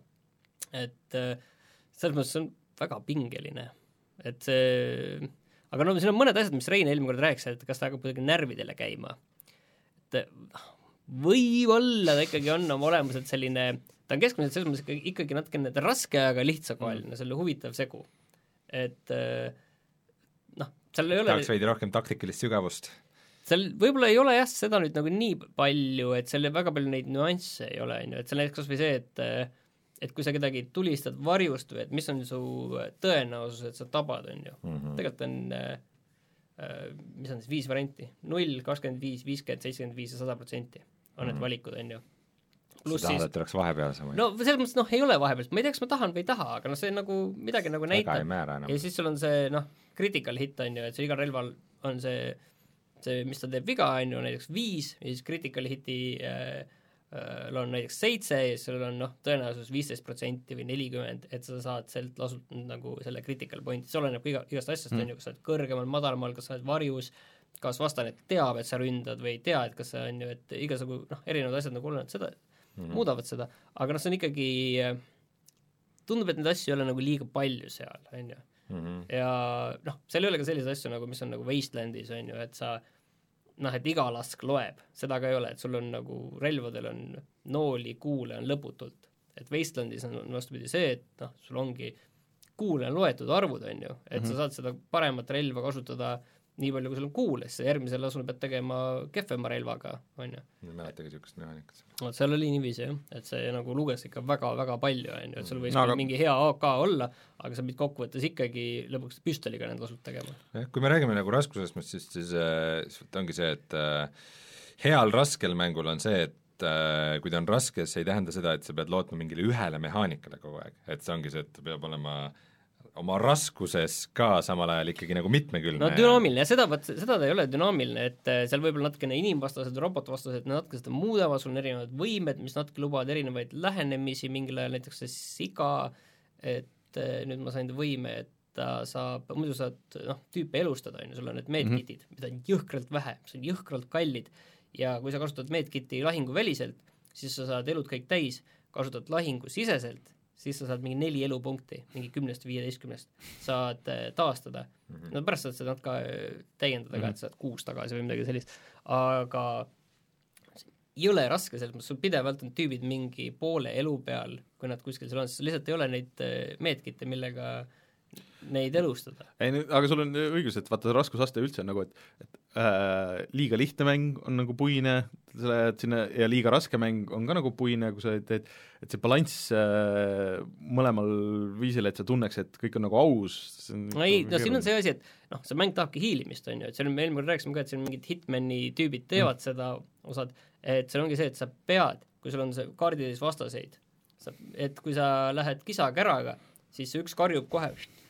Et selles mõttes on väga pingeline. Et see, aga no siin on mõned asjad, mis Rein eelmine kord rääkis, et kas ta hakkab kuidagi närvidele käima. Et võib-olla ta ikkagi on oma olemuselt selline, ta on keskmiselt selles mõttes ikkagi, ikkagi natukene raske, aga lihtsakoeline, mm. selle huvitav segu. Et noh, seal ei ole tahaks veidi rohkem taktikalist sügavust. Seal võib-olla ei ole jah seda nüüd nagu nii palju, et seal väga palju neid nüansse ei ole, et seal näiteks kas või see, et et kui sa kedagi tulistad varjust või et mis on su tõenäosus, et sa tabad, on ju. Mm-hmm. Tegelikult on äh, mis on siis viis varianti, null, kakskümmend viis, viiskümmend, seitsekümmend viis ja sada protsenti on mm-hmm. need valikud, on ju. Plus sa tahad, et oleks vahepeal sama? No selles mõttes, noh, ei ole vahepeal, ma ei tea, kas ma tahan või ei taha, aga noh, see nagu midagi nagu näitab. Ja siis sul on see, noh, critical hit, on ju, et see igal relval on see, see, mis ta teeb viga, on ju, näiteks viis, ja siis critical hiti äh, äh, on näiteks seitse ja sul on, noh, tõenäosus viisteist protsenti või nelikümmend, et sa saad sealt lasult nagu selle critical pointi, see oleneb iga, igast asjast, mm. on ju, kas sa oled kõrgemal, madalamal, kas sa oled varjus, kas vastane teab, et sa ründad või ei tea, et kas sa on ju, et igasugu, noh, erinevad asjad nagu olevad seda, mm-hmm. muudavad seda, aga noh, see on ikkagi, tundub, et neid asju ei ole nagu liiga palju seal, on ju. Mm-hmm. Ja noh, seal ei ole ka selliseid asju nagu, mis on nagu Wastelandis, on ju, et sa noh, et iga lask loeb, seda ka ei ole, et sul on nagu relvadel on nooli, kuule on lõputult, et Wastelandis on vastupidi see, et noh, sul ongi kuule on loetud arvud, on ju, et mm-hmm. sa saad seda paremat relva kasutada nii palju, kui sul on kuule, siis järgmisel lasul pead tegema kehvema relvaga, on ju. Ma mäletagi niisugust mehanikat. No, seal oli niiviisi, jah, et see nagu luges ikka väga-väga palju, on ju, et sul võis no, aga... mingi hea A K olla, aga sa pidid kokkuvõttes ikkagi lõpuks püstoliga need lasud tegema. Ja, kui me räägime nagu raskusest, siis, siis, siis ongi see, et äh, heal raskel mängul on see, et äh, kui ta on raske, see ei tähenda seda, et sa pead lootma mingile ühele mehaanikale kogu aeg, et see ongi see, et peab olema oma raskuses ka samal ajal ikkagi nagu mitmekülgne. no dünaamiline ja seda, seda ta ei ole dünaamiline, et seal võib-olla natukene inimvastased, robotvastased, natuke seda muudavad, sul on erinevad võimed, mis natuke lubavad erinevaid lähenemisi mingil ajal, näiteks see siga, et nüüd ma sain võime, et ta saab, muidu saad noh, tüüpe elustada, on ju, sul on need medkitid, mida on jõhkralt vähe, see on jõhkralt kallid ja kui sa kasutad medkiti lahinguväliselt, siis sa saad elud kõik täis, kasutad lahingu siseselt, siis sa saad mingi neli elupunkti, mingi kümnest viieteistkümnest saad taastada. Mm-hmm. No pärast saad seda natuke täiendada mm-hmm. ka, et saad kuus tagasi või midagi sellist, aga jõle raske selles mõttes, sul pidevalt on tüübid mingi poole elu peal, kui nad kuskil seal on, siis lihtsalt ei ole neid medkitte, millega neid elustada. Ei, aga sul on õigus, et vaata raskusaste üldse on nagu, et, et äh, liiga lihtne mäng on nagu puine, selle, sinna, ja liiga raske mäng on ka nagu puine, kui sa teed, et see balanss äh, mõlemal viisil, et sa tunneks, et kõik on nagu aus. No ei, no siin on see asi, et noh, see mäng tahabki hiilimist, on ju, et seal me eelmine rääkisime ka, et siin mingid hitmani tüübid teevad mm. seda osad, et seal ongi see, et sa pead, kui sul on see kaardides vastaseid, et kui sa lähed kisakäraga, siis see üks karjub kohe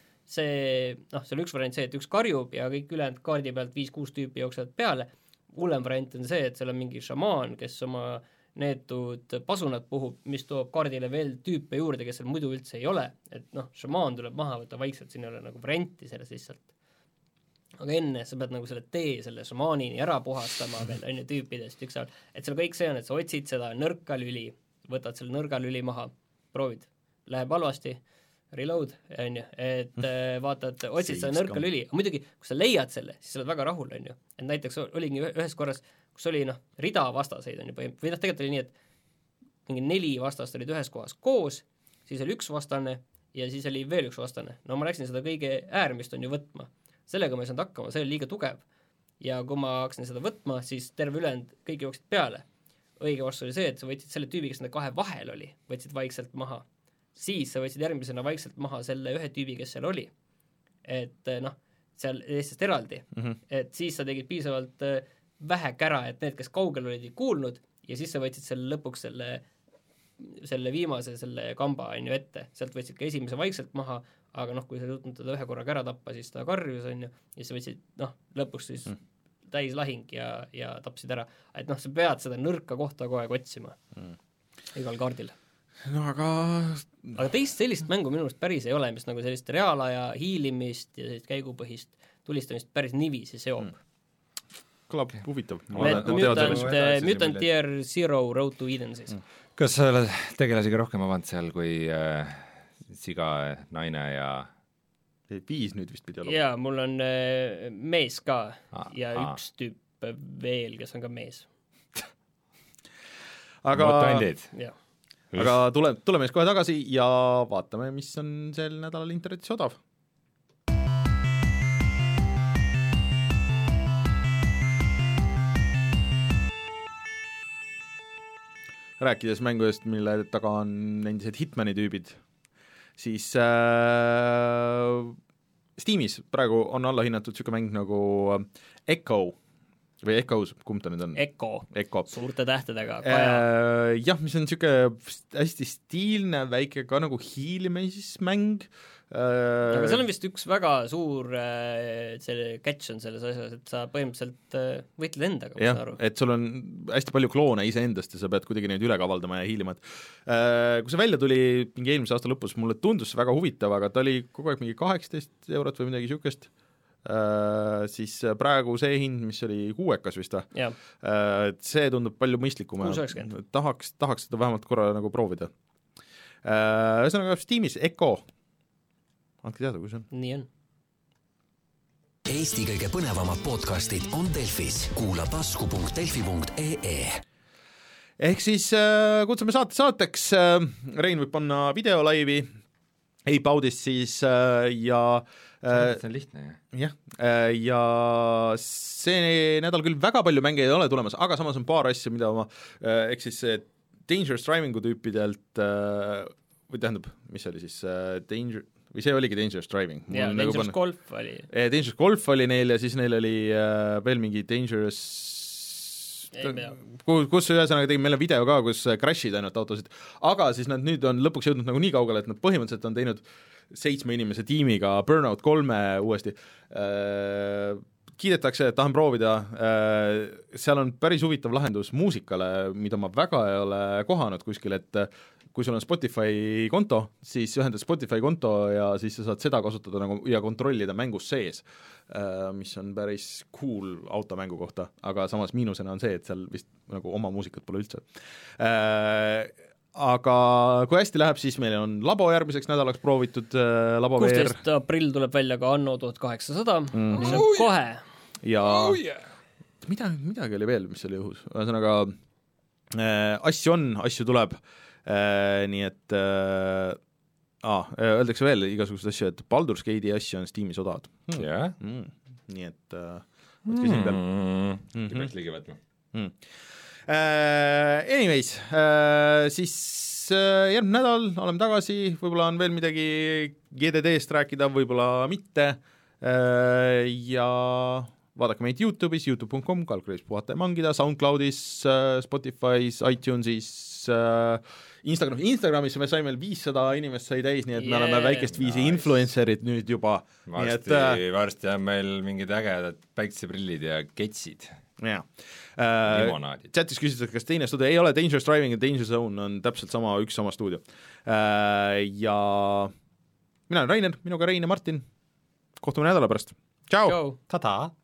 see, noh, see on üks variant see, et üks karjub ja kõik ülejäänud kaardi pealt viis-kuus tüüpi jooksevad peale, hullem variant on see, et seal on mingi šamaan, kes oma neetud pasunad puhub, mis toob kaardile veel tüüpe juurde, kes seal muidu üldse ei ole, et noh, šamaan tuleb maha võtta vaikselt, siin ei ole nagu varianti selles lihtsalt. Aga enne sa pead nagu selle tee, selle šamaanini ära puhastama veel, on ju, tüüpidest ükshaaval, et seal kõik see on, et sa otsid seda nõrka lüli, võtad selle nõrga lüli maha, proovid, läheb halvasti, reload, on ju, et vaatad, otsid seda nõrka lüli, muidugi, kui sa leiad selle, siis sa oled väga rahul, on ju, et näiteks oligi ühes korras, kus oli noh, rida vastaseid, on ju, või noh, tegelikult oli nii, et mingi neli vastast olid ühes kohas koos, siis oli üks vastane ja siis oli veel üks vastane, no ma läksin seda kõige äärmist, on ju, võtma, sellega ma ei saanud hakkama, see oli liiga tugev ja kui ma hakkasin seda võtma, siis terve ülejäänud kõik jooksid peale, õige vastus oli see, et sa võtsid selle tüübi, kes nende kahe vahel oli, võtsid vaikselt maha, siis sa võtsid järgmisena vaikselt maha selle ühe tüübi, kes seal oli. Et noh, seal Eestist eraldi, mm-hmm. et siis sa tegid piisavalt vähe kära, et need, kes kaugel olid, ei kuulnud ja siis sa võtsid selle lõpuks selle, selle viimase, selle kamba on ju ette, sealt võtsid ka esimese vaikselt maha, aga noh, kui sa jõudnud teda ühe korra kära tappa, siis ta karjus on ju, ja sa võtsid noh, lõpuks siis mm. täis lahing ja, ja tapsid ära. Et noh, sa pead seda nõrka kohta kogu aeg otsima mm. igal kaardil. No aga aga teist sellist mängu minu arust päris ei ole, mis nagu sellist reaalaja hiilimist ja sellist käigupõhist tulistamist päris niiviisi seob. Mm. Kõlab huvitav. Mutant, Mutant Year Zero Road to Eden siis. Mm. Kas sa oled tegelasiga rohkem avanud seal kui äh, siga, naine ja viis nüüd vist pidi olema? Jaa, mul on äh, mees ka ah, ja ah. üks tüüp veel, kes on ka mees. aga mutandid? Jah. Aga tule, tuleme siis kohe tagasi ja vaatame, mis on sel nädalal internetis odav. Rääkides mängudest, mille taga on endised Hitmani tüübid, siis äh, Steamis praegu on allahinnatud niisugune mäng nagu Echo, või Echoes, kumb ta nüüd on? Echo, Echo. Suurte tähtedega äh, jah, mis on niisugune hästi stiilne, väike ka nagu hiilimismäng äh, aga seal on vist üks väga suur äh, see catch on selles asjas, et sa põhimõtteliselt äh, võitled endaga, ma saan aru. Et sul on hästi palju kloone iseendast ja sa pead kuidagi neid üle kavaldama ja hiilima, et äh, kui see välja tuli mingi eelmise aasta lõpus, mulle tundus väga huvitav, aga ta oli kogu aeg mingi kaheksateist eurot või midagi niisugust. Uh, siis praegu see hind, mis oli kuuekas vist või, uh, see tundub palju mõistlikum. tahaks, tahaks seda vähemalt korra nagu proovida. Uh, ühesõnaga Steamis Echo, andke teada, kui see on. Nii on. Eesti kõige põnevamad podcastid on Delfis, kuula tasku punkt delfi punkt ee. Ehk siis uh, kutsume saate saateks, uh, Rein võib panna videolaivi Eipaudist siis uh, ja see on lihtne, jah. jah, ja see nädal küll väga palju mänge ei ole tulemas, aga samas on paar asja, mida ma, ehk siis Dangerous Drivingu tüüpidelt, või tähendab, mis oli siis, Danger, või see oligi Dangerous Driving? Jaa, Dangerous nagu Golf oli. Dangerous Golf oli neil ja siis neil oli veel mingi Dangerous kus, kus ühesõnaga tegime, meil on video ka, kus crash'id ainult autosid, aga siis nad nüüd on lõpuks jõudnud nagu nii kaugele, et nad põhimõtteliselt on teinud seitsme inimese tiimiga Burnout kolme uuesti, äh, kiidetakse, et tahan proovida, äh, seal on päris huvitav lahendus muusikale, mida ma väga ei ole kohanud kuskil, et kui sul on Spotify konto, siis ühendad Spotify konto ja siis sa saad seda kasutada nagu ja kontrollida mängus sees, mis on päris cool automängu kohta, aga samas miinusena on see, et seal vist nagu oma muusikat pole üldse. Aga kui hästi läheb, siis meil on labo järgmiseks nädalaks proovitud, labo V R. kuusteist aprill tuleb välja ka Anno tuhat kaheksasada, mm. mis on kohe. Ja oh, yeah. mida, midagi oli veel, mis oli õhus, ühesõnaga äh, asju on, asju tuleb. Äh, nii et äh, ah, öeldakse veel igasugused asju, et Baldur's Gate'i asju on Steamis odavad. Hmm. Yeah. Mm. Nii et äh, võtke siin peal. Mm. Peaks ligi võtma. Mm. Uh, anyways, uh, siis uh, järgmine nädal oleme tagasi, võib-olla on veel midagi G D D-st rääkida, võib-olla mitte uh, ja vaadake meid YouTube'is, youtube punkt com, kalkulis puhata ja mangida, SoundCloudis, uh, Spotify's, iTunesis, uh, Instagramis, Instagramis me saime viissada inimest sai täis, nii et yeah, me oleme väikest viisi nice. Influencerid nüüd juba. Varsti, et, uh, varsti on meil mingid ägedad päikseprillid ja ketsid. Jaa. Uh, chatis küsitud, kas teine stuudio ei ole Dangerous Driving ja Danger Zone on täpselt sama, üks sama stuudio. Uh, ja mina olen Rainer, minuga Rein ja Martin. Kohtume nädala pärast. Tšau! Tada!